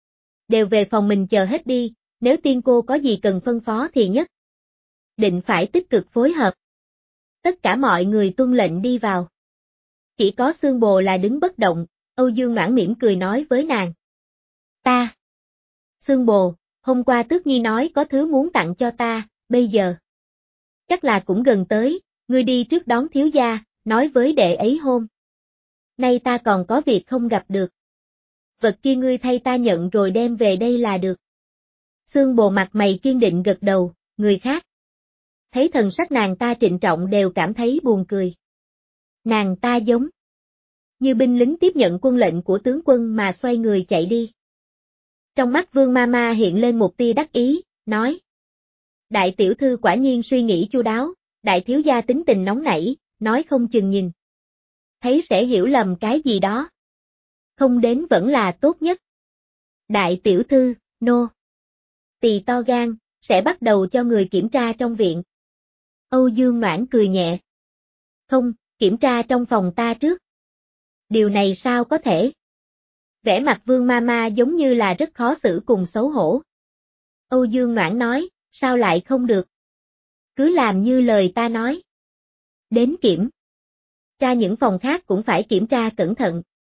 đều về phòng mình chờ hết đi, nếu tiên cô có gì cần phân phó thì nhất định phải tích cực phối hợp. Tất cả mọi người tuân lệnh đi vào. Chỉ có Xương Bồ là đứng bất động, Âu Dương Noãn mỉm cười nói với nàng. Ta Xương bồ, hôm qua Tước Nhi nói có thứ muốn tặng cho ta, bây giờ. Chắc là cũng gần tới, ngươi đi trước đón thiếu gia, nói với đệ ấy hôm. Nay ta còn có việc không gặp được. Vật kia ngươi thay ta nhận rồi đem về đây là được. Xương bồ mặt mày kiên định gật đầu, người khác. Thấy thần sắc nàng ta trịnh trọng đều cảm thấy buồn cười. Nàng ta giống như binh lính tiếp nhận quân lệnh của tướng quân mà xoay người chạy đi. Trong mắt Vương Mama hiện lên một tia đắc ý, nói. Đại tiểu thư quả nhiên suy nghĩ chu đáo, đại thiếu gia tính tình nóng nảy, nói không chừng nhìn. Thấy sẽ hiểu lầm cái gì đó. Không đến vẫn là tốt nhất. Đại tiểu thư, nô. Tỳ to gan, sẽ bắt đầu cho người kiểm tra trong viện. Âu Dương Noãn cười nhẹ. Không, kiểm tra trong phòng ta trước. Điều này sao có thể? Vẻ mặt Vương Mama giống như là rất khó xử cùng xấu hổ. Âu Dương Noãn nói, sao lại không được? Cứ làm như lời ta nói. Đến kiểm tra những phòng khác cũng phải kiểm tra cẩn thận.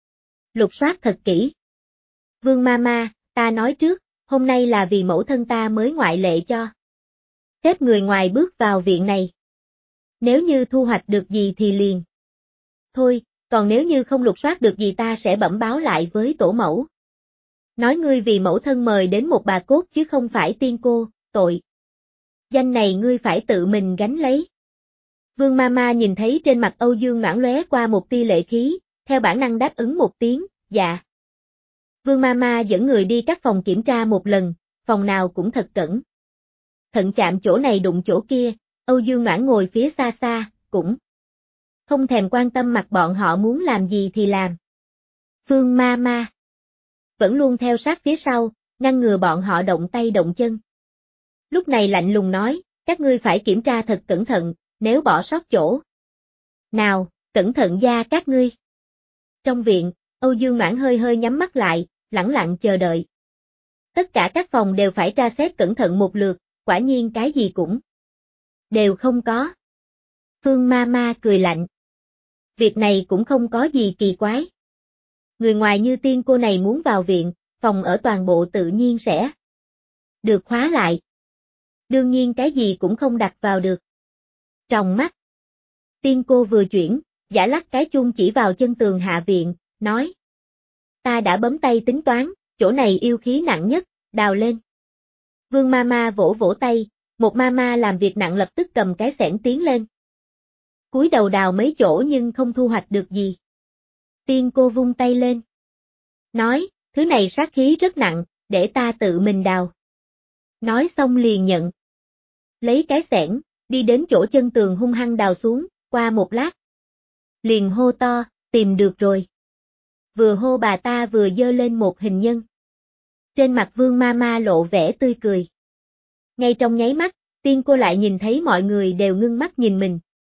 Lục soát thật kỹ. Vương Mama, ta nói trước, hôm nay là vì mẫu thân ta mới ngoại lệ cho phép người ngoài bước vào viện này. Nếu như thu hoạch được gì thì liền. Thôi, còn nếu như không lục soát được gì ta sẽ bẩm báo lại với tổ mẫu. Nói ngươi vì mẫu thân mời đến một bà cốt chứ không phải tiên cô, tội. Danh này ngươi phải tự mình gánh lấy. Vương Mama nhìn thấy trên mặt Âu Dương Noãn lóe qua một tia lệ khí, theo bản năng đáp ứng một tiếng, dạ. Vương Mama dẫn người đi các phòng kiểm tra một lần, phòng nào cũng thật cẩn thận chạm chỗ này đụng chỗ kia, Âu Dương Noãn ngồi phía xa xa, cũng không thèm quan tâm mặt bọn họ muốn làm gì thì làm. Vương Mama vẫn luôn theo sát phía sau, ngăn ngừa bọn họ động tay động chân. Lúc này lạnh lùng nói, các ngươi phải kiểm tra thật cẩn thận, nếu bỏ sót chỗ. Nào, cẩn thận gia các ngươi. Trong viện, Âu Dương Noãn hơi hơi nhắm mắt lại, lẳng lặng chờ đợi. Tất cả các phòng đều phải tra xét cẩn thận một lượt, quả nhiên cái gì cũng đều không có. Phương Mama cười lạnh. Việc này cũng không có gì kỳ quái. Người ngoài như tiên cô này muốn vào viện, phòng ở toàn bộ tự nhiên sẽ được khóa lại. Đương nhiên cái gì cũng không đặt vào được. Tròng mắt. Tiên cô vừa chuyển, giả lắc cái chuông chỉ vào chân tường hạ viện, nói. Ta đã bấm tay tính toán, chỗ này yêu khí nặng nhất, đào lên. Vương Mama vỗ vỗ tay, một Mama làm việc nặng lập tức cầm cái xẻng tiến lên. Cúi đầu đào mấy chỗ nhưng không thu hoạch được gì. Tiên cô vung tay lên. Nói, thứ này sát khí rất nặng, để ta tự mình đào. Nói xong liền nhận. Lấy cái xẻng, đi đến chỗ chân tường hung hăng đào xuống, qua một lát. Liền hô to, tìm được rồi. Vừa hô bà ta vừa giơ lên một hình nhân. Trên mặt Vương Mama lộ vẻ tươi cười. Ngay trong nháy mắt, tiên cô lại nhìn thấy mọi người đều ngưng mắt nhìn mình.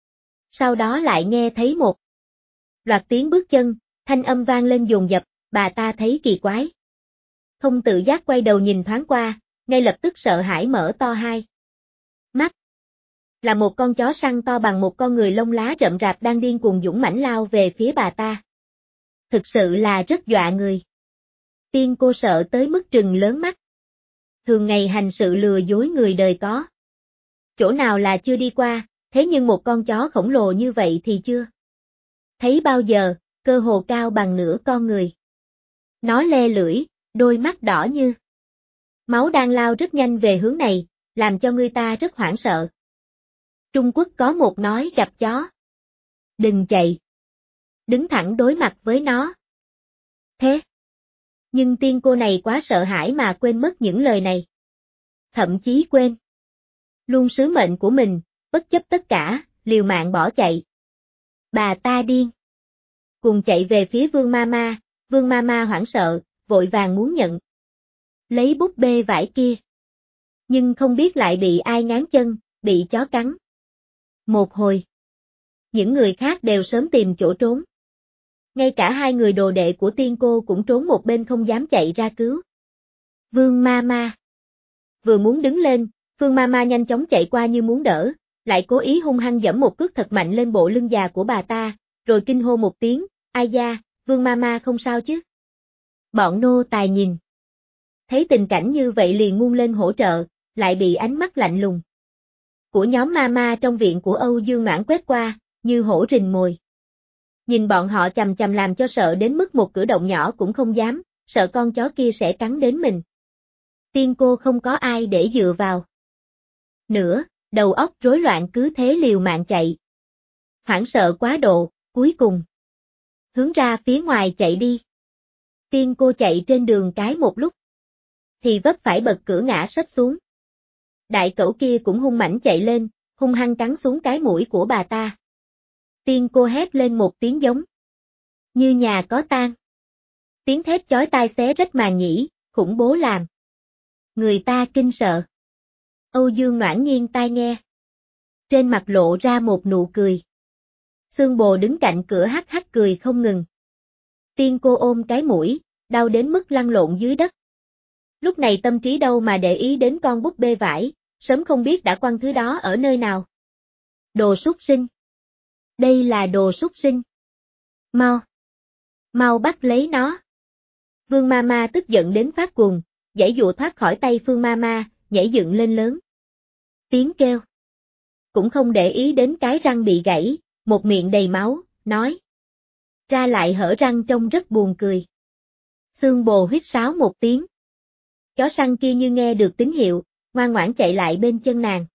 Sau đó lại nghe thấy một loạt tiếng bước chân, thanh âm vang lên dồn dập, bà ta thấy kỳ quái. Không tự giác quay đầu nhìn thoáng qua, ngay lập tức sợ hãi mở to hai mắt. Là một con chó săn to bằng một con người lông lá rậm rạp đang điên cuồng dũng mãnh lao về phía bà ta. Thực sự là rất dọa người. Tiên cô sợ tới mức trừng lớn mắt. Thường ngày hành sự lừa dối người đời có. Chỗ nào là chưa đi qua, thế nhưng một con chó khổng lồ như vậy thì chưa thấy bao giờ, cơ hồ cao bằng nửa con người. Nó le lưỡi, đôi mắt đỏ như máu đang lao rất nhanh về hướng này, làm cho người ta rất hoảng sợ. Trung Quốc có một nói gặp chó. Đừng chạy. Đứng thẳng đối mặt với nó. Thế. Nhưng tiên cô này quá sợ hãi mà quên mất những lời này. Thậm chí quên luôn sứ mệnh của mình, bất chấp tất cả, liều mạng bỏ chạy. Bà ta điên. Cùng chạy về phía Vương Mama, Vương Mama hoảng sợ, vội vàng muốn nhận. Lấy búp bê vải kia. Nhưng không biết lại bị ai ngáng chân, bị chó cắn. Một hồi. Những người khác đều sớm tìm chỗ trốn. Ngay cả hai người đồ đệ của tiên cô cũng trốn một bên không dám chạy ra cứu. Vương Mama vừa muốn đứng lên, Vương Mama nhanh chóng chạy qua như muốn đỡ, lại cố ý hung hăng giẫm một cước thật mạnh lên bộ lưng già của bà ta, rồi kinh hô một tiếng, ai da, Vương Mama không sao chứ? Bọn nô tài nhìn. Thấy tình cảnh như vậy liền muôn lên hỗ trợ, lại bị ánh mắt lạnh lùng của nhóm mama trong viện của Âu Dương Noãn quét qua, như hổ rình mồi. Nhìn bọn họ chằm chằm làm cho sợ đến mức một cử động nhỏ cũng không dám, sợ con chó kia sẽ cắn đến mình. Tiên cô không có ai để dựa vào nữa, đầu óc rối loạn cứ thế liều mạng chạy. Hoảng sợ quá độ, cuối cùng hướng ra phía ngoài chạy đi. Tiên cô chạy trên đường cái một lúc, thì vấp phải bật cửa ngã sấp xuống. Đại cẩu kia cũng hung mãnh chạy lên, hung hăng cắn xuống cái mũi của bà ta. Tiên cô hét lên một tiếng giống như nhà có tang. Tiếng thét chói tai xé rách màn nhĩ, khủng bố làm người ta kinh sợ. Âu Dương Noãn nghiêng tai nghe. Trên mặt lộ ra một nụ cười. Xương Bồ đứng cạnh cửa hắc hắc cười không ngừng. Tiên cô ôm cái mũi, đau đến mức lăn lộn dưới đất. Lúc này tâm trí đâu mà để ý đến con búp bê vải, sớm không biết đã quăng thứ đó ở nơi nào. Đồ súc sinh. Đây là đồ súc sinh. Mau. Mau bắt lấy nó. Vương Mama tức giận đến phát cuồng, giãy giụa thoát khỏi tay Phương Mama, nhảy dựng lên lớn tiếng kêu. Cũng không để ý đến cái răng bị gãy, một miệng đầy máu, nói ra lại hở răng trông rất buồn cười. Xương Bồ huýt sáo một tiếng. Chó săn kia như nghe được tín hiệu, ngoan ngoãn chạy lại bên chân nàng.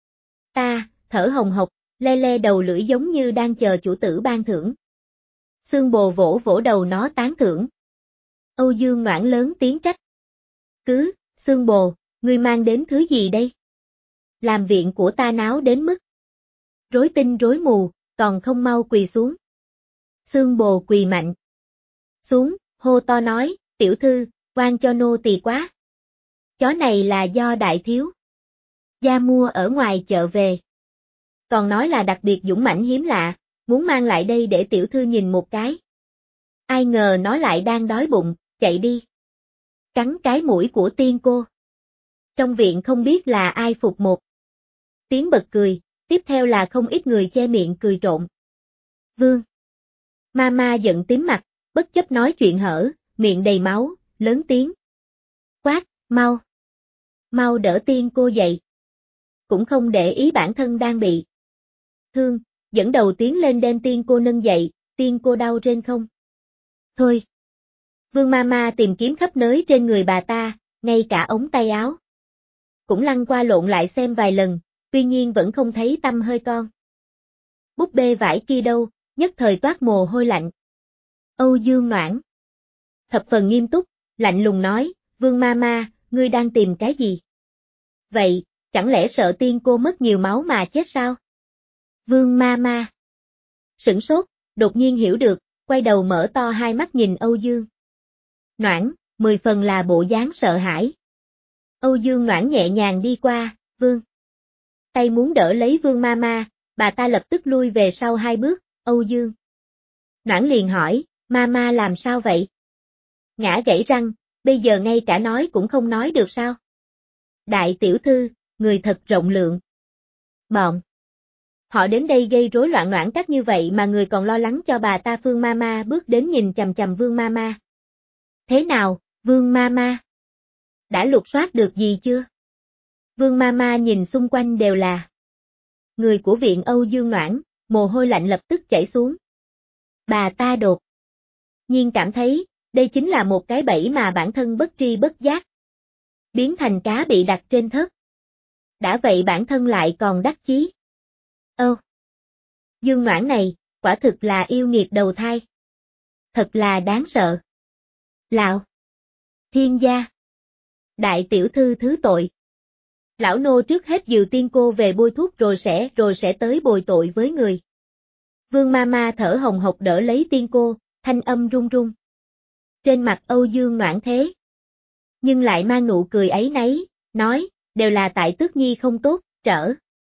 Ta, thở hồng hộc, le le đầu lưỡi giống như đang chờ chủ tử ban thưởng. Xương Bồ vỗ vỗ đầu nó tán thưởng. Âu Dương Noãn lớn tiếng trách. Cứ, Xương Bồ, ngươi mang đến thứ gì đây? Làm viện của ta náo đến mức rối tinh rối mù, còn không mau quỳ xuống. Xương Bồ quỳ mạnh xuống, hô to nói, tiểu thư, oan cho nô tỳ quá. Chó này là do đại thiếu gia mua ở ngoài chợ về. Còn nói là đặc biệt dũng mãnh hiếm lạ, muốn mang lại đây để tiểu thư nhìn một cái. Ai ngờ nó lại đang đói bụng, chạy đi. Cắn cái mũi của tiên cô. Trong viện không biết là ai phục một tiếng bật cười, tiếp theo là không ít người che miệng cười trộn. Vương Mama giận tím mặt, bất chấp nói chuyện hở, miệng đầy máu, lớn tiếng quát, mau, mau đỡ tiên cô dậy. Cũng không để ý bản thân đang bị thương, dẫn đầu tiến lên đem tiên cô nâng dậy, tiên cô đau rên không thôi. Vương Mama tìm kiếm khắp nơi trên người bà ta, ngay cả ống tay áo cũng lăn qua lộn lại xem vài lần, tuy nhiên vẫn không thấy tăm hơi con búp bê vải kia đâu, nhất thời toát mồ hôi lạnh. Âu Dương Noãn thập phần nghiêm túc, lạnh lùng nói, Vương Mama, ngươi đang tìm cái gì? Vậy, chẳng lẽ sợ tiên cô mất nhiều máu mà chết sao? Vương Mama sửng sốt, đột nhiên hiểu được, quay đầu mở to hai mắt nhìn Âu Dương Noãn, mười phần là bộ dáng sợ hãi. Âu Dương Noãn nhẹ nhàng đi qua, Vương tay muốn đỡ lấy Vương Mama, bà ta lập tức lui về sau hai bước, Âu Dương Noãn liền hỏi, Mama làm sao vậy? Ngã gãy răng, bây giờ ngay cả nói cũng không nói được sao? Đại tiểu thư, người thật rộng lượng. Bọn họ đến đây gây rối loạn Noãn Các như vậy mà người còn lo lắng cho bà ta. Phương Mama bước đến nhìn chằm chằm Vương Mama. Thế nào, Vương Mama? Đã lục soát được gì chưa? Vương Mama nhìn xung quanh đều là người của viện Âu Dương Noãn, mồ hôi lạnh lập tức chảy xuống. Bà ta đột nhiên cảm thấy, đây chính là một cái bẫy mà bản thân bất tri bất giác biến thành cá bị đặt trên thớt. Đã vậy bản thân lại còn đắc chí. Ơ, Dương Noãn này, quả thực là yêu nghiệt đầu thai. Thật là đáng sợ. Lão thiên gia, đại tiểu thư thứ tội. Lão nô trước hết dìu tiên cô về bôi thuốc rồi sẽ rồi sẽ tới bồi tội với người. Vương Mama thở hồng hộc đỡ lấy tiên cô, thanh âm run run. Trên mặt Âu Dương Noãn thế, nhưng lại mang nụ cười ấy nấy, nói, đều là tại Tước Nhi không tốt, trở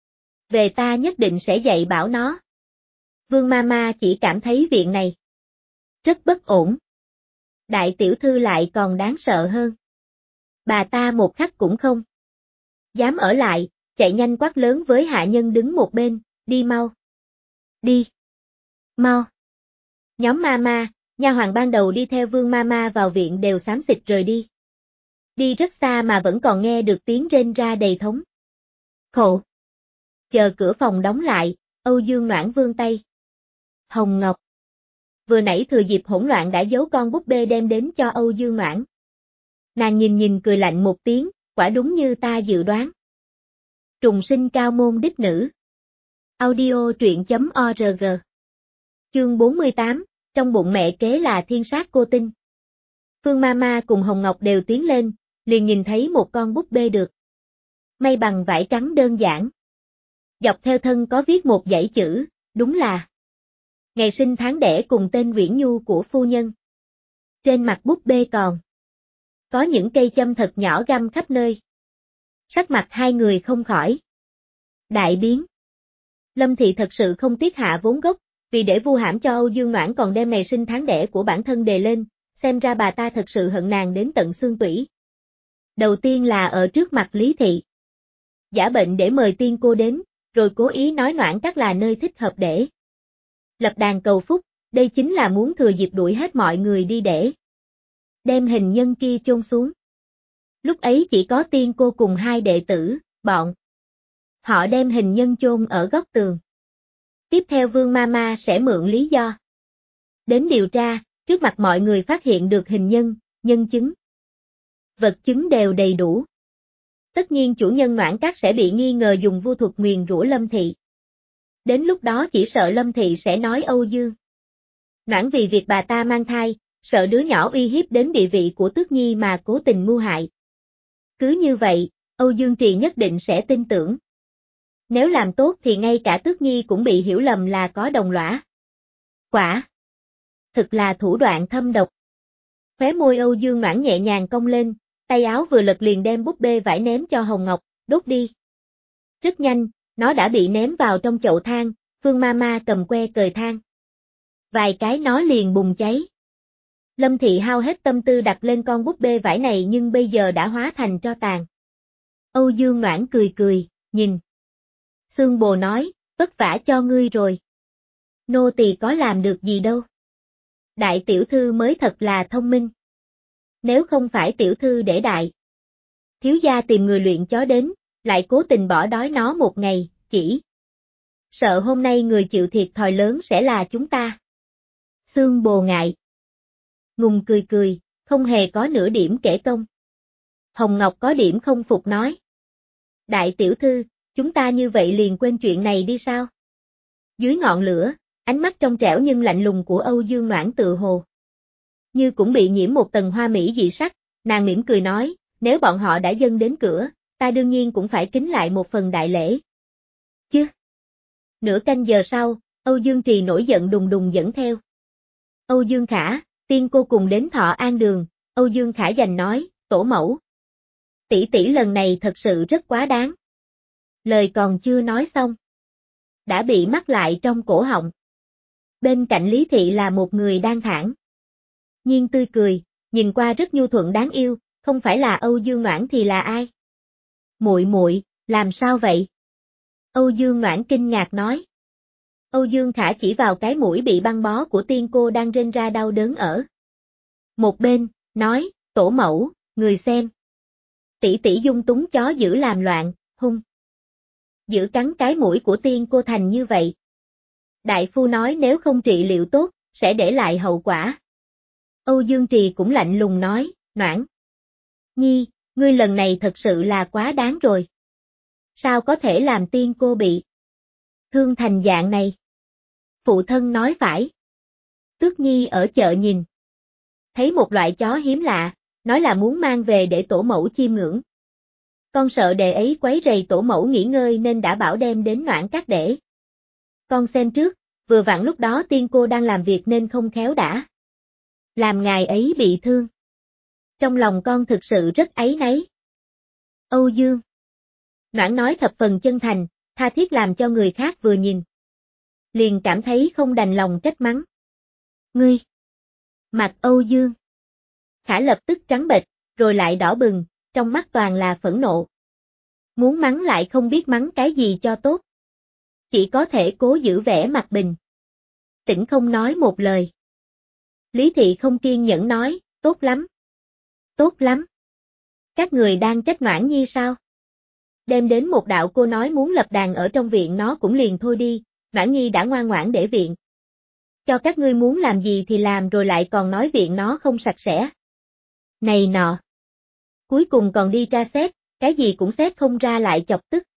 về ta nhất định sẽ dạy bảo nó. Vương Mama chỉ cảm thấy viện này rất bất ổn. Đại tiểu thư lại còn đáng sợ hơn. Bà ta một khắc cũng không dám ở lại, chạy nhanh quát lớn với hạ nhân đứng một bên, đi mau. Đi. Mau. Nhóm Mama, nha hoàn ban đầu đi theo Vương Mama vào viện đều xám xịt rời đi. Đi rất xa mà vẫn còn nghe được tiếng rên ra đầy thống khổ. Chờ cửa phòng đóng lại, Âu Dương Noãn vươn tay. Hồng Ngọc. Vừa nãy thừa dịp hỗn loạn đã giấu con búp bê đem đến cho Âu Dương Noãn. Nàng nhìn nhìn cười lạnh một tiếng, quả đúng như ta dự đoán. Trùng sinh cao môn đích nữ. Audio truyện chấm org. Chương bốn mươi tám, trong bụng mẹ kế là thiên sát cô tinh. Phương Mama cùng Hồng Ngọc đều tiến lên, liền nhìn thấy một con búp bê được may bằng vải trắng đơn giản. Dọc theo thân có viết một dãy chữ, đúng là ngày sinh tháng đẻ cùng tên Uyển Nhu của phu nhân. Trên mặt búp bê còn có những cây châm thật nhỏ găm khắp nơi. Sắc mặt hai người không khỏi đại biến. Lâm Thị thật sự không tiếc hạ vốn gốc, vì để vu hãm cho Âu Dương Noãn còn đem ngày sinh tháng đẻ của bản thân đề lên, xem ra bà ta thật sự hận nàng đến tận xương tủy. Đầu tiên là ở trước mặt Lý Thị. Giả bệnh để mời tiên cô đến, rồi cố ý nói Noãn Trắc là nơi thích hợp để lập đàn cầu phúc, đây chính là muốn thừa dịp đuổi hết mọi người đi để đem hình nhân kia chôn xuống. Lúc ấy chỉ có tiên cô cùng hai đệ tử, bọn họ đem hình nhân chôn ở góc tường. Tiếp theo Vương Mama sẽ mượn lý do đến điều tra, trước mặt mọi người phát hiện được hình nhân, nhân chứng, vật chứng đều đầy đủ. Tất nhiên chủ nhân Noãn Trắc sẽ bị nghi ngờ dùng vu thuật nguyền rủa Lâm Thị. Đến lúc đó chỉ sợ Lâm Thị sẽ nói Âu Dương Noãn vì việc bà ta mang thai, sợ đứa nhỏ uy hiếp đến địa vị của Tước Nhi mà cố tình mưu hại. Cứ như vậy, Âu Dương Trì nhất định sẽ tin tưởng. Nếu làm tốt thì ngay cả Tước Nhi cũng bị hiểu lầm là có đồng lõa. Quả thực là thủ đoạn thâm độc. Khóe môi Âu Dương Noãn nhẹ nhàng cong lên, tay áo vừa lật liền đem búp bê vải ném cho Hồng Ngọc, đốt đi. Rất nhanh, nó đã bị ném vào trong chậu than, Phương Mama cầm que cời than. Vài cái nó liền bùng cháy. Lâm Thị hao hết tâm tư đặt lên con búp bê vải này nhưng bây giờ đã hóa thành tro tàn. Âu Dương Noãn cười cười, nhìn. Xương Bồ nói, vất vả cho ngươi rồi. Nô tỳ có làm được gì đâu. Đại tiểu thư mới thật là thông minh. Nếu không phải tiểu thư để đại thiếu gia tìm người luyện chó đến, lại cố tình bỏ đói nó một ngày, chỉ sợ hôm nay người chịu thiệt thòi lớn sẽ là chúng ta. Xương Bồ ngại ngùng cười cười, không hề có nửa điểm kể công. Hồng Ngọc có điểm không phục nói. Đại tiểu thư, chúng ta như vậy liền quên chuyện này đi sao? Dưới ngọn lửa, ánh mắt trong trẻo nhưng lạnh lùng của Âu Dương Noãn tự hồ như cũng bị nhiễm một tầng hoa mỹ dị sắc, nàng mỉm cười nói, nếu bọn họ đã dâng đến cửa, ta đương nhiên cũng phải kính lại một phần đại lễ. Chứ? Nửa canh giờ sau, Âu Dương Trì nổi giận đùng đùng dẫn theo Âu Dương Khả, tiên cô cùng đến Thọ An Đường. Âu Dương Khả giành nói, tổ mẫu. Tỷ tỷ lần này thật sự rất quá đáng. Lời còn chưa nói xong, đã bị mắc lại trong cổ họng. Bên cạnh Lý Thị là một người đang thản nhiên tươi cười, nhìn qua rất nhu thuận đáng yêu, không phải là Âu Dương Noãn thì là ai? Muội muội, làm sao vậy? Âu Dương Noãn kinh ngạc nói. Âu Dương Khả chỉ vào cái mũi bị băng bó của tiên cô đang rên ra đau đớn ở một bên, nói, tổ mẫu, người xem. Tỷ tỷ dung túng chó dữ làm loạn, hung dữ cắn cái mũi của tiên cô thành như vậy. Đại phu nói nếu không trị liệu tốt, sẽ để lại hậu quả. Âu Dương Trì cũng lạnh lùng nói, Noãn Nhi, ngươi lần này thật sự là quá đáng rồi. Sao có thể làm tiên cô bị thương thành dạng này? Phụ thân nói phải. Tước Nhi ở chợ nhìn thấy một loại chó hiếm lạ, nói là muốn mang về để tổ mẫu chiêm ngưỡng. Con sợ đệ ấy quấy rầy tổ mẫu nghỉ ngơi nên đã bảo đem đến Noãn Trắc để con xem trước, vừa vặn lúc đó tiên cô đang làm việc nên không khéo đã làm ngài ấy bị thương. Trong lòng con thực sự rất áy náy. Âu Dương Noãn nói thập phần chân thành, tha thiết làm cho người khác vừa nhìn liền cảm thấy không đành lòng trách mắng. Ngươi! Mặt Âu Dương Khả lập tức trắng bệch, rồi lại đỏ bừng, trong mắt toàn là phẫn nộ. Muốn mắng lại không biết mắng cái gì cho tốt. Chỉ có thể cố giữ vẻ mặt bình tĩnh không nói một lời. Lý Thị không kiên nhẫn nói, tốt lắm. Tốt lắm. Các người đang trách Noãn Nhi sao? Đem đến một đạo cô nói muốn lập đàn ở trong viện nó cũng liền thôi đi, Noãn Nhi đã ngoan ngoãn để viện. Cho các ngươi muốn làm gì thì làm rồi lại còn nói viện nó không sạch sẽ. Này nọ. Cuối cùng còn đi tra xét, cái gì cũng xét không ra lại chọc tức.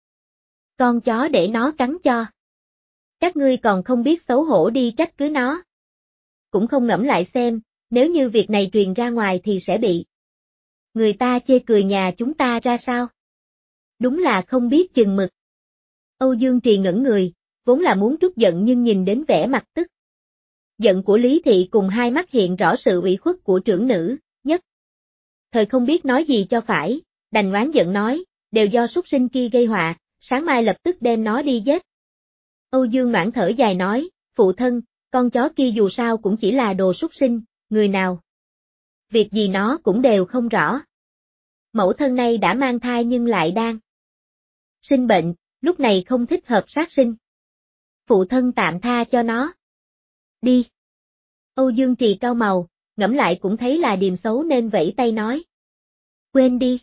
Con chó để nó cắn cho. Các ngươi còn không biết xấu hổ đi trách cứ nó. Cũng không ngẫm lại xem, nếu như việc này truyền ra ngoài thì sẽ bị người ta chê cười nhà chúng ta ra sao? Đúng là không biết chừng mực. Âu Dương Trì ngẩn người, vốn là muốn trút giận nhưng nhìn đến vẻ mặt tức giận của Lý Thị cùng hai mắt hiện rõ sự ủy khuất của trưởng nữ, nhất. Thời không biết nói gì cho phải, đành oán giận nói, đều do súc sinh kia gây họa, sáng mai lập tức đem nó đi giết. Âu Dương Noãn thở dài nói, phụ thân, con chó kia dù sao cũng chỉ là đồ súc sinh, người nào. Việc gì nó cũng đều không rõ. Mẫu thân này đã mang thai nhưng lại đang sinh bệnh, lúc này không thích hợp sát sinh. Phụ thân tạm tha cho nó. Đi. Âu Dương Trì cao màu, ngẫm lại cũng thấy là điềm xấu nên vẫy tay nói. Quên đi.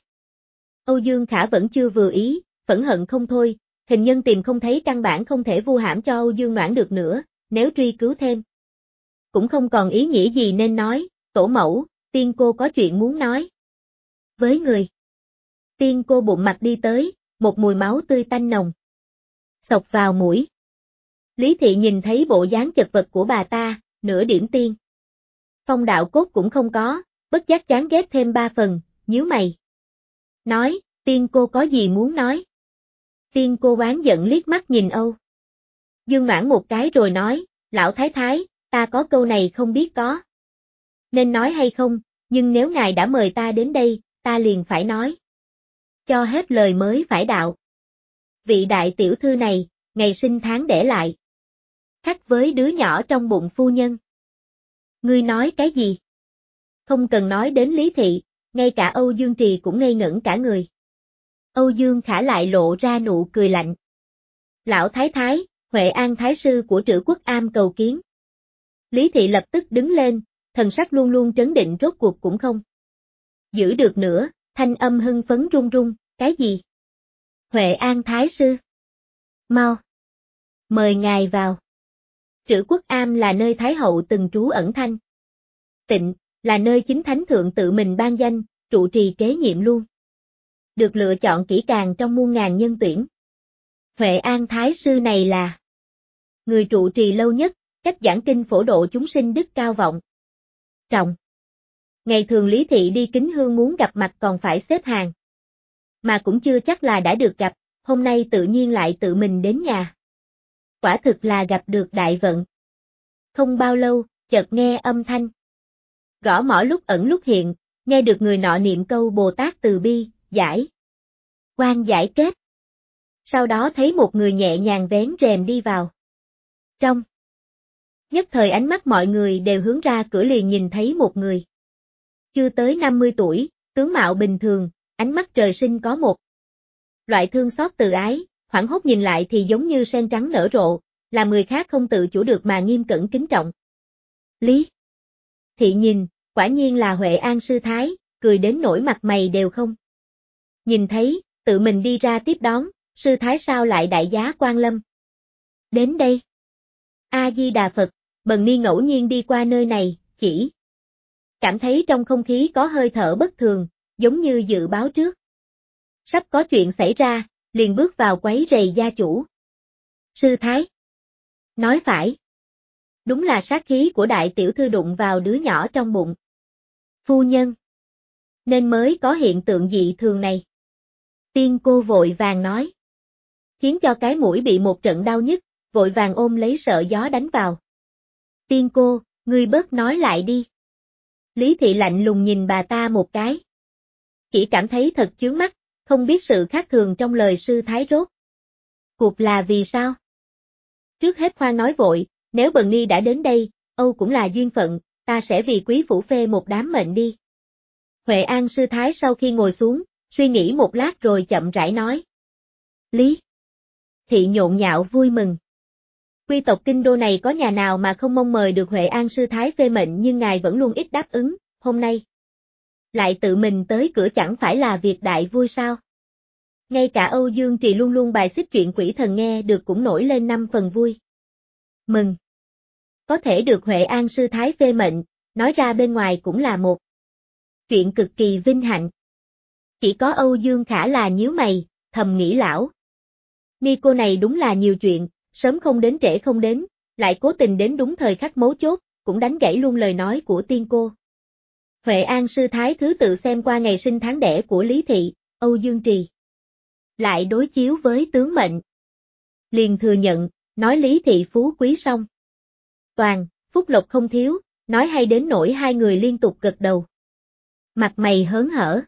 Âu Dương Khả vẫn chưa vừa ý, phẫn hận không thôi, hình nhân tìm không thấy căn bản không thể vu hãm cho Âu Dương Noãn được nữa, nếu truy cứu thêm. Cũng không còn ý nghĩa gì nên nói, tổ mẫu, tiên cô có chuyện muốn nói. Với người. Tiên cô bụng mặt đi tới, một mùi máu tươi tanh nồng. Xộc vào mũi. Lý Thị nhìn thấy bộ dáng chật vật của bà ta, nửa điểm tiên. Phong đạo cốt cũng không có, bất giác chán ghét thêm ba phần, nhíu mày. Nói, tiên cô có gì muốn nói? Tiên cô oán giận liếc mắt nhìn Âu Dương Noãn một cái rồi nói, lão thái thái, ta có câu này không biết có nên nói hay không, nhưng nếu ngài đã mời ta đến đây, ta liền phải nói. Cho hết lời mới phải đạo. Vị đại tiểu thư này, ngày sinh tháng đẻ lại. Khác với đứa nhỏ trong bụng phu nhân. Ngươi nói cái gì? Không cần nói đến Lý Thị, ngay cả Âu Dương Trì cũng ngây ngẩn cả người. Âu Dương Khả lại lộ ra nụ cười lạnh. Lão thái thái, Huệ An thái sư của Trữ Quốc Am cầu kiến. Lý Thị lập tức đứng lên, thần sắc luôn luôn trấn định rốt cuộc cũng không giữ được nữa, thanh âm hưng phấn run run, cái gì? Huệ An thái sư. Mau. Mời ngài vào. Trữ Quốc Am là nơi Thái hậu từng trú ẩn thanh. Tịnh, là nơi chính thánh thượng tự mình ban danh, trụ trì kế nhiệm luôn. Được lựa chọn kỹ càng trong muôn ngàn nhân tuyển. Huệ An thái sư này là người trụ trì lâu nhất, cách giảng kinh phổ độ chúng sinh đức cao vọng trọng. Ngày thường Lý Thị đi kính hương muốn gặp mặt còn phải xếp hàng. Mà cũng chưa chắc là đã được gặp, hôm nay tự nhiên lại tự mình đến nhà. Quả thực là gặp được đại vận. Không bao lâu, chợt nghe âm thanh. Gõ mõ lúc ẩn lúc hiện, nghe được người nọ niệm câu Bồ Tát từ bi, giải. Quan giải kết. Sau đó thấy một người nhẹ nhàng vén rèm đi vào. Trong. Nhất thời ánh mắt mọi người đều hướng ra cửa liền nhìn thấy một người. Chưa tới năm mươi tuổi, tướng mạo bình thường, ánh mắt trời sinh có một loại thương xót từ ái, hoảng hốt nhìn lại thì giống như sen trắng nở rộ, làm người khác không tự chủ được mà nghiêm cẩn kính trọng. Lý Thị nhìn, quả nhiên là Huệ An sư thái, cười đến nỗi mặt mày đều không nhìn thấy, tự mình đi ra tiếp đón, sư thái sao lại đại giá quan lâm. Đến đây. A-di-đà Phật, Bần Ni ngẫu nhiên đi qua nơi này, chỉ cảm thấy trong không khí có hơi thở bất thường, giống như dự báo trước. Sắp có chuyện xảy ra, liền bước vào quấy rầy gia chủ. Sư thái. Nói phải. Đúng là sát khí của đại tiểu thư đụng vào đứa nhỏ trong bụng. Phu nhân. Nên mới có hiện tượng dị thường này. Tiên cô vội vàng nói. Khiến cho cái mũi bị một trận đau nhức, vội vàng ôm lấy sợ gió đánh vào. Tiên cô, ngươi bớt nói lại đi. Lý Thị lạnh lùng nhìn bà ta một cái. Chỉ cảm thấy thật chướng mắt, không biết sự khác thường trong lời sư thái rốt. Cuộc là vì sao? Trước hết khoan nói vội, nếu Bần Ni đã đến đây, Âu cũng là duyên phận, ta sẽ vì quý phủ phê một đám mệnh đi. Huệ An sư thái sau khi ngồi xuống, suy nghĩ một lát rồi chậm rãi nói. Lý Thị nhộn nhạo vui mừng. Quy tộc kinh đô này có nhà nào mà không mong mời được Huệ An sư thái phê mệnh nhưng ngài vẫn luôn ít đáp ứng, hôm nay. Lại tự mình tới cửa chẳng phải là việc đại vui sao? Ngay cả Âu Dương Trì luôn luôn bài xích chuyện quỷ thần nghe được cũng nổi lên năm phần vui. Mừng! Có thể được Huệ An sư thái phê mệnh, nói ra bên ngoài cũng là một chuyện cực kỳ vinh hạnh. Chỉ có Âu Dương Khả là nhíu mày, thầm nghĩ lão. Ni cô này đúng là nhiều chuyện, sớm không đến trễ không đến, lại cố tình đến đúng thời khắc mấu chốt, cũng đánh gãy luôn lời nói của tiên cô. Huệ An sư thái thứ tự xem qua ngày sinh tháng đẻ của Lý Thị, Âu Dương Trì. Lại đối chiếu với tướng mệnh. Liền thừa nhận, nói Lý Thị phú quý xong. Toàn, phúc lộc không thiếu, nói hay đến nỗi hai người liên tục gật đầu. Mặt mày hớn hở.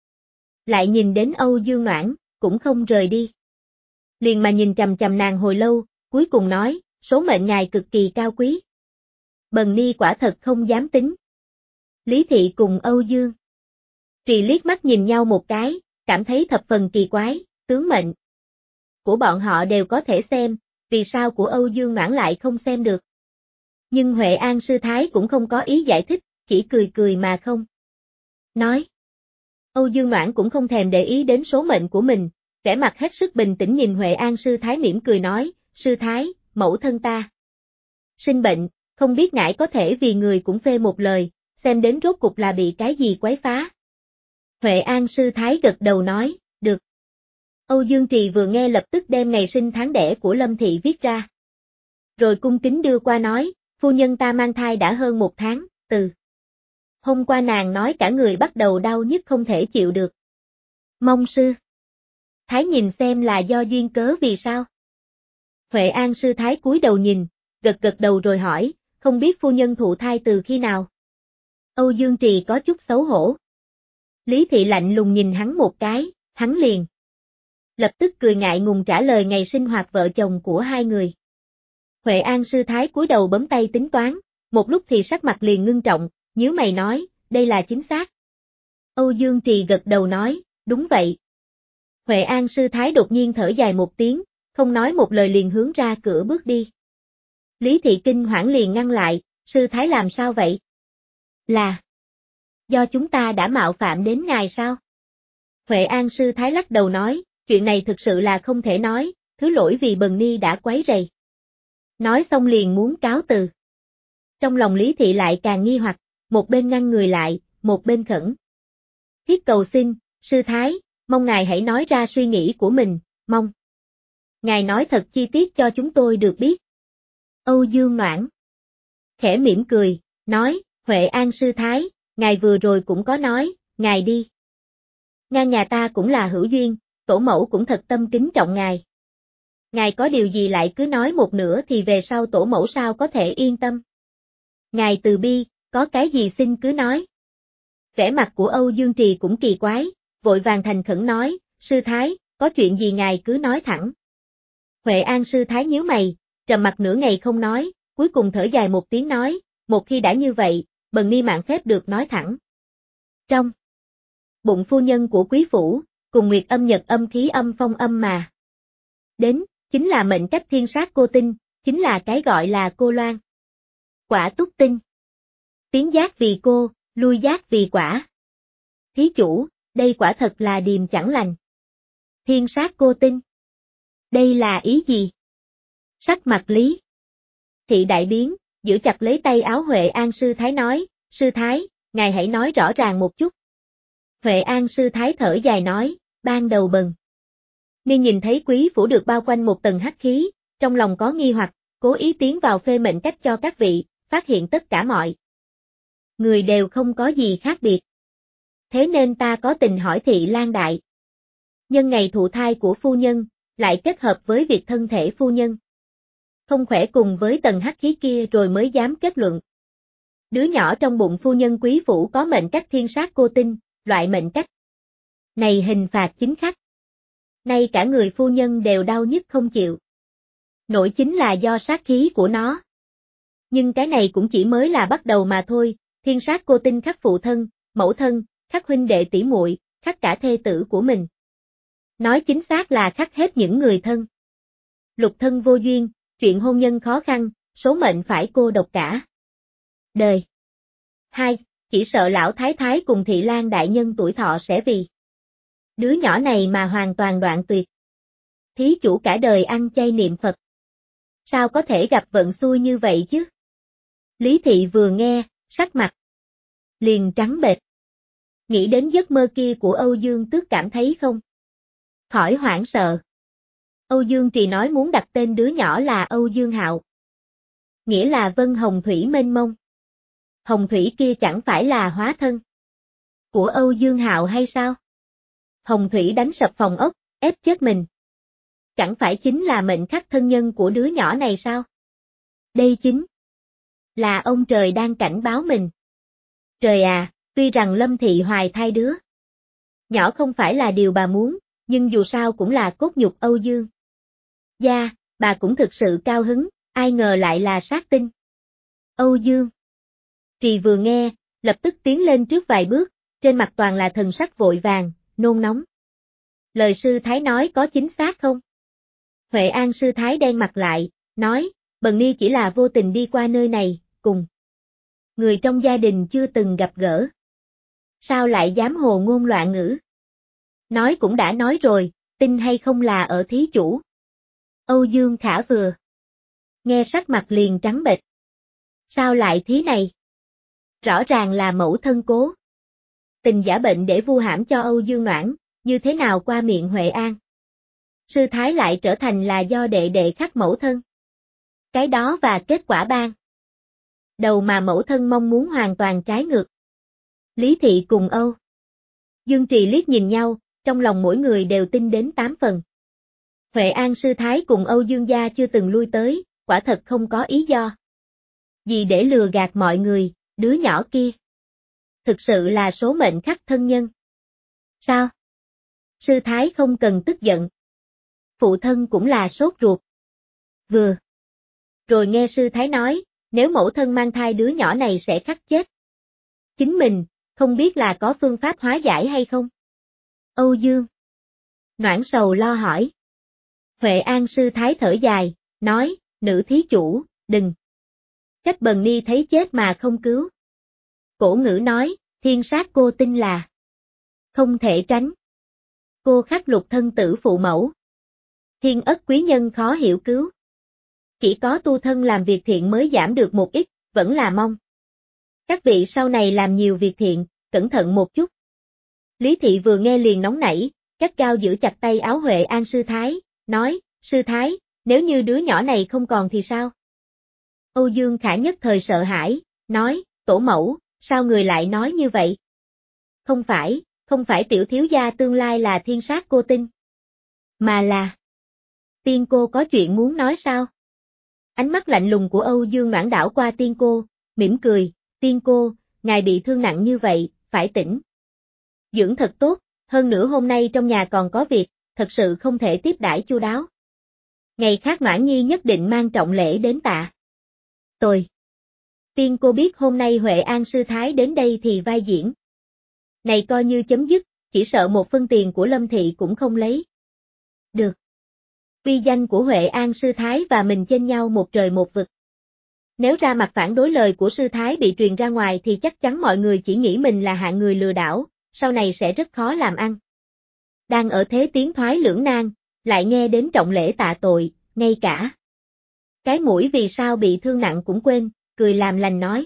Lại nhìn đến Âu Dương Noãn, cũng không rời đi. Liền mà nhìn chằm chằm nàng hồi lâu, cuối cùng nói, số mệnh ngài cực kỳ cao quý. Bần ni quả thật không dám tính. Lý Thị cùng Âu Dương Trì liếc mắt nhìn nhau một cái, cảm thấy thập phần kỳ quái, tướng mệnh của bọn họ đều có thể xem, vì sao của Âu Dương Noãn lại không xem được. Nhưng Huệ An sư thái cũng không có ý giải thích, chỉ cười cười mà không nói. Âu Dương Noãn cũng không thèm để ý đến số mệnh của mình, vẻ mặt hết sức bình tĩnh nhìn Huệ An sư thái mỉm cười nói, sư thái, mẫu thân ta sinh bệnh, không biết ngài có thể vì người cũng phê một lời, xem đến rốt cục là bị cái gì quấy phá. Huệ An sư thái gật đầu nói, được. Âu Dương Trì vừa nghe lập tức đem ngày sinh tháng đẻ của Lâm Thị viết ra. Rồi cung kính đưa qua nói, phu nhân ta mang thai đã hơn một tháng, từ hôm qua nàng nói cả người bắt đầu đau nhức không thể chịu được. Mong sư thái nhìn xem là do duyên cớ vì sao. Huệ An sư thái cúi đầu nhìn, gật gật đầu rồi hỏi, không biết phu nhân thụ thai từ khi nào. Âu Dương Trì có chút xấu hổ. Lý Thị lạnh lùng nhìn hắn một cái, hắn liền lập tức cười ngại ngùng trả lời ngày sinh hoạt vợ chồng của hai người. Huệ An sư thái cúi đầu bấm tay tính toán, một lúc thì sắc mặt liền ngưng trọng, nhíu mày nói, đây là chính xác. Âu Dương Trì gật đầu nói, đúng vậy. Huệ An sư thái đột nhiên thở dài một tiếng, không nói một lời liền hướng ra cửa bước đi. Lý Thị kinh hoảng liền ngăn lại, sư thái làm sao vậy? Là do chúng ta đã mạo phạm đến ngài sao? Huệ An sư thái lắc đầu nói, chuyện này thực sự là không thể nói, thứ lỗi vì bần ni đã quấy rầy. Nói xong liền muốn cáo từ. Trong lòng Lý Thị lại càng nghi hoặc, một bên ngăn người lại, một bên khẩn thiết cầu xin, sư thái, mong ngài hãy nói ra suy nghĩ của mình, mong ngài nói thật chi tiết cho chúng tôi được biết. Âu Dương Noãn khẽ mỉm cười, nói, Huệ An sư thái, ngài vừa rồi cũng có nói, ngài đi ngang nhà ta cũng là hữu duyên, tổ mẫu cũng thật tâm kính trọng ngài. Ngài có điều gì lại cứ nói một nửa thì về sau tổ mẫu sao có thể yên tâm. Ngài từ bi, có cái gì xin cứ nói. Vẻ mặt của Âu Dương Trì cũng kỳ quái, vội vàng thành khẩn nói, sư thái, có chuyện gì ngài cứ nói thẳng. Huệ An sư thái nhíu mày, trầm mặt nửa ngày không nói, cuối cùng thở dài một tiếng nói, một khi đã như vậy, bần ni mạn phép được nói thẳng. Trong bụng phu nhân của quý phủ, cùng nguyệt âm nhật âm khí âm phong âm mà đến, chính là mệnh cách thiên sát cô tinh, chính là cái gọi là cô loan. Quả túc tinh. Tiến giác vì cô, lui giác vì quả. Thí chủ, đây quả thật là điềm chẳng lành. Thiên sát cô tinh. Đây là ý gì? Sắc mặt Lý Thị đại biến, giữ chặt lấy tay áo Huệ An sư thái nói, sư thái, ngài hãy nói rõ ràng một chút. Huệ An sư thái thở dài nói, ban đầu bần ni nhìn thấy quý phủ được bao quanh một tầng hắc khí, trong lòng có nghi hoặc, cố ý tiến vào phê mệnh cách cho các vị, phát hiện tất cả mọi người đều không có gì khác biệt. Thế nên ta có tình hỏi Thị Lan đại nhân ngày thụ thai của phu nhân, lại kết hợp với việc thân thể phu nhân không khỏe cùng với tầng hắc khí kia rồi mới dám kết luận. Đứa nhỏ trong bụng phu nhân quý phủ có mệnh cách thiên sát cô tinh, loại mệnh cách này hình phạt chính khắc. Nay cả người phu nhân đều đau nhức không chịu nổi chính là do sát khí của nó. Nhưng cái này cũng chỉ mới là bắt đầu mà thôi, thiên sát cô tinh khắc phụ thân, mẫu thân, khắc huynh đệ tỷ muội, khắc cả thê tử của mình. Nói chính xác là khắc hết những người thân. Lục thân vô duyên, chuyện hôn nhân khó khăn, số mệnh phải cô độc cả đời. hai. chỉ sợ lão thái thái cùng thị lang đại nhân tuổi thọ sẽ vì đứa nhỏ này mà hoàn toàn đoạn tuyệt. Thí chủ cả đời ăn chay niệm Phật. Sao có thể gặp vận xui như vậy chứ? Lý thị vừa nghe, sắc mặt liền trắng bệch. Nghĩ đến giấc mơ kia của Âu Dương Tước cảm thấy không khỏi hoảng sợ. Âu Dương Trì nói muốn đặt tên đứa nhỏ là Âu Dương Hạo. Nghĩa là vân hồng thủy mênh mông. Hồng thủy kia chẳng phải là hóa thân của Âu Dương Hạo hay sao? Hồng thủy đánh sập phòng ốc, ép chết mình. Chẳng phải chính là mệnh khắc thân nhân của đứa nhỏ này sao? Đây chính là ông trời đang cảnh báo mình. Trời à, tuy rằng Lâm Thị hoài thai đứa nhỏ không phải là điều bà muốn, nhưng dù sao cũng là cốt nhục Âu Dương gia, bà cũng thực sự cao hứng, ai ngờ lại là sát tinh. Âu Dương Trì vừa nghe, lập tức tiến lên trước vài bước, trên mặt toàn là thần sắc vội vàng, nôn nóng. Lời sư thái nói có chính xác không? Huệ An sư thái đen mặt lại, nói, Bần Ni chỉ là vô tình đi qua nơi này, cùng người trong gia đình chưa từng gặp gỡ. Sao lại dám hồ ngôn loạn ngữ? Nói cũng đã nói rồi, tin hay không là ở thí chủ. Âu Dương Khả vừa nghe sắc mặt liền trắng bệch. Sao lại thế này? Rõ ràng là mẫu thân cố tình giả bệnh để vu hãm cho Âu Dương Noãn, như thế nào qua miệng Huệ An sư thái lại trở thành là do đệ đệ khắc mẫu thân. Cái đó và kết quả ban đầu mà mẫu thân mong muốn hoàn toàn trái ngược. Lý Thị cùng Âu Dương Trì liếc nhìn nhau, trong lòng mỗi người đều tin đến tám phần. Huệ An sư thái cùng Âu Dương gia chưa từng lui tới, quả thật không có ý do gì để lừa gạt mọi người, đứa nhỏ kia thực sự là số mệnh khắc thân nhân. Sao? Sư thái không cần tức giận. Phụ thân cũng là sốt ruột. Vừa rồi nghe sư thái nói, nếu mẫu thân mang thai đứa nhỏ này sẽ khắc chết chính mình, không biết là có phương pháp hóa giải hay không? Âu Dương Noãn sầu lo hỏi. Huệ An sư thái thở dài, nói, nữ thí chủ, đừng trách Bần Ni thấy chết mà không cứu. Cổ ngữ nói, thiên sát cô tinh là không thể tránh. Cô khắc lục thân tử phụ mẫu. Thiên ất quý nhân khó hiểu cứu. Chỉ có tu thân làm việc thiện mới giảm được một ít, vẫn là mong các vị sau này làm nhiều việc thiện, cẩn thận một chút. Lý Thị vừa nghe liền nóng nảy, gắt gao giữ chặt tay áo Huệ An sư thái, nói, sư thái, nếu như đứa nhỏ này không còn thì sao? Âu Dương Khả nhất thời sợ hãi, nói, tổ mẫu, sao người lại nói như vậy? Không phải, không phải tiểu thiếu gia tương lai là thiên sát cô tinh, mà là tiên cô có chuyện muốn nói sao? Ánh mắt lạnh lùng của Âu Dương Noãn đảo qua tiên cô, mỉm cười, tiên cô, ngài bị thương nặng như vậy, phải tỉnh dưỡng thật tốt, hơn nữa hôm nay trong nhà còn có việc, thật sự không thể tiếp đãi chu đáo. Ngày khác Noãn Nhi nhất định mang trọng lễ đến tạ. Tôi. Tiên cô biết hôm nay Huệ An sư thái đến đây thì vai diễn này coi như chấm dứt, chỉ sợ một phân tiền của Lâm Thị cũng không lấy được. Uy danh của Huệ An sư thái và mình chênh nhau một trời một vực. Nếu ra mặt phản đối lời của sư thái bị truyền ra ngoài thì chắc chắn mọi người chỉ nghĩ mình là hạng người lừa đảo, sau này sẽ rất khó làm ăn. Đang ở thế tiến thoái lưỡng nan, lại nghe đến trọng lễ tạ tội, ngay cả cái mũi vì sao bị thương nặng cũng quên, cười làm lành nói.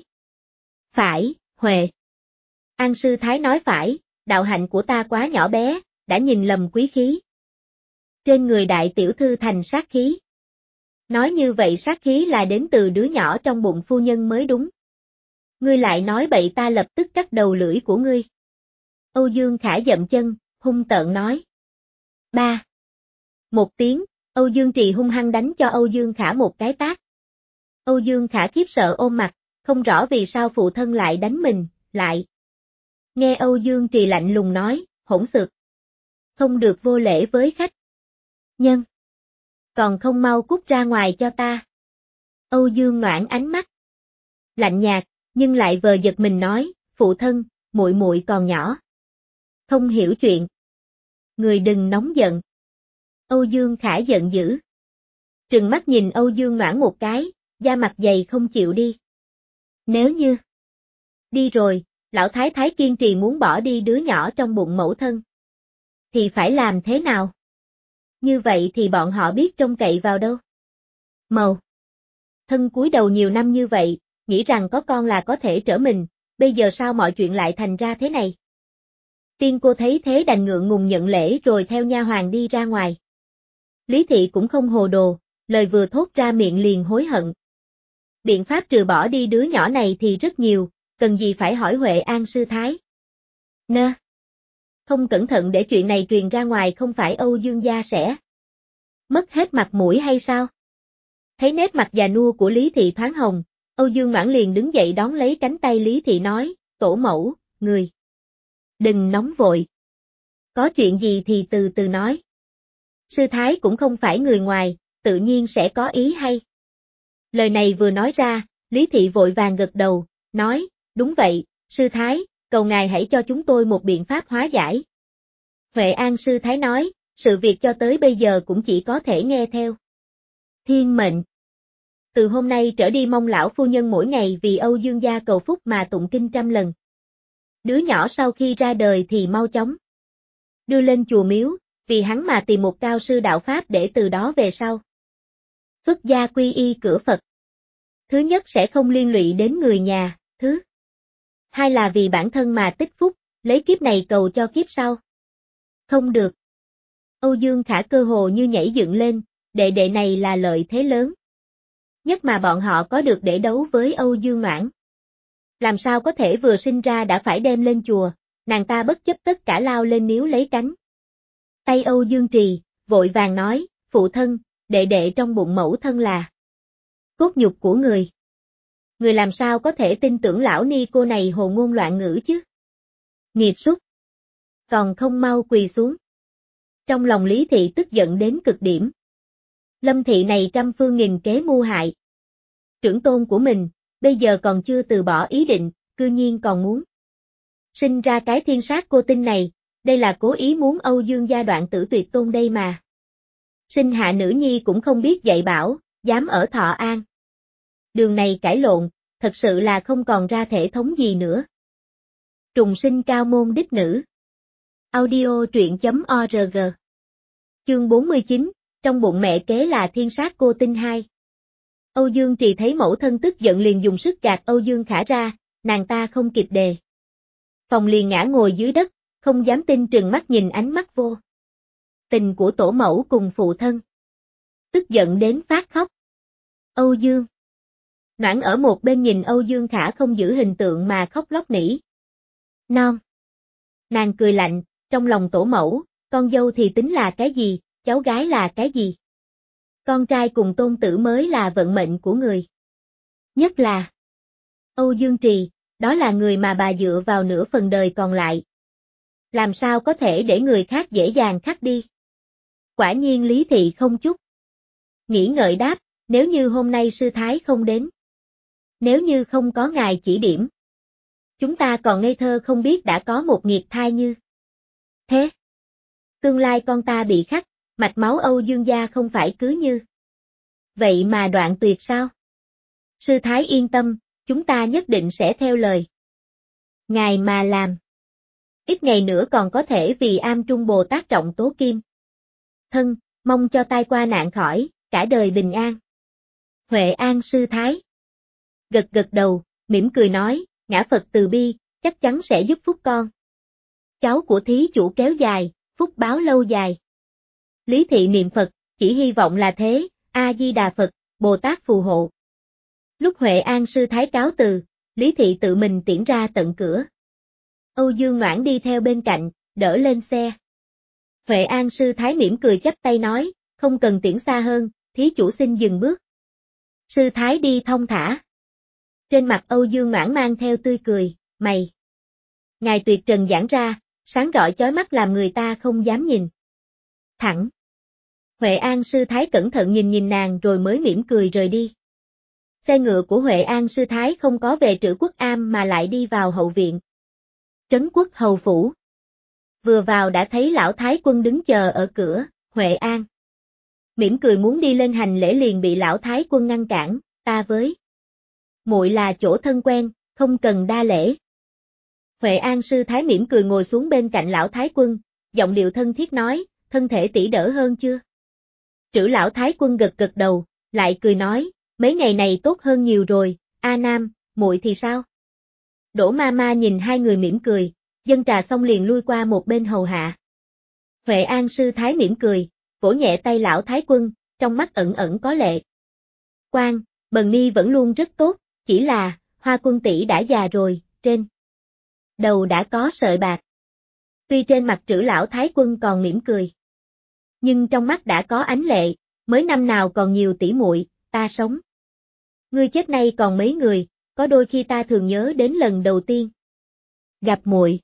Phải, Huệ An sư thái nói phải, đạo hạnh của ta quá nhỏ bé, đã nhìn lầm quý khí. Trên người đại tiểu thư thành sát khí. Nói như vậy sát khí là đến từ đứa nhỏ trong bụng phu nhân mới đúng. Ngươi lại nói bậy ta lập tức cắt đầu lưỡi của ngươi. Âu Dương Khả dậm chân, hung tợn nói. Ba. Một tiếng, Âu Dương Trì hung hăng đánh cho Âu Dương Khả một cái tát. Âu Dương Khả khiếp sợ ôm mặt, không rõ vì sao phụ thân lại đánh mình, lại. Nghe Âu Dương Trì lạnh lùng nói, hỗn xược. Không được vô lễ với khách nhân. Còn không mau cút ra ngoài cho ta. Âu Dương Noãn ánh mắt lạnh nhạt, nhưng lại vờ giật mình nói, phụ thân, muội muội còn nhỏ, không hiểu chuyện. Người đừng nóng giận. Âu Dương Khả giận dữ. Trừng mắt nhìn Âu Dương Noãn một cái, da mặt dày không chịu đi. Nếu như đi rồi, lão thái thái kiên trì muốn bỏ đi đứa nhỏ trong bụng mẫu thân. Thì phải làm thế nào? Như vậy thì bọn họ biết trông cậy vào đâu? Màu. Thân cúi đầu nhiều năm như vậy, nghĩ rằng có con là có thể trở mình, bây giờ sao mọi chuyện lại thành ra thế này? Tiên cô thấy thế đành ngượng ngùng nhận lễ rồi theo nha hoàn đi ra ngoài. Lý thị cũng không hồ đồ, lời vừa thốt ra miệng liền hối hận. Biện pháp trừ bỏ đi đứa nhỏ này thì rất nhiều, cần gì phải hỏi Huệ An sư thái. Nơ. Không cẩn thận để chuyện này truyền ra ngoài không phải Âu Dương gia sẽ mất hết mặt mũi hay sao? Thấy nét mặt già nua của Lý thị thoáng hồng, Âu Dương Noãn liền đứng dậy đón lấy cánh tay Lý thị nói, tổ mẫu, người. Đừng nóng vội. Có chuyện gì thì từ từ nói. Sư thái cũng không phải người ngoài, tự nhiên sẽ có ý hay. Lời này vừa nói ra, Lý thị vội vàng gật đầu, nói, đúng vậy, sư thái, cầu ngài hãy cho chúng tôi một biện pháp hóa giải. Huệ An sư thái nói, sự việc cho tới bây giờ cũng chỉ có thể nghe theo thiên mệnh. Từ hôm nay trở đi mong lão phu nhân mỗi ngày vì Âu Dương gia cầu phúc mà tụng kinh trăm lần. Đứa nhỏ sau khi ra đời thì mau chóng đưa lên chùa miếu, vì hắn mà tìm một cao sư đạo Pháp để từ đó về sau xuất gia quy y cửa Phật. Thứ nhất sẽ không liên lụy đến người nhà, thứ hai là vì bản thân mà tích phúc, lấy kiếp này cầu cho kiếp sau. Không được. Âu Dương Khả cơ hồ như nhảy dựng lên, đệ đệ này là lợi thế lớn nhất mà bọn họ có được để đấu với Âu Dương Noãn. Làm sao có thể vừa sinh ra đã phải đem lên chùa, nàng ta bất chấp tất cả lao lên níu lấy cánh tay Âu Dương Trì, vội vàng nói, phụ thân, đệ đệ trong bụng mẫu thân là cốt nhục của người. Người làm sao có thể tin tưởng lão ni cô này hồ ngôn loạn ngữ chứ? Nghiệt súc. Còn không mau quỳ xuống. Trong lòng Lý thị tức giận đến cực điểm. Lâm thị này trăm phương nghìn kế mưu hại trưởng tôn của mình, bây giờ còn chưa từ bỏ ý định, cư nhiên còn muốn sinh ra cái thiên sát cô tinh này, đây là cố ý muốn Âu Dương gia đoạn tử tuyệt tôn đây mà. Sinh hạ nữ nhi cũng không biết dạy bảo, dám ở Thọ An. Đường này cãi lộn, thật sự là không còn ra thể thống gì nữa. Trùng sinh cao môn đích nữ. Audio truyện chấm org. Chương bốn mươi chín, trong bụng mẹ kế là thiên sát cô tinh hai. Âu Dương Trì thấy mẫu thân tức giận liền dùng sức gạt Âu Dương Khả ra, nàng ta không kịp đề phòng liền ngã ngồi dưới đất, không dám tin trừng mắt nhìn ánh mắt vô tình của tổ mẫu cùng phụ thân. Tức giận đến phát khóc. Âu Dương Noãn ở một bên nhìn Âu Dương Khả không giữ hình tượng mà khóc lóc nỉ non. Nàng cười lạnh, trong lòng tổ mẫu, con dâu thì tính là cái gì, cháu gái là cái gì? Con trai cùng tôn tử mới là vận mệnh của người. Nhất là Âu Dương Trì, đó là người mà bà dựa vào nửa phần đời còn lại. Làm sao có thể để người khác dễ dàng khắc đi? Quả nhiên Lý thị không chút nghĩ ngợi đáp, nếu như hôm nay sư thái không đến, nếu như không có ngài chỉ điểm, chúng ta còn ngây thơ không biết đã có một nghiệt thai như thế. Tương lai con ta bị khắc, mạch máu Âu Dương gia không phải cứ như vậy mà đoạn tuyệt sao? Sư thái yên tâm, chúng ta nhất định sẽ theo lời ngài mà làm. Ít ngày nữa còn có thể vì Am Trung Bồ Tát trọng tố kim thân, mong cho tai qua nạn khỏi, cả đời bình an. Huệ An sư thái gật gật đầu, mỉm cười nói, ngã Phật từ bi, chắc chắn sẽ giúp phúc con cháu của thí chủ kéo dài, phúc báo lâu dài. Lý thị niệm Phật, chỉ hy vọng là thế, A-di-đà Phật, Bồ Tát phù hộ. Lúc Huệ An sư thái cáo từ, Lý thị tự mình tiễn ra tận cửa. Âu Dương Noãn đi theo bên cạnh, đỡ lên xe. Huệ An sư thái mỉm cười chắp tay nói, không cần tiễn xa hơn, thí chủ xin dừng bước. Sư thái đi thong thả. Trên mặt Âu Dương Noãn mang theo tươi cười, mày. Ngài tuyệt trần giãn ra, sáng rọi chói mắt làm người ta không dám nhìn thẳng. Huệ An sư thái cẩn thận nhìn nhìn nàng rồi mới mỉm cười rời đi. Xe ngựa của Huệ An sư thái không có về Trữ Quốc Am mà lại đi vào hậu viện Trấn Quốc hầu phủ. Vừa vào đã thấy lão thái quân đứng chờ ở cửa, Huệ An mỉm cười muốn đi lên hành lễ liền bị lão thái quân ngăn cản, ta với muội là chỗ thân quen, không cần đa lễ. Huệ An sư thái mỉm cười ngồi xuống bên cạnh lão thái quân, giọng điệu thân thiết nói, thân thể tỷ đỡ hơn chưa? Trữ lão thái quân gật gật đầu, lại cười nói, mấy ngày này tốt hơn nhiều rồi, A Nam, muội thì sao? Đỗ ma ma nhìn hai người mỉm cười, dâng trà xong liền lui qua một bên hầu hạ. Huệ An sư thái mỉm cười, vỗ nhẹ tay lão thái quân, trong mắt ẩn ẩn có lệ. Quan, Bần Ni vẫn luôn rất tốt, chỉ là, Hoa quân tỷ đã già rồi, trên đầu đã có sợi bạc. Tuy trên mặt Trữ lão thái quân còn mỉm cười, nhưng trong mắt đã có ánh lệ, mới năm nào còn nhiều tỷ muội, ta sống. Ngươi chết nay còn mấy người, có đôi khi ta thường nhớ đến lần đầu tiên gặp muội.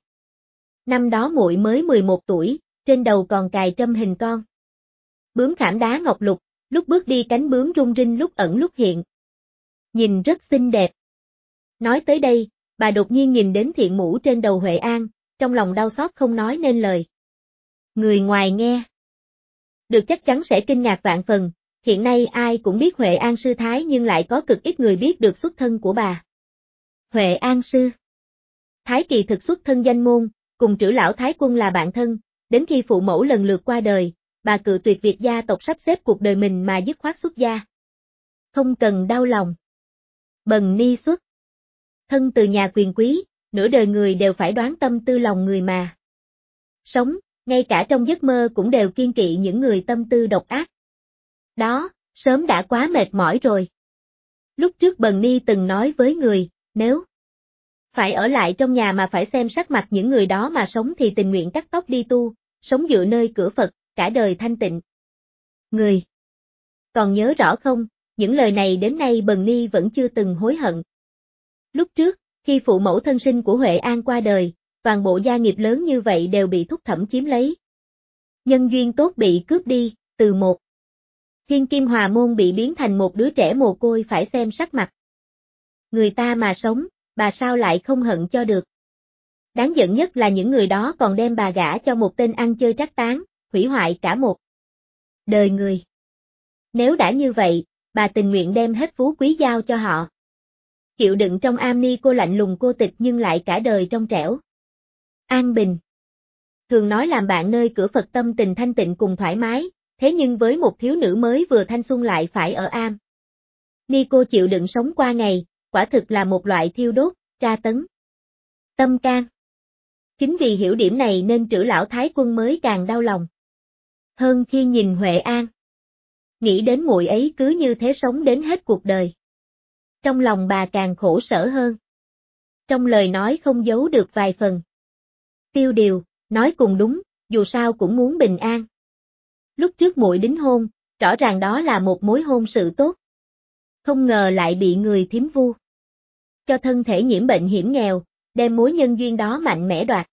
Năm đó muội mới mười một tuổi, trên đầu còn cài trâm hình con bướm khảm đá ngọc lục, lúc bước đi cánh bướm rung rinh lúc ẩn lúc hiện. Nhìn rất xinh đẹp. Nói tới đây, bà đột nhiên nhìn đến thiện mũ trên đầu Huệ An, trong lòng đau xót không nói nên lời. Người ngoài nghe được chắc chắn sẽ kinh ngạc vạn phần, hiện nay ai cũng biết Huệ An sư thái nhưng lại có cực ít người biết được xuất thân của bà. Huệ An sư thái kỳ thực xuất thân danh môn, cùng Trữ lão thái quân là bạn thân, đến khi phụ mẫu lần lượt qua đời, bà cự tuyệt việc gia tộc sắp xếp cuộc đời mình mà dứt khoát xuất gia. Không cần đau lòng. Bần Ni xuất thân từ nhà quyền quý, nửa đời người đều phải đoán tâm tư lòng người mà sống, ngay cả trong giấc mơ cũng đều kiêng kỵ những người tâm tư độc ác. Đó, sớm đã quá mệt mỏi rồi. Lúc trước Bần Ni từng nói với người, nếu phải ở lại trong nhà mà phải xem sắc mặt những người đó mà sống thì tình nguyện cắt tóc đi tu, sống dựa nơi cửa Phật, cả đời thanh tịnh. Người còn nhớ rõ không, những lời này đến nay Bần Ni vẫn chưa từng hối hận. Lúc trước, khi phụ mẫu thân sinh của Huệ An qua đời, toàn bộ gia nghiệp lớn như vậy đều bị thúc thẩm chiếm lấy. Nhân duyên tốt bị cướp đi, từ một thiên kim hòa môn bị biến thành một đứa trẻ mồ côi phải xem sắc mặt người ta mà sống, bà sao lại không hận cho được. Đáng giận nhất là những người đó còn đem bà gả cho một tên ăn chơi trác tán, hủy hoại cả một đời người. Nếu đã như vậy, bà tình nguyện đem hết phú quý giao cho họ. Chịu đựng trong am ni cô lạnh lùng cô tịch nhưng lại cả đời trong trẻo an bình. Thường nói làm bạn nơi cửa Phật tâm tình thanh tịnh cùng thoải mái, thế nhưng với một thiếu nữ mới vừa thanh xuân lại phải ở am ni cô chịu đựng sống qua ngày, quả thực là một loại thiêu đốt, tra tấn tâm can. Chính vì hiểu điểm này nên Trữ lão thái quân mới càng đau lòng hơn khi nhìn Huệ An. Nghĩ đến muội ấy cứ như thế sống đến hết cuộc đời. Trong lòng bà càng khổ sở hơn. Trong lời nói không giấu được vài phần tiêu điều, nói cùng đúng, dù sao cũng muốn bình an. Lúc trước muội đính hôn, rõ ràng đó là một mối hôn sự tốt. Không ngờ lại bị người thím vu cho thân thể nhiễm bệnh hiểm nghèo, đem mối nhân duyên đó mạnh mẽ đoạt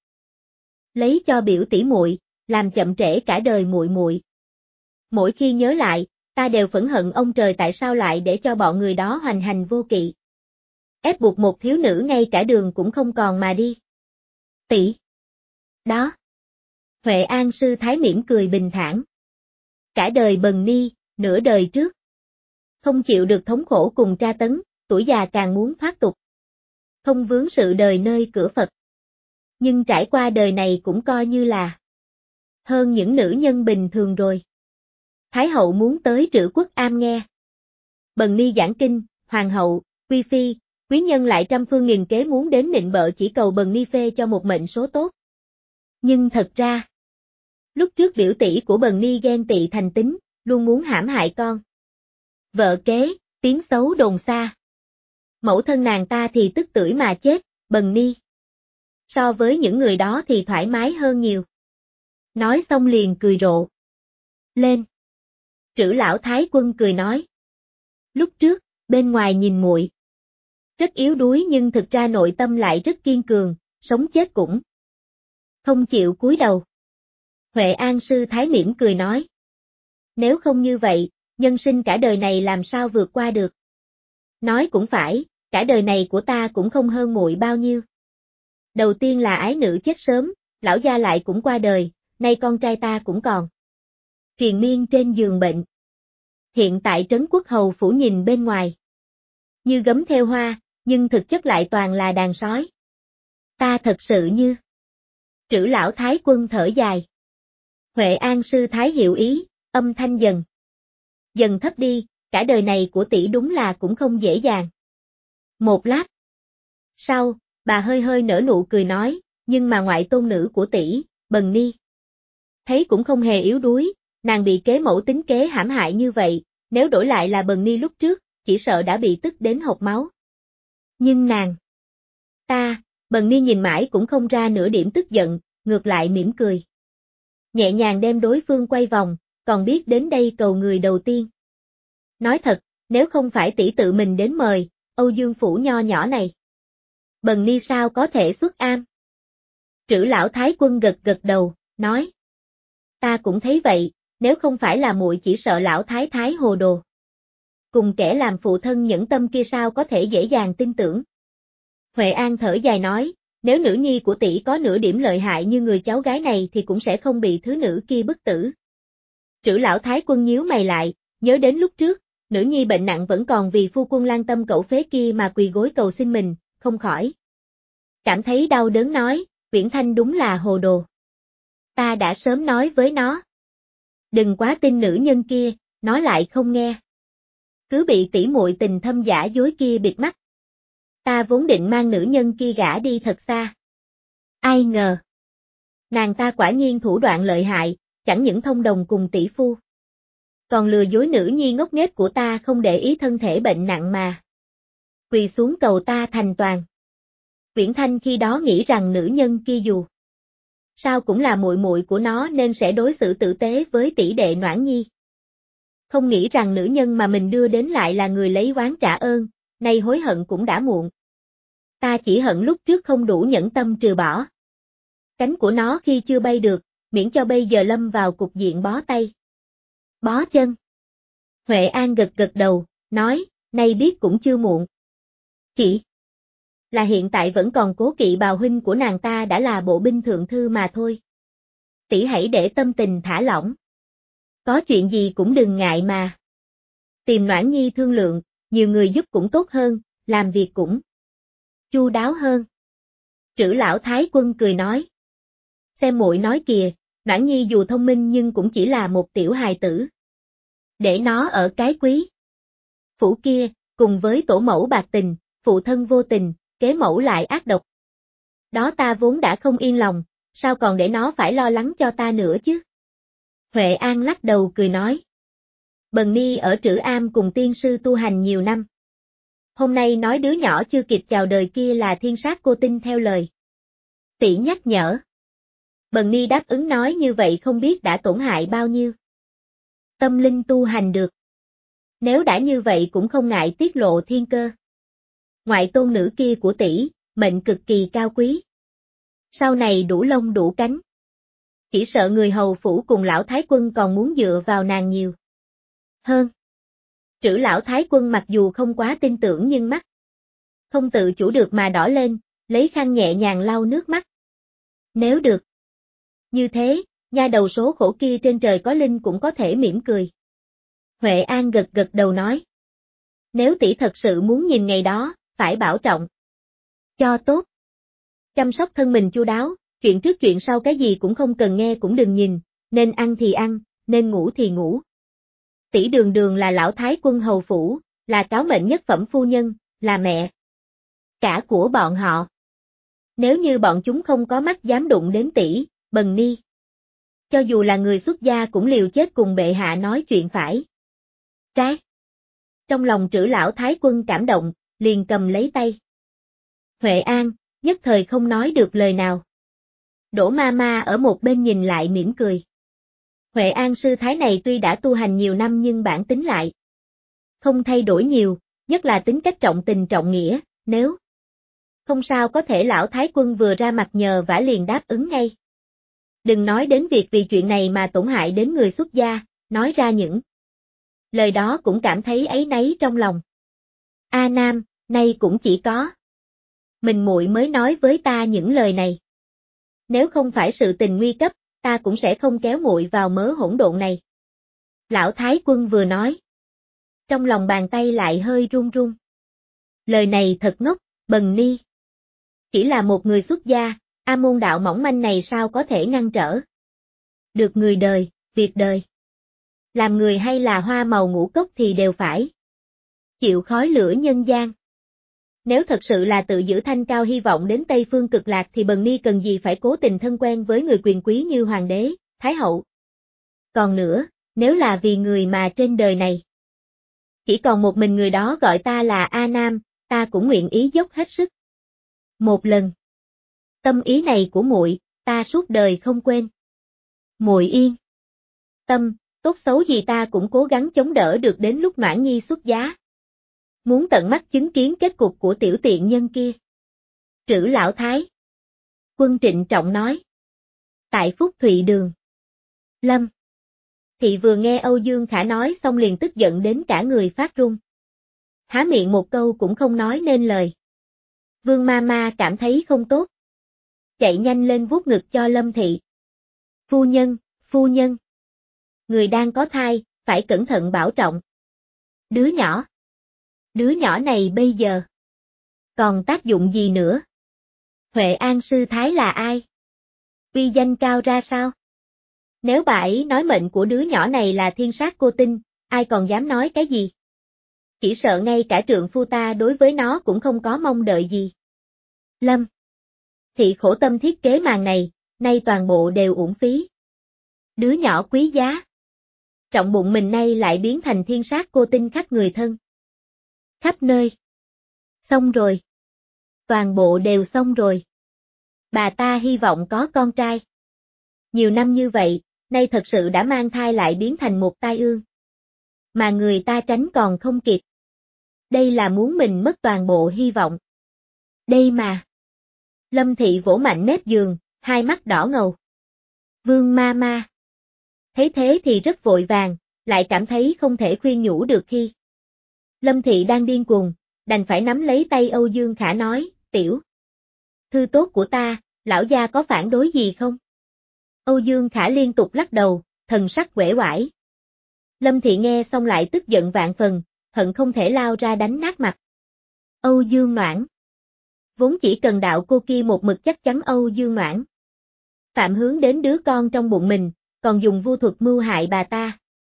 lấy cho biểu tỷ muội, làm chậm trễ cả đời muội muội. Mỗi khi nhớ lại, ta đều phẫn hận ông trời tại sao lại để cho bọn người đó hoành hành vô kỵ. Ép buộc một thiếu nữ ngay cả đường cũng không còn mà đi. Tỷ. Đó. Huệ An sư thái mỉm cười bình thản. Cả đời Bần Ni, nửa đời trước. Không chịu được thống khổ cùng tra tấn, tuổi già càng muốn thoát tục. Không vướng sự đời nơi cửa Phật. Nhưng trải qua đời này cũng coi như là hơn những nữ nhân bình thường rồi. Thái hậu muốn tới Trữ quốc am nghe Bần Ni giảng kinh, hoàng hậu, quý phi, quý nhân lại trăm phương nghìn kế muốn đến nịnh bợ chỉ cầu Bần Ni phê cho một mệnh số tốt. Nhưng thật ra, lúc trước biểu tỷ của Bần Ni ghen tị thành tính, luôn muốn hãm hại con. Vợ kế, tiếng xấu đồn xa. Mẫu thân nàng ta thì tức tưởi mà chết, Bần Ni so với những người đó thì thoải mái hơn nhiều. Nói xong liền cười rộ lên. Trữ lão thái quân cười nói. Lúc trước, bên ngoài nhìn muội rất yếu đuối nhưng thực ra nội tâm lại rất kiên cường, sống chết cũng không chịu cúi đầu. Huệ An sư thái mỉm cười nói. Nếu không như vậy, nhân sinh cả đời này làm sao vượt qua được. Nói cũng phải, cả đời này của ta cũng không hơn muội bao nhiêu. Đầu tiên là ái nữ chết sớm, lão gia lại cũng qua đời, nay con trai ta cũng còn triền miên trên giường bệnh. Hiện tại Trấn Quốc Hầu phủ nhìn bên ngoài như gấm theo hoa, nhưng thực chất lại toàn là đàn sói. Ta thật sự như. Trữ lão thái quân thở dài. Huệ An sư thái hiểu ý, âm thanh dần. Dần thấp đi, cả đời này của tỷ đúng là cũng không dễ dàng. Một lát. Sau, bà hơi hơi nở nụ cười nói, nhưng mà ngoại tôn nữ của tỷ, Bần Ni. Thấy cũng không hề yếu đuối, nàng bị kế mẫu tính kế hãm hại như vậy, nếu đổi lại là Bần Ni lúc trước, chỉ sợ đã bị tức đến hộc máu. Nhưng nàng. Ta, Bần Ni nhìn mãi cũng không ra nửa điểm tức giận, ngược lại mỉm cười. Nhẹ nhàng đem đối phương quay vòng, còn biết đến đây cầu người đầu tiên. Nói thật, nếu không phải tỷ tự mình đến mời, Âu Dương Phủ nho nhỏ này. Bần Ni sao có thể xuất am? Trữ lão thái quân gật gật đầu, nói. Ta cũng thấy vậy, nếu không phải là muội chỉ sợ lão thái thái hồ đồ. Cùng kẻ làm phụ thân nhẫn tâm kia sao có thể dễ dàng tin tưởng. Huệ An thở dài nói, nếu nữ nhi của tỷ có nửa điểm lợi hại như người cháu gái này thì cũng sẽ không bị thứ nữ kia bức tử. Trữ lão thái quân nhíu mày lại, nhớ đến lúc trước, nữ nhi bệnh nặng vẫn còn vì phu quân Lan Tâm cẩu phế kia mà quỳ gối cầu xin mình, không khỏi. Cảm thấy đau đớn nói, Viễn Thanh đúng là hồ đồ. Ta đã sớm nói với nó. Đừng quá tin nữ nhân kia, nó lại không nghe. Cứ bị tỉ muội tình thâm giả dối kia bịt mắt. Ta vốn định mang nữ nhân kia gả đi thật xa. Ai ngờ. Nàng ta quả nhiên thủ đoạn lợi hại, chẳng những thông đồng cùng tỷ phu. Còn lừa dối nữ nhi ngốc nghếch của ta không để ý thân thể bệnh nặng mà. Quỳ xuống cầu ta thành toàn. Viễn Thanh khi đó nghĩ rằng nữ nhân kia dù sao cũng là muội muội của nó nên sẽ đối xử tử tế với tỷ đệ Noãn Nhi. Không nghĩ rằng nữ nhân mà mình đưa đến lại là người lấy oán trả ơn, nay hối hận cũng đã muộn. Ta chỉ hận lúc trước không đủ nhẫn tâm trừ bỏ. Cánh của nó khi chưa bay được, miễn cho bây giờ lâm vào cục diện bó tay. Bó chân. Huệ An gật gật đầu, nói, nay biết cũng chưa muộn. Chỉ là hiện tại vẫn còn cố kỵ bào huynh của nàng ta đã là bộ binh thượng thư mà thôi. Tỷ hãy để tâm tình thả lỏng. Có chuyện gì cũng đừng ngại mà. Tìm Noãn Nhi thương lượng, nhiều người giúp cũng tốt hơn, làm việc cũng chu đáo hơn. Trữ lão thái quân cười nói. Xem muội nói kìa, Noãn Nhi dù thông minh nhưng cũng chỉ là một tiểu hài tử. Để nó ở cái quý phủ kia, cùng với tổ mẫu bạc tình, phụ thân vô tình, kế mẫu lại ác độc. Đó ta vốn đã không yên lòng, sao còn để nó phải lo lắng cho ta nữa chứ? Huệ An lắc đầu cười nói. Bần Ni ở Trữ Am cùng tiên sư tu hành nhiều năm. Hôm nay nói đứa nhỏ chưa kịp chào đời kia là thiên sát cô tin theo lời. Tỷ nhắc nhở. Bần Ni đáp ứng nói như vậy không biết đã tổn hại bao nhiêu. Tâm linh tu hành được. Nếu đã như vậy cũng không ngại tiết lộ thiên cơ. Ngoại tôn nữ kia của tỷ, mệnh cực kỳ cao quý. Sau này đủ lông đủ cánh. Chỉ sợ người hầu phủ cùng lão thái quân còn muốn dựa vào nàng nhiều hơn. Trữ lão thái quân mặc dù không quá tin tưởng nhưng mắt không tự chủ được mà đỏ lên, lấy khăn nhẹ nhàng lau nước mắt. Nếu được như thế, nha đầu số khổ kia trên trời có linh cũng có thể mỉm cười. Huệ An gật gật đầu nói. Nếu tỷ thật sự muốn nhìn ngày đó, phải bảo trọng. Cho tốt. Chăm sóc thân mình chu đáo, chuyện trước chuyện sau cái gì cũng không cần nghe cũng đừng nhìn, nên ăn thì ăn, nên ngủ thì ngủ. Tỷ Đường Đường là lão thái quân hầu phủ, là cáo mệnh nhất phẩm phu nhân, là mẹ cả của bọn họ. Nếu như bọn chúng không có mắt dám đụng đến tỷ, Bần Ni. Cho dù là người xuất gia cũng liều chết cùng bệ hạ nói chuyện phải. Trái. Trong lòng Trữ lão thái quân cảm động, liền cầm lấy tay Huệ An, nhất thời không nói được lời nào. Đỗ ma ma ở một bên nhìn lại mỉm cười. Huệ An sư thái này tuy đã tu hành nhiều năm nhưng bản tính lại không thay đổi nhiều, nhất là tính cách trọng tình trọng nghĩa, nếu không sao có thể lão thái quân vừa ra mặt nhờ vả liền đáp ứng ngay. Đừng nói đến việc vì chuyện này mà tổn hại đến người xuất gia, nói ra những lời đó cũng cảm thấy áy náy trong lòng. A Nam, nay cũng chỉ có mình muội mới nói với ta những lời này. Nếu không phải sự tình nguy cấp, ta cũng sẽ không kéo muội vào mớ hỗn độn này. Lão thái quân vừa nói. Trong lòng bàn tay lại hơi run run. Lời này thật ngốc, Bần Ni. Chỉ là một người xuất gia, A môn đạo mỏng manh này sao có thể ngăn trở. Được người đời, việc đời. Làm người hay là hoa màu ngũ cốc thì đều phải chịu khói lửa nhân gian. Nếu thật sự là tự giữ thanh cao hy vọng đến Tây Phương Cực Lạc thì Bần Ni cần gì phải cố tình thân quen với người quyền quý như Hoàng đế, Thái hậu. Còn nữa, nếu là vì người mà trên đời này chỉ còn một mình người đó gọi ta là A Nam, ta cũng nguyện ý dốc hết sức. Một lần. Tâm ý này của muội, ta suốt đời không quên. Muội yên tâm, tốt xấu gì ta cũng cố gắng chống đỡ được đến lúc Noãn Nhi xuất giá. Muốn tận mắt chứng kiến kết cục của tiểu tiện nhân kia. Trữ lão thái. Quân trịnh trọng nói. Tại Phúc Thụy Đường. Lâm. Thị vừa nghe Âu Dương Khả nói xong liền tức giận đến cả người phát run. Há miệng một câu cũng không nói nên lời. Vương ma ma cảm thấy không tốt. Chạy nhanh lên vuốt ngực cho Lâm Thị. Phu nhân, phu nhân. Người đang có thai, phải cẩn thận bảo trọng. Đứa nhỏ. Đứa nhỏ này bây giờ. Còn tác dụng gì nữa? Huệ An sư thái là ai? Uy danh cao ra sao? Nếu bà ấy nói mệnh của đứa nhỏ này là thiên sát cô tinh, ai còn dám nói cái gì? Chỉ sợ ngay cả trượng phu ta đối với nó cũng không có mong đợi gì. Lâm. Thị khổ tâm thiết kế màn này, nay toàn bộ đều uổng phí. Đứa nhỏ quý giá. Trọng bụng mình nay lại biến thành thiên sát cô tinh khắp người thân. Khắp nơi. Xong rồi. Toàn bộ đều xong rồi. Bà ta hy vọng có con trai. Nhiều năm như vậy, nay thật sự đã mang thai lại biến thành một tai ương. Mà người ta tránh còn không kịp. Đây là muốn mình mất toàn bộ hy vọng. Đây mà. Lâm Thị vỗ mạnh mép giường, hai mắt đỏ ngầu. Vương ma ma. Thấy thế thì rất vội vàng, lại cảm thấy không thể khuyên nhủ được khi. Lâm Thị đang điên cuồng, đành phải nắm lấy tay Âu Dương Khả nói, tiểu. Thư tốt của ta, lão gia có phản đối gì không? Âu Dương Khả liên tục lắc đầu, thần sắc uể oải. Lâm Thị nghe xong lại tức giận vạn phần, hận không thể lao ra đánh nát mặt. Âu Dương Noãn. Vốn chỉ cần đạo cô kia một mực chắc chắn Âu Dương Noãn. Phạm hướng đến đứa con trong bụng mình, còn dùng vu thuật mưu hại bà ta.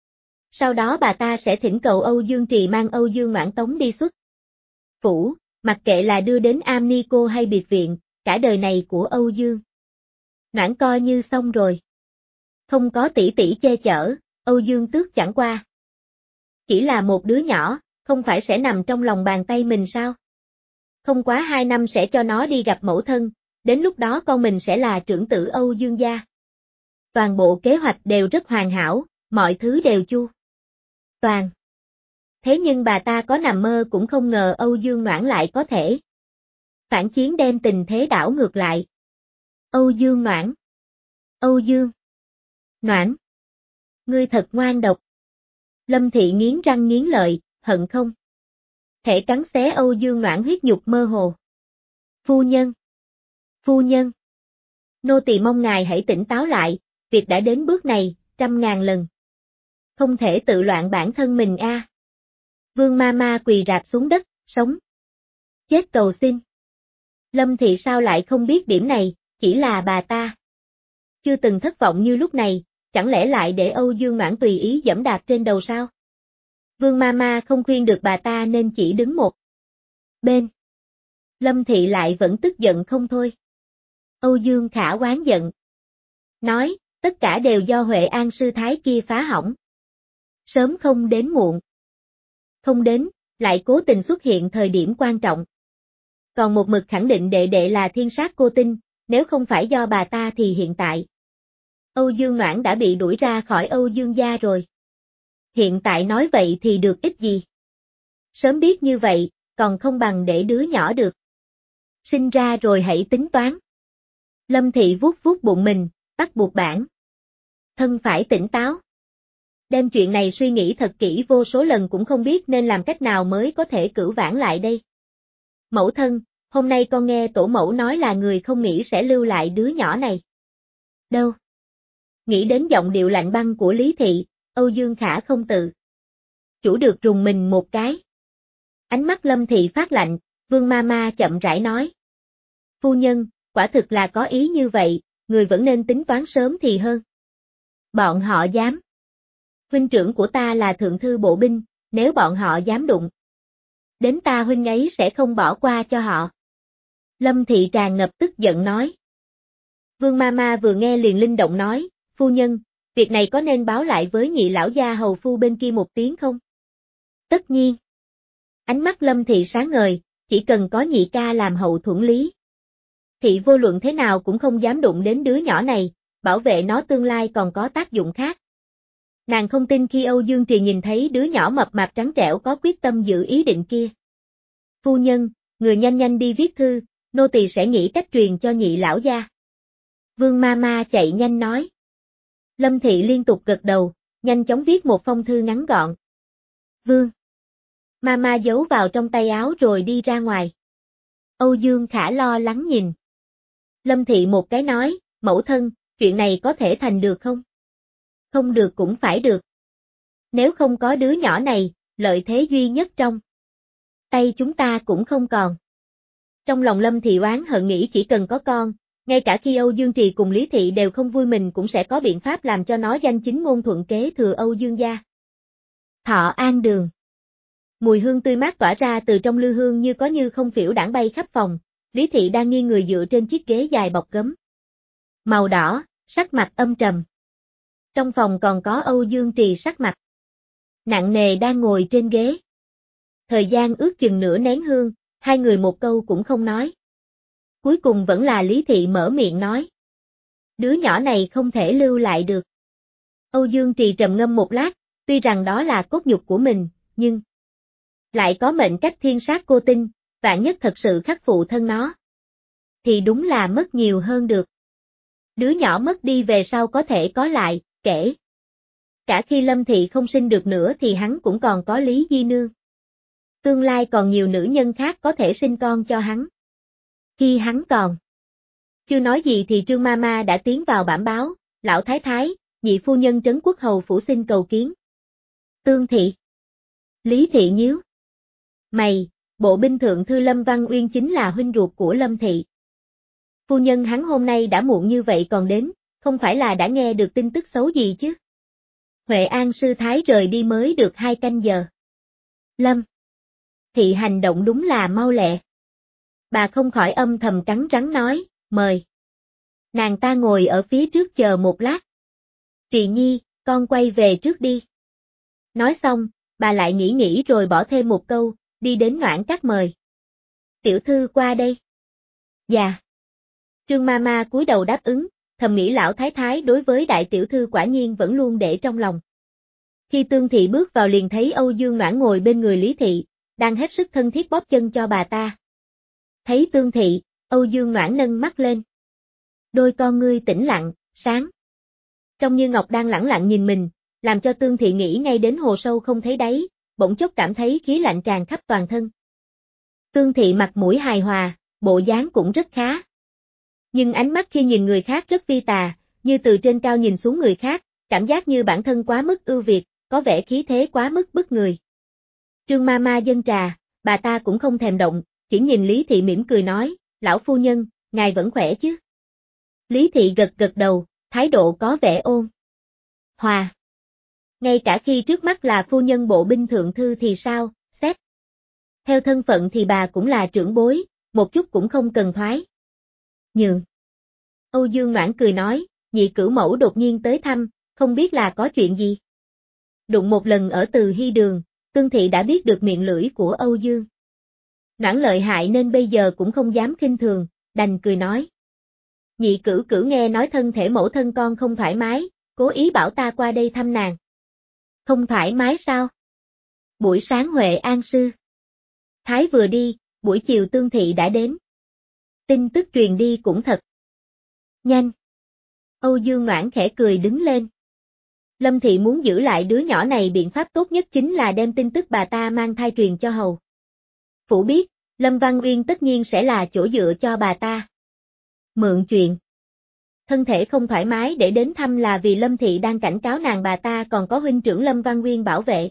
Sau đó bà ta sẽ thỉnh cầu Âu Dương Trì mang Âu Dương Noãn tống đi xuất phủ, mặc kệ là đưa đến am ni cô hay biệt viện, cả đời này của Âu Dương Noãn coi như xong rồi. Không có tỷ tỷ che chở, Âu Dương Tước chẳng qua. Chỉ là một đứa nhỏ, không phải sẽ nằm trong lòng bàn tay mình sao? Không quá hai năm sẽ cho nó đi gặp mẫu thân, đến lúc đó con mình sẽ là trưởng tử Âu Dương gia. Toàn bộ kế hoạch đều rất hoàn hảo, mọi thứ đều chu toàn. Thế nhưng bà ta có nằm mơ cũng không ngờ Âu Dương Noãn lại có thể phản chiến đem tình thế đảo ngược lại. Âu Dương Noãn. Âu Dương Noãn. Ngươi thật ngoan độc. Lâm Thị nghiến răng nghiến lợi, hận không thể cắn xé Âu Dương Noãn huyết nhục mơ hồ. Phu nhân. Phu nhân. Nô tỳ mong ngài hãy tỉnh táo lại, việc đã đến bước này, trăm ngàn lần. Không thể tự loạn bản thân mình a. À. Vương ma ma quỳ rạp xuống đất, sống. Chết cầu xin. Lâm Thị sao lại không biết điểm này, chỉ là bà ta. Chưa từng thất vọng như lúc này, chẳng lẽ lại để Âu Dương Noãn tùy ý giẫm đạp trên đầu sao? Vương ma ma không khuyên được bà ta nên chỉ đứng một bên. Lâm Thị lại vẫn tức giận không thôi. Âu Dương Khả oán giận. Nói, tất cả đều do Huệ An sư thái kia phá hỏng. Sớm không đến muộn. Không đến, lại cố tình xuất hiện thời điểm quan trọng. Còn một mực khẳng định đệ đệ là thiên sát cô tinh, nếu không phải do bà ta thì hiện tại. Âu Dương Noãn đã bị đuổi ra khỏi Âu Dương gia rồi. Hiện tại nói vậy thì được ích gì? Sớm biết như vậy, còn không bằng để đứa nhỏ được. Sinh ra rồi hãy tính toán. Lâm Thị vuốt vuốt bụng mình, bắt buộc bản thân phải tỉnh táo. Đem chuyện này suy nghĩ thật kỹ vô số lần cũng không biết nên làm cách nào mới có thể cửu vãn lại đây. Mẫu thân, hôm nay con nghe tổ mẫu nói là người không nghĩ sẽ lưu lại đứa nhỏ này. Đâu? Nghĩ đến giọng điệu lạnh băng của Lý Thị, Âu Dương Khả không tự chủ được rùng mình một cái. Ánh mắt Lâm Thị phát lạnh, Vương ma ma chậm rãi nói. Phu nhân, quả thực là có ý như vậy, người vẫn nên tính toán sớm thì hơn. Bọn họ dám. Huynh trưởng của ta là thượng thư bộ binh, nếu bọn họ dám đụng đến ta huynh ấy sẽ không bỏ qua cho họ. Lâm Thị tràn ngập tức giận nói. Vương Mama vừa nghe liền linh động nói, phu nhân, việc này có nên báo lại với nhị lão gia hầu phu bên kia một tiếng không? Tất nhiên. Ánh mắt Lâm Thị sáng ngời, chỉ cần có nhị ca làm hậu thuẫn lý. Thị vô luận thế nào cũng không dám đụng đến đứa nhỏ này, bảo vệ nó tương lai còn có tác dụng khác. Nàng không tin khi Âu Dương Trì nhìn thấy đứa nhỏ mập mạp trắng trẻo có quyết tâm giữ ý định kia. Phu nhân, người nhanh nhanh đi viết thư, nô tỳ sẽ nghĩ cách truyền cho nhị lão gia. Vương Mama chạy nhanh nói. Lâm Thị liên tục gật đầu, nhanh chóng viết một phong thư ngắn gọn. Vương Mama giấu vào trong tay áo rồi đi ra ngoài. Âu Dương Khả lo lắng nhìn. Lâm Thị một cái nói, mẫu thân, chuyện này có thể thành được không? Không được cũng phải được. Nếu không có đứa nhỏ này, lợi thế duy nhất trong tay chúng ta cũng không còn. Trong lòng Lâm Thị oán hận nghĩ chỉ cần có con, ngay cả khi Âu Dương Trì cùng Lý Thị đều không vui mình cũng sẽ có biện pháp làm cho nó danh chính ngôn thuận kế thừa Âu Dương gia. Thọ An Đường. Mùi hương tươi mát tỏa ra từ trong lư hương như có như không phiểu đãng bay khắp phòng, Lý Thị đang nghiêng người dựa trên chiếc ghế dài bọc gấm. Màu đỏ, sắc mặt âm trầm. Trong phòng còn có Âu Dương Trì sắc mặt nặng nề đang ngồi trên ghế. Thời gian ước chừng nửa nén hương, hai người một câu cũng không nói. Cuối cùng vẫn là Lý Thị mở miệng nói. Đứa nhỏ này không thể lưu lại được. Âu Dương Trì trầm ngâm một lát, tuy rằng đó là cốt nhục của mình, nhưng lại có mệnh cách thiên sát cô tinh, vạn nhất thật sự khắc phụ thân nó. Thì đúng là mất nhiều hơn được. Đứa nhỏ mất đi về sau có thể có lại, kể. Cả khi Lâm Thị không sinh được nữa thì hắn cũng còn có Lý Di Nương. Tương lai còn nhiều nữ nhân khác có thể sinh con cho hắn. Khi hắn còn chưa nói gì thì Trương Mama đã tiến vào bẩm báo, lão thái thái, nhị phu nhân Trấn Quốc hầu phủ xin cầu kiến. Tương Thị. Lý Thị nhíu mày, bộ binh thượng thư Lâm Văn Uyên chính là huynh ruột của Lâm Thị. Phu nhân hắn hôm nay đã muộn như vậy còn đến, không phải là đã nghe được tin tức xấu gì chứ? Huệ An sư thái rời đi mới được hai canh giờ. Lâm Thị hành động đúng là mau lẹ. Bà không khỏi âm thầm cắn răng nói, mời. Nàng ta ngồi ở phía trước chờ một lát. Trì Nhi, con quay về trước đi. Nói xong, bà lại nghĩ nghĩ rồi bỏ thêm một câu, đi đến Noãn Các mời. Tiểu thư qua đây. Dạ. Trương Mama cúi đầu đáp ứng, thầm nghĩ lão thái thái đối với đại tiểu thư quả nhiên vẫn luôn để trong lòng. Khi Tương Thị bước vào liền thấy Âu Dương Noãn ngồi bên người Lý Thị, đang hết sức thân thiết bóp chân cho bà ta. Thấy Tương Thị, Âu Dương Noãn nâng mắt lên. Đôi con ngươi tĩnh lặng, sáng. Trông như ngọc đang lẳng lặng nhìn mình, làm cho Tương Thị nghĩ ngay đến hồ sâu không thấy đáy, bỗng chốc cảm thấy khí lạnh tràn khắp toàn thân. Tương Thị mặt mũi hài hòa, bộ dáng cũng rất khá. Nhưng ánh mắt khi nhìn người khác rất vi tà, như từ trên cao nhìn xuống người khác, cảm giác như bản thân quá mức ưu việt, có vẻ khí thế quá mức bức người. Trương Mama dâng trà, bà ta cũng không thèm động, chỉ nhìn Lý Thị mỉm cười nói, lão phu nhân, ngài vẫn khỏe chứ? Lý Thị gật gật đầu, thái độ có vẻ ôn hòa. Ngay cả khi trước mắt là phu nhân bộ binh thượng thư thì sao, xét. Theo thân phận thì bà cũng là trưởng bối, một chút cũng không cần thoái nhường. Âu Dương Noãn cười nói, nhị cửu mẫu đột nhiên tới thăm, không biết là có chuyện gì. Đụng một lần ở Từ Hy Đường, Tương Thị đã biết được miệng lưỡi của Âu Dương Noãn lợi hại nên bây giờ cũng không dám khinh thường, đành cười nói. Nhị cửu cửu nghe nói thân thể mẫu thân con không thoải mái, cố ý bảo ta qua đây thăm nàng. Không thoải mái sao? Buổi sáng Huệ An sư thái vừa đi, buổi chiều Tương Thị đã đến. Tin tức truyền đi cũng thật nhanh. Âu Dương Noãn khẽ cười đứng lên. Lâm Thị muốn giữ lại đứa nhỏ này biện pháp tốt nhất chính là đem tin tức bà ta mang thai truyền cho hầu phủ biết, Lâm Văn Uyên tất nhiên sẽ là chỗ dựa cho bà ta. Mượn chuyện thân thể không thoải mái để đến thăm là vì Lâm Thị đang cảnh cáo nàng bà ta còn có huynh trưởng Lâm Văn Uyên bảo vệ.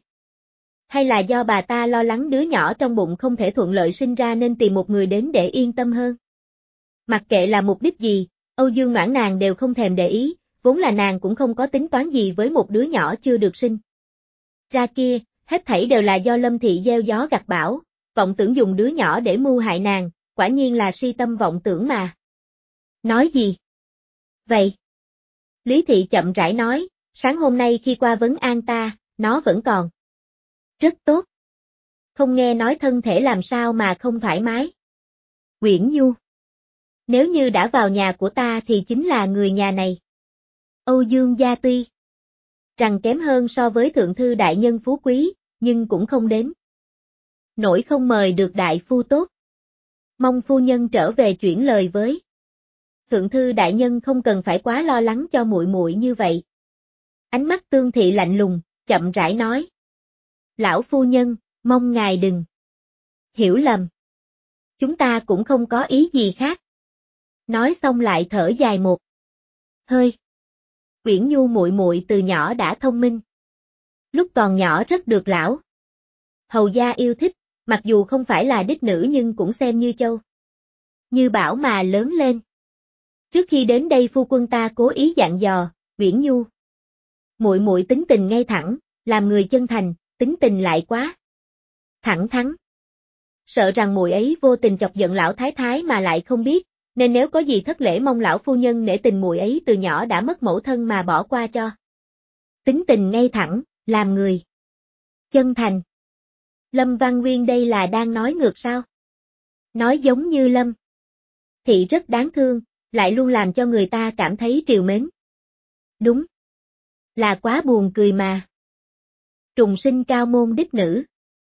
Hay là do bà ta lo lắng đứa nhỏ trong bụng không thể thuận lợi sinh ra nên tìm một người đến để yên tâm hơn. Mặc kệ là mục đích gì, Âu Dương Noãn nàng đều không thèm để ý, vốn là nàng cũng không có tính toán gì với một đứa nhỏ chưa được sinh. Ra kia, hết thảy đều là do Lâm Thị gieo gió gặt bão, vọng tưởng dùng đứa nhỏ để mưu hại nàng, quả nhiên là si tâm vọng tưởng mà. Nói gì? Vậy? Lý Thị chậm rãi nói, sáng hôm nay khi qua vấn an ta, nó vẫn còn rất tốt. Không nghe nói thân thể làm sao mà không thoải mái. Uyển Nhu. Nếu như đã vào nhà của ta thì chính là người nhà này. Âu Dương gia tuy rằng kém hơn so với thượng thư đại nhân phú quý, nhưng cũng không đến nỗi không mời được đại phu tốt. Mong phu nhân trở về chuyển lời với thượng thư đại nhân không cần phải quá lo lắng cho muội muội như vậy. Ánh mắt Tương Thị lạnh lùng, chậm rãi nói. Lão phu nhân, mong ngài đừng hiểu lầm. Chúng ta cũng không có ý gì khác. Nói xong lại thở dài một hơi. Uyển Nhu muội muội từ nhỏ đã thông minh. Lúc còn nhỏ rất được lão hầu gia yêu thích, mặc dù không phải là đích nữ nhưng cũng xem như châu như bảo mà lớn lên. Trước khi đến đây phu quân ta cố ý dặn dò, Uyển Nhu muội muội tính tình ngay thẳng, làm người chân thành, tính tình lại quá thẳng thắn. Sợ rằng muội ấy vô tình chọc giận lão thái thái mà lại không biết, nên nếu có gì thất lễ mong lão phu nhân nể tình muội ấy từ nhỏ đã mất mẫu thân mà bỏ qua cho. Tính tình ngay thẳng, làm người chân thành. Lâm Văn Nguyên đây là đang nói ngược sao? Nói giống như Lâm Thị rất đáng thương, lại luôn làm cho người ta cảm thấy trìu mến. Đúng là quá buồn cười mà. Trùng sinh cao môn đích nữ.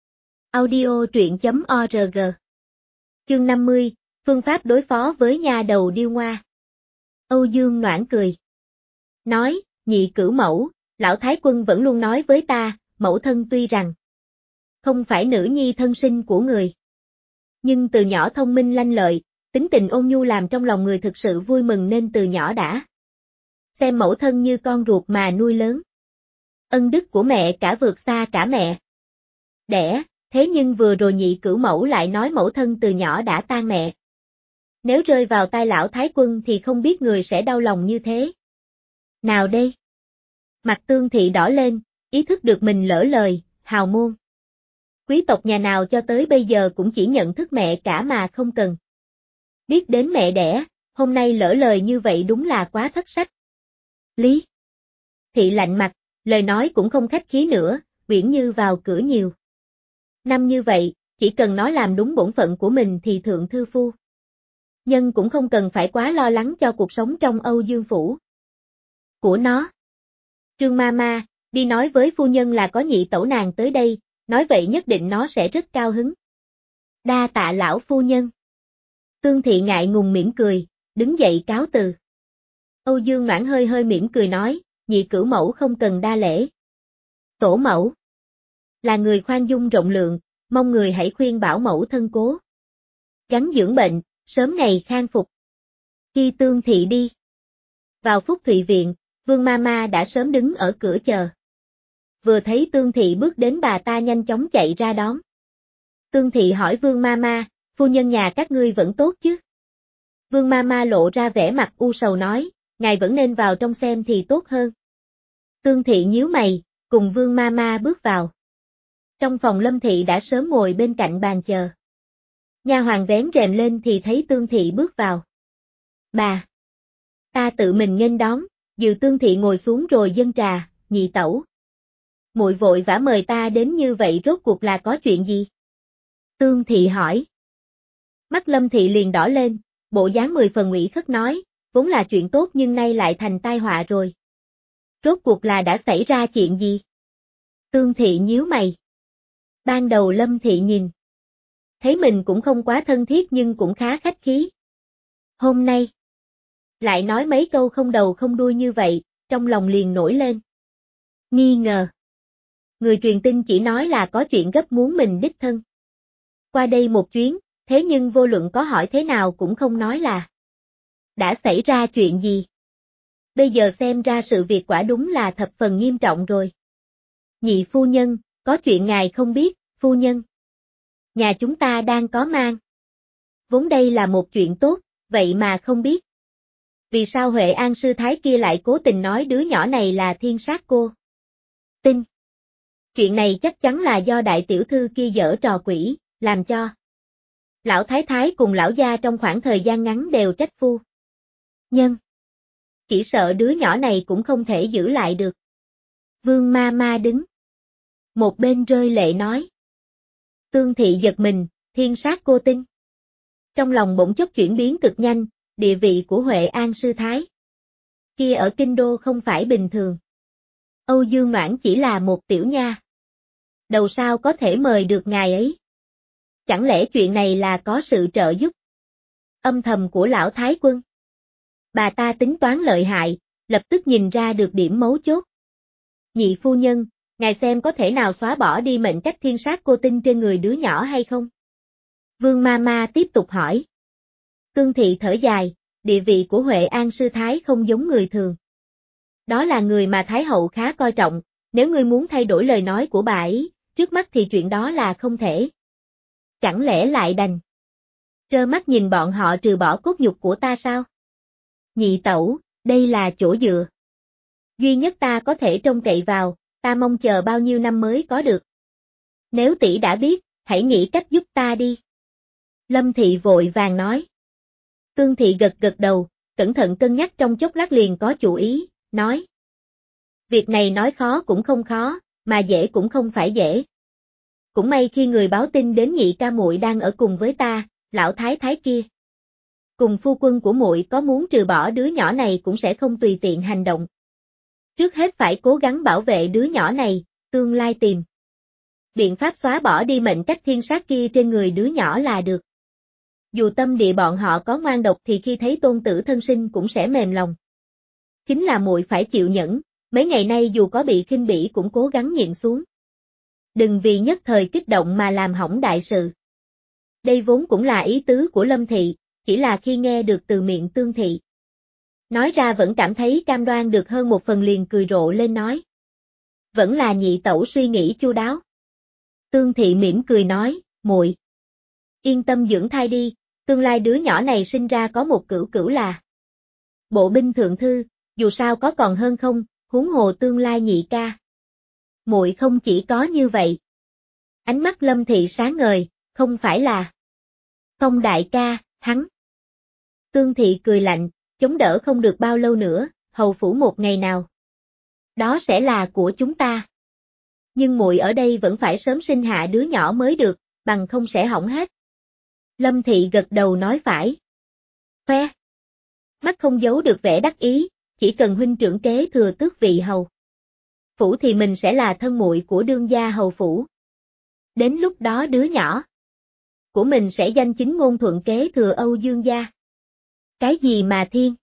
Audio truyện chấm org. Chương năm mươi, phương pháp đối phó với nha đầu điêu ngoa. Âu Dương Noãn cười. Nói, nhị cửu mẫu, lão thái quân vẫn luôn nói với ta, mẫu thân tuy rằng không phải nữ nhi thân sinh của người, nhưng từ nhỏ thông minh lanh lợi, tính tình ôn nhu làm trong lòng người thực sự vui mừng nên từ nhỏ đã xem mẫu thân như con ruột mà nuôi lớn. Ân đức của mẹ cả vượt xa cả mẹ đẻ, thế nhưng vừa rồi nhị cửu mẫu lại nói mẫu thân từ nhỏ đã tan mẹ. Nếu rơi vào tai lão thái quân thì không biết người sẽ đau lòng như thế nào đây? Mặt Tương Thị đỏ lên, ý thức được mình lỡ lời, hào môn quý tộc nhà nào cho tới bây giờ cũng chỉ nhận thức mẹ cả mà không cần biết đến mẹ đẻ, hôm nay lỡ lời như vậy đúng là quá thất sách. Lý Thị lạnh mặt, lời nói cũng không khách khí nữa, Uyển Như vào cửa nhiều năm như vậy, chỉ cần nó làm đúng bổn phận của mình thì thượng thư phu nhân cũng không cần phải quá lo lắng cho cuộc sống trong Âu Dương phủ của nó. Trương ma ma, đi nói với phu nhân là có nhị tẩu nàng tới đây, nói vậy nhất định nó sẽ rất cao hứng. Đa tạ lão phu nhân. Tương Thị ngại ngùng mỉm cười, đứng dậy cáo từ. Âu Dương Noãn hơi hơi mỉm cười nói, nhị cửu mẫu không cần đa lễ. Tổ mẫu là người khoan dung rộng lượng, mong người hãy khuyên bảo mẫu thân cố gắng dưỡng bệnh, sớm ngày khang phục. Khi Tương Thị đi vào Phúc Thụy viện, Vương Mama đã sớm đứng ở cửa chờ. Vừa thấy Tương Thị bước đến bà ta nhanh chóng chạy ra đón. Tương Thị hỏi Vương Mama, phu nhân nhà các ngươi vẫn tốt chứ? Vương Mama lộ ra vẻ mặt u sầu nói, ngài vẫn nên vào trong xem thì tốt hơn. Tương Thị nhíu mày, cùng Vương Mama bước vào. Trong phòng Lâm Thị đã sớm ngồi bên cạnh bàn chờ. Nha hoàn vén rèm lên thì thấy Tương Thị bước vào. Bà! Ta tự mình nghênh đón, dìu Tương Thị ngồi xuống rồi dâng trà, nhị tẩu. Muội vội vã mời ta đến như vậy rốt cuộc là có chuyện gì? Tương Thị hỏi. Mắt Lâm Thị liền đỏ lên, bộ dáng mười phần ủy khuất nói, vốn là chuyện tốt nhưng nay lại thành tai họa rồi. Rốt cuộc là đã xảy ra chuyện gì? Tương Thị nhíu mày. Ban đầu Lâm Thị nhìn thấy mình cũng không quá thân thiết nhưng cũng khá khách khí. Hôm nay lại nói mấy câu không đầu không đuôi như vậy, trong lòng liền nổi lên nghi ngờ. Người truyền tin chỉ nói là có chuyện gấp muốn mình đích thân qua đây một chuyến, thế nhưng vô luận có hỏi thế nào cũng không nói là đã xảy ra chuyện gì. Bây giờ xem ra sự việc quả đúng là thập phần nghiêm trọng rồi. Nhị phu nhân, có chuyện ngài không biết, phu nhân. Nhà chúng ta đang có mang. Vốn đây là một chuyện tốt, vậy mà không biết. Vì sao Huệ An sư thái kia lại cố tình nói đứa nhỏ này là thiên sát cô? Tin. Chuyện này chắc chắn là do đại tiểu thư kia giở trò quỷ, làm cho. Lão thái thái cùng lão gia trong khoảng thời gian ngắn đều trách phu nhân. Chỉ sợ đứa nhỏ này cũng không thể giữ lại được. Vương ma ma đứng một bên rơi lệ nói. Tương thị giật mình, thiên sát cô tin. Trong lòng bỗng chốc chuyển biến cực nhanh, địa vị của Huệ An sư thái kia ở kinh đô không phải bình thường. Âu Dương Noãn chỉ là một tiểu nha. Đầu sao có thể mời được ngài ấy? Chẳng lẽ chuyện này là có sự trợ giúp âm thầm của lão thái quân? Bà ta tính toán lợi hại, lập tức nhìn ra được điểm mấu chốt. Nhị phu nhân, ngài xem có thể nào xóa bỏ đi mệnh cách thiên sát cô tinh trên người đứa nhỏ hay không? Vương ma ma tiếp tục hỏi. Tương thị thở dài, địa vị của Huệ An sư thái không giống người thường. Đó là người mà Thái hậu khá coi trọng, nếu ngươi muốn thay đổi lời nói của bà ấy, trước mắt thì chuyện đó là không thể. Chẳng lẽ lại đành trơ mắt nhìn bọn họ trừ bỏ cốt nhục của ta sao? Nhị tẩu, đây là chỗ dựa duy nhất ta có thể trông cậy vào, ta mong chờ bao nhiêu năm mới có được. Nếu tỷ đã biết, hãy nghĩ cách giúp ta đi. Lâm thị vội vàng nói. Tương thị gật gật đầu, cẩn thận cân nhắc trong chốc lát liền có chủ ý, nói. Việc này nói khó cũng không khó, mà dễ cũng không phải dễ. Cũng may khi người báo tin đến nhị ca muội đang ở cùng với ta, lão thái thái kia. Cùng phu quân của muội có muốn trừ bỏ đứa nhỏ này cũng sẽ không tùy tiện hành động. Trước hết phải cố gắng bảo vệ đứa nhỏ này, tương lai tìm biện pháp xóa bỏ đi mệnh cách thiên sát kia trên người đứa nhỏ là được. Dù tâm địa bọn họ có ngoan độc thì khi thấy tôn tử thân sinh cũng sẽ mềm lòng. Chính là muội phải chịu nhẫn, mấy ngày nay dù có bị khinh bỉ cũng cố gắng nhịn xuống. Đừng vì nhất thời kích động mà làm hỏng đại sự. Đây vốn cũng là ý tứ của Lâm thị, chỉ là khi nghe được từ miệng Tương thị. Nói ra vẫn cảm thấy cam đoan được hơn một phần liền cười rộ lên nói. Vẫn là nhị tẩu suy nghĩ chu đáo. Tương thị mỉm cười nói, muội yên tâm dưỡng thai đi, tương lai đứa nhỏ này sinh ra có một cửu cửu là bộ binh thượng thư, dù sao có còn hơn không, huống hồ tương lai nhị ca. Muội không chỉ có như vậy. Ánh mắt Lâm thị sáng ngời, không phải là Phong đại ca, hắn. Tương thị cười lạnh, chống đỡ không được bao lâu nữa, hầu phủ một ngày nào. Đó sẽ là của chúng ta. Nhưng muội ở đây vẫn phải sớm sinh hạ đứa nhỏ mới được, bằng không sẽ hỏng hết. Lâm thị gật đầu nói phải. Khoe. Mắt không giấu được vẻ đắc ý, chỉ cần huynh trưởng kế thừa tước vị hầu phủ thì mình sẽ là thân muội của đương gia hầu phủ. Đến lúc đó đứa nhỏ của mình sẽ danh chính ngôn thuận kế thừa Âu Dương gia. Cái gì mà thiên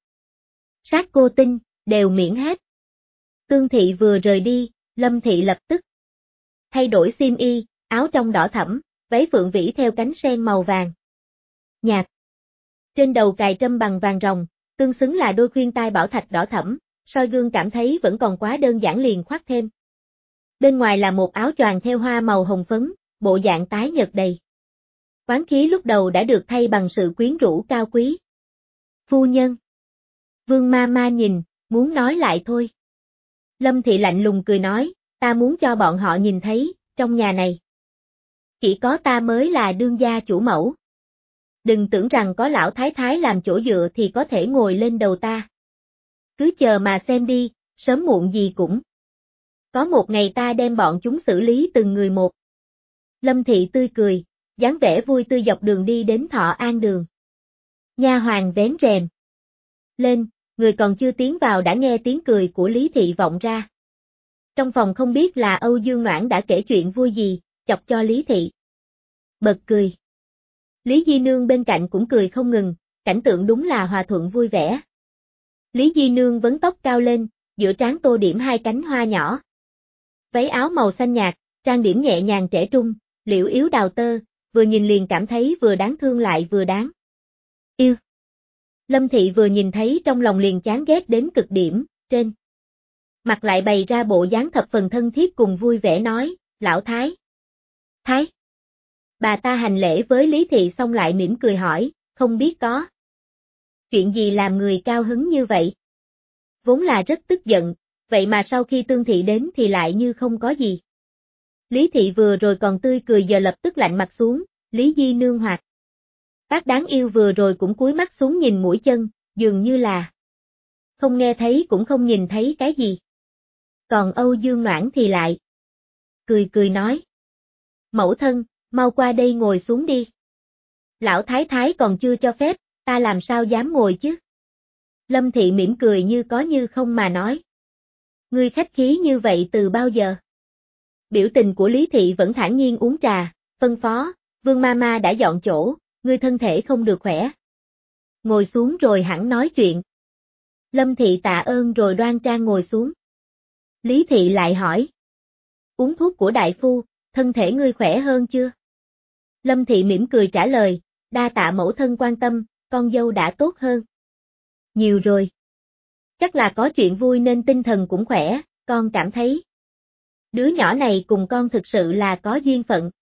sát cô tinh, đều miễn hết. Tương thị vừa rời đi, Lâm thị lập tức thay đổi xiêm y, áo trong đỏ thẫm, váy phượng vĩ theo cánh sen màu vàng nhạt. Trên đầu cài trâm bằng vàng ròng, tương xứng là đôi khuyên tai bảo thạch đỏ thẫm, soi gương cảm thấy vẫn còn quá đơn giản liền khoác thêm. Bên ngoài là một áo choàng theo hoa màu hồng phấn, bộ dạng tái nhợt đầy quán khí lúc đầu đã được thay bằng sự quyến rũ cao quý. Phu nhân. Vương ma ma nhìn, muốn nói lại thôi. Lâm thị lạnh lùng cười nói, ta muốn cho bọn họ nhìn thấy, trong nhà này chỉ có ta mới là đương gia chủ mẫu. Đừng tưởng rằng có lão thái thái làm chỗ dựa thì có thể ngồi lên đầu ta. Cứ chờ mà xem đi, sớm muộn gì cũng có một ngày ta đem bọn chúng xử lý từng người một. Lâm thị tươi cười, dáng vẻ vui tươi dọc đường đi đến Thọ An đường. Nha hoàn vén rèm lên, người còn chưa tiến vào đã nghe tiếng cười của Lý thị vọng ra. Trong phòng không biết là Âu Dương Noãn đã kể chuyện vui gì, chọc cho Lý thị bật cười. Lý Di Nương bên cạnh cũng cười không ngừng, cảnh tượng đúng là hòa thuận vui vẻ. Lý Di Nương vấn tóc cao lên, giữa trán tô điểm hai cánh hoa nhỏ. Váy áo màu xanh nhạt, trang điểm nhẹ nhàng trẻ trung, liễu yếu đào tơ, vừa nhìn liền cảm thấy vừa đáng thương lại vừa đáng yêu. Lâm thị vừa nhìn thấy trong lòng liền chán ghét đến cực điểm, trên mặt lại bày ra bộ dáng thập phần thân thiết cùng vui vẻ nói, lão thái. Thái. Bà ta hành lễ với Lý thị xong lại mỉm cười hỏi, không biết có Chuyện gì làm người cao hứng như vậy? Vốn là rất tức giận, vậy mà sau khi Tương Thị đến thì lại như không có gì. Lý Thị vừa rồi còn tươi cười giờ lập tức lạnh mặt xuống, Lý Di Nương hoạt. Bác đáng yêu vừa rồi cũng cúi mắt xuống nhìn mũi chân, dường như là không nghe thấy cũng không nhìn thấy cái gì. Còn Âu Dương Noãn thì lại cười cười nói. Mẫu thân, mau qua đây ngồi xuống đi. Lão Thái Thái còn chưa cho phép, ta làm sao dám ngồi chứ? Lâm Thị mỉm cười như có như không mà nói. Ngươi khách khí như vậy từ bao giờ? Biểu tình của Lý Thị vẫn thản nhiên uống trà, phân phó, Vương Mama đã dọn chỗ, ngươi thân thể không được khỏe. Ngồi xuống rồi hẳn nói chuyện. Lâm Thị tạ ơn rồi đoan trang ngồi xuống. Lý Thị lại hỏi. Uống thuốc của đại phu, thân thể ngươi khỏe hơn chưa? Lâm Thị mỉm cười trả lời, đa tạ mẫu thân quan tâm, con dâu đã tốt hơn. Nhiều rồi. Chắc là có chuyện vui nên tinh thần cũng khỏe, con cảm thấy. Đứa nhỏ này cùng con thực sự là có duyên phận.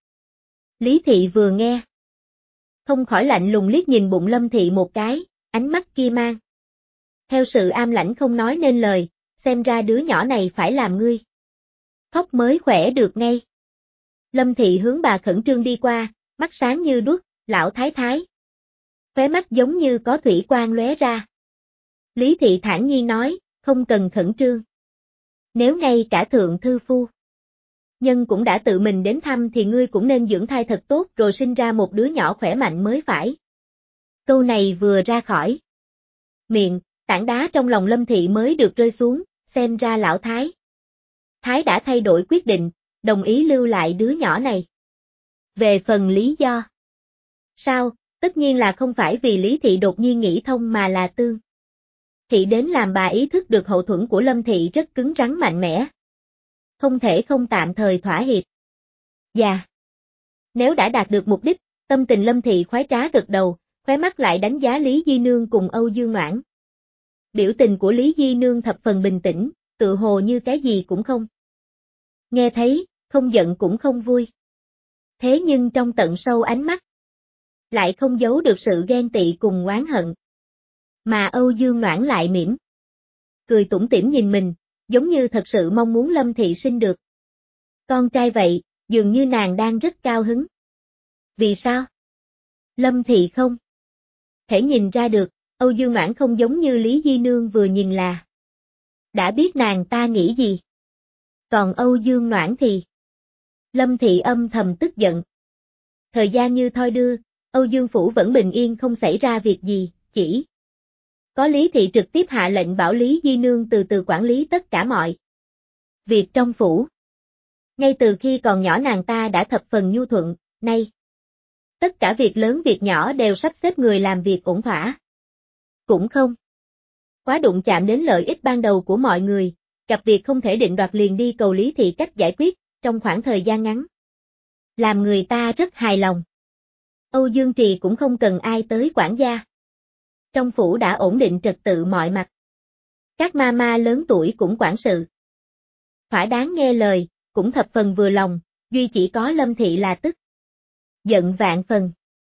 Lý Thị vừa nghe. Không khỏi lạnh lùng liếc nhìn bụng Lâm Thị một cái, ánh mắt kia mang. Theo sự am lãnh không nói nên lời, xem ra đứa nhỏ này phải làm ngươi. Khóc mới khỏe được ngay. Lâm Thị hướng bà khẩn trương đi qua, mắt sáng như đuốc, lão thái thái. Khóe mắt giống như có thủy quang lóe ra. Lý Thị thản nhiên nói, không cần khẩn trương. Nếu ngay cả thượng thư phu nhân cũng đã tự mình đến thăm thì ngươi cũng nên dưỡng thai thật tốt rồi sinh ra một đứa nhỏ khỏe mạnh mới phải. Câu này vừa ra khỏi miệng, tảng đá trong lòng Lâm Thị mới được rơi xuống, xem ra lão thái Thái đã thay đổi quyết định, đồng ý lưu lại đứa nhỏ này. Về phần lý do. Sao, tất nhiên là không phải vì Lý Thị đột nhiên nghĩ thông mà là Tương Thị đến làm bà ý thức được hậu thuẫn của Lâm Thị rất cứng rắn mạnh mẽ. Không thể không tạm thời thỏa hiệp. Dạ. Nếu đã đạt được mục đích, tâm tình Lâm Thị khoái trá gật đầu, khóe mắt lại đánh giá Lý Di Nương cùng Âu Dương Noãn. Biểu tình của Lý Di Nương thập phần bình tĩnh, tự hồ như cái gì cũng không nghe thấy, không giận cũng không vui. Thế nhưng trong tận sâu ánh mắt, lại không giấu được sự ghen tị cùng oán hận. Mà Âu Dương Noãn lại mỉm cười tủm tỉm nhìn mình, giống như thật sự mong muốn Lâm Thị sinh được con trai vậy, dường như nàng đang rất cao hứng. Vì sao? Lâm Thị không thể nhìn ra được, Âu Dương Noãn không giống như Lý Di Nương vừa nhìn là đã biết nàng ta nghĩ gì. Còn Âu Dương Noãn thì Lâm Thị âm thầm tức giận. Thời gian như thoi đưa, Âu Dương Phủ vẫn bình yên không xảy ra việc gì, chỉ có Lý Thị trực tiếp hạ lệnh bảo Lý Di Nương từ từ quản lý tất cả mọi việc trong phủ. Ngay từ khi còn nhỏ nàng ta đã thập phần nhu thuận, nay tất cả việc lớn việc nhỏ đều sắp xếp người làm việc ổn thỏa. Cũng không quá đụng chạm đến lợi ích ban đầu của mọi người, gặp việc không thể định đoạt liền đi cầu Lý Thị cách giải quyết, trong khoảng thời gian ngắn. Làm người ta rất hài lòng. Âu Dương Trì cũng không cần ai tới quản gia. Trong phủ đã ổn định trật tự mọi mặt. Các ma ma lớn tuổi cũng quản sự. Thỏa đáng nghe lời, cũng thập phần vừa lòng, duy chỉ có Lâm Thị là tức giận vạn phần.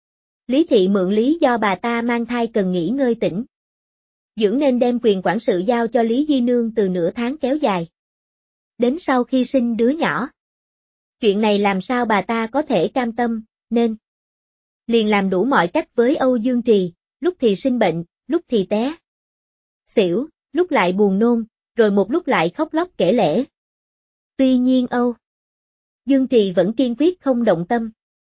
Lý Thị mượn lý do bà ta mang thai cần nghỉ ngơi tĩnh dưỡng nên đem quyền quản sự giao cho Lý Di Nương từ nửa tháng kéo dài. Đến sau khi sinh đứa nhỏ. Chuyện này làm sao bà ta có thể cam tâm, nên liền làm đủ mọi cách với Âu Dương Trì, lúc thì sinh bệnh, lúc thì té xỉu, lúc lại buồn nôn, rồi một lúc lại khóc lóc kể lể. Tuy nhiên Âu Dương Trì vẫn kiên quyết không động tâm.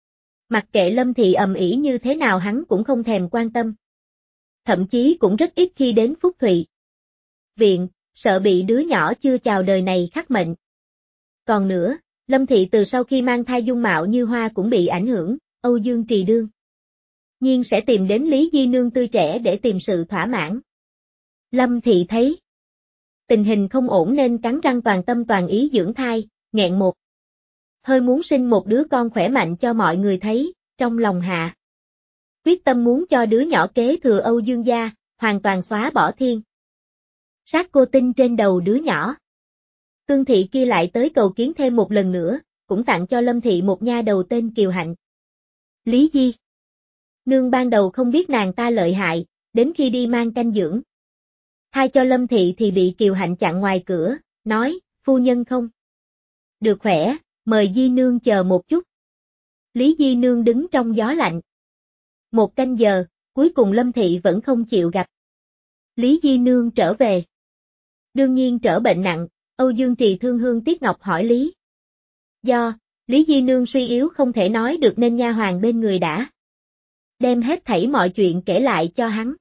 Mặc kệ Lâm Thị ầm ĩ như thế nào hắn cũng không thèm quan tâm. Thậm chí cũng rất ít khi đến Phúc Thụy viện, sợ bị đứa nhỏ chưa chào đời này khắc mệnh. Còn nữa, Lâm Thị từ sau khi mang thai dung mạo như hoa cũng bị ảnh hưởng, Âu Dương Trì đương nhiên sẽ tìm đến Lý Di Nương tươi trẻ để tìm sự thỏa mãn. Lâm Thị thấy tình hình không ổn nên cắn răng toàn tâm toàn ý dưỡng thai, nghẹn một hơi muốn sinh một đứa con khỏe mạnh cho mọi người thấy, trong lòng hạ quyết tâm muốn cho đứa nhỏ kế thừa Âu Dương gia, hoàn toàn xóa bỏ thiên sát cô tinh trên đầu đứa nhỏ. Tương Thị kia lại tới cầu kiến thêm một lần nữa, cũng tặng cho Lâm Thị một nha đầu tên Kiều Hạnh. Lý Di Nương ban đầu không biết nàng ta lợi hại, đến khi đi mang canh dưỡng. Thay cho Lâm Thị thì bị Kiều Hạnh chặn ngoài cửa, nói, phu nhân không được khỏe, mời Di Nương chờ một chút. Lý Di Nương đứng trong gió lạnh. Một canh giờ, cuối cùng Lâm Thị vẫn không chịu gặp. Lý Di Nương trở về. Đương nhiên trở bệnh nặng, Âu Dương Trì thương hương tiếc ngọc hỏi Lý. Do, Lý Di Nương suy yếu không thể nói được nên nha hoàn bên người đã đem hết thảy mọi chuyện kể lại cho hắn.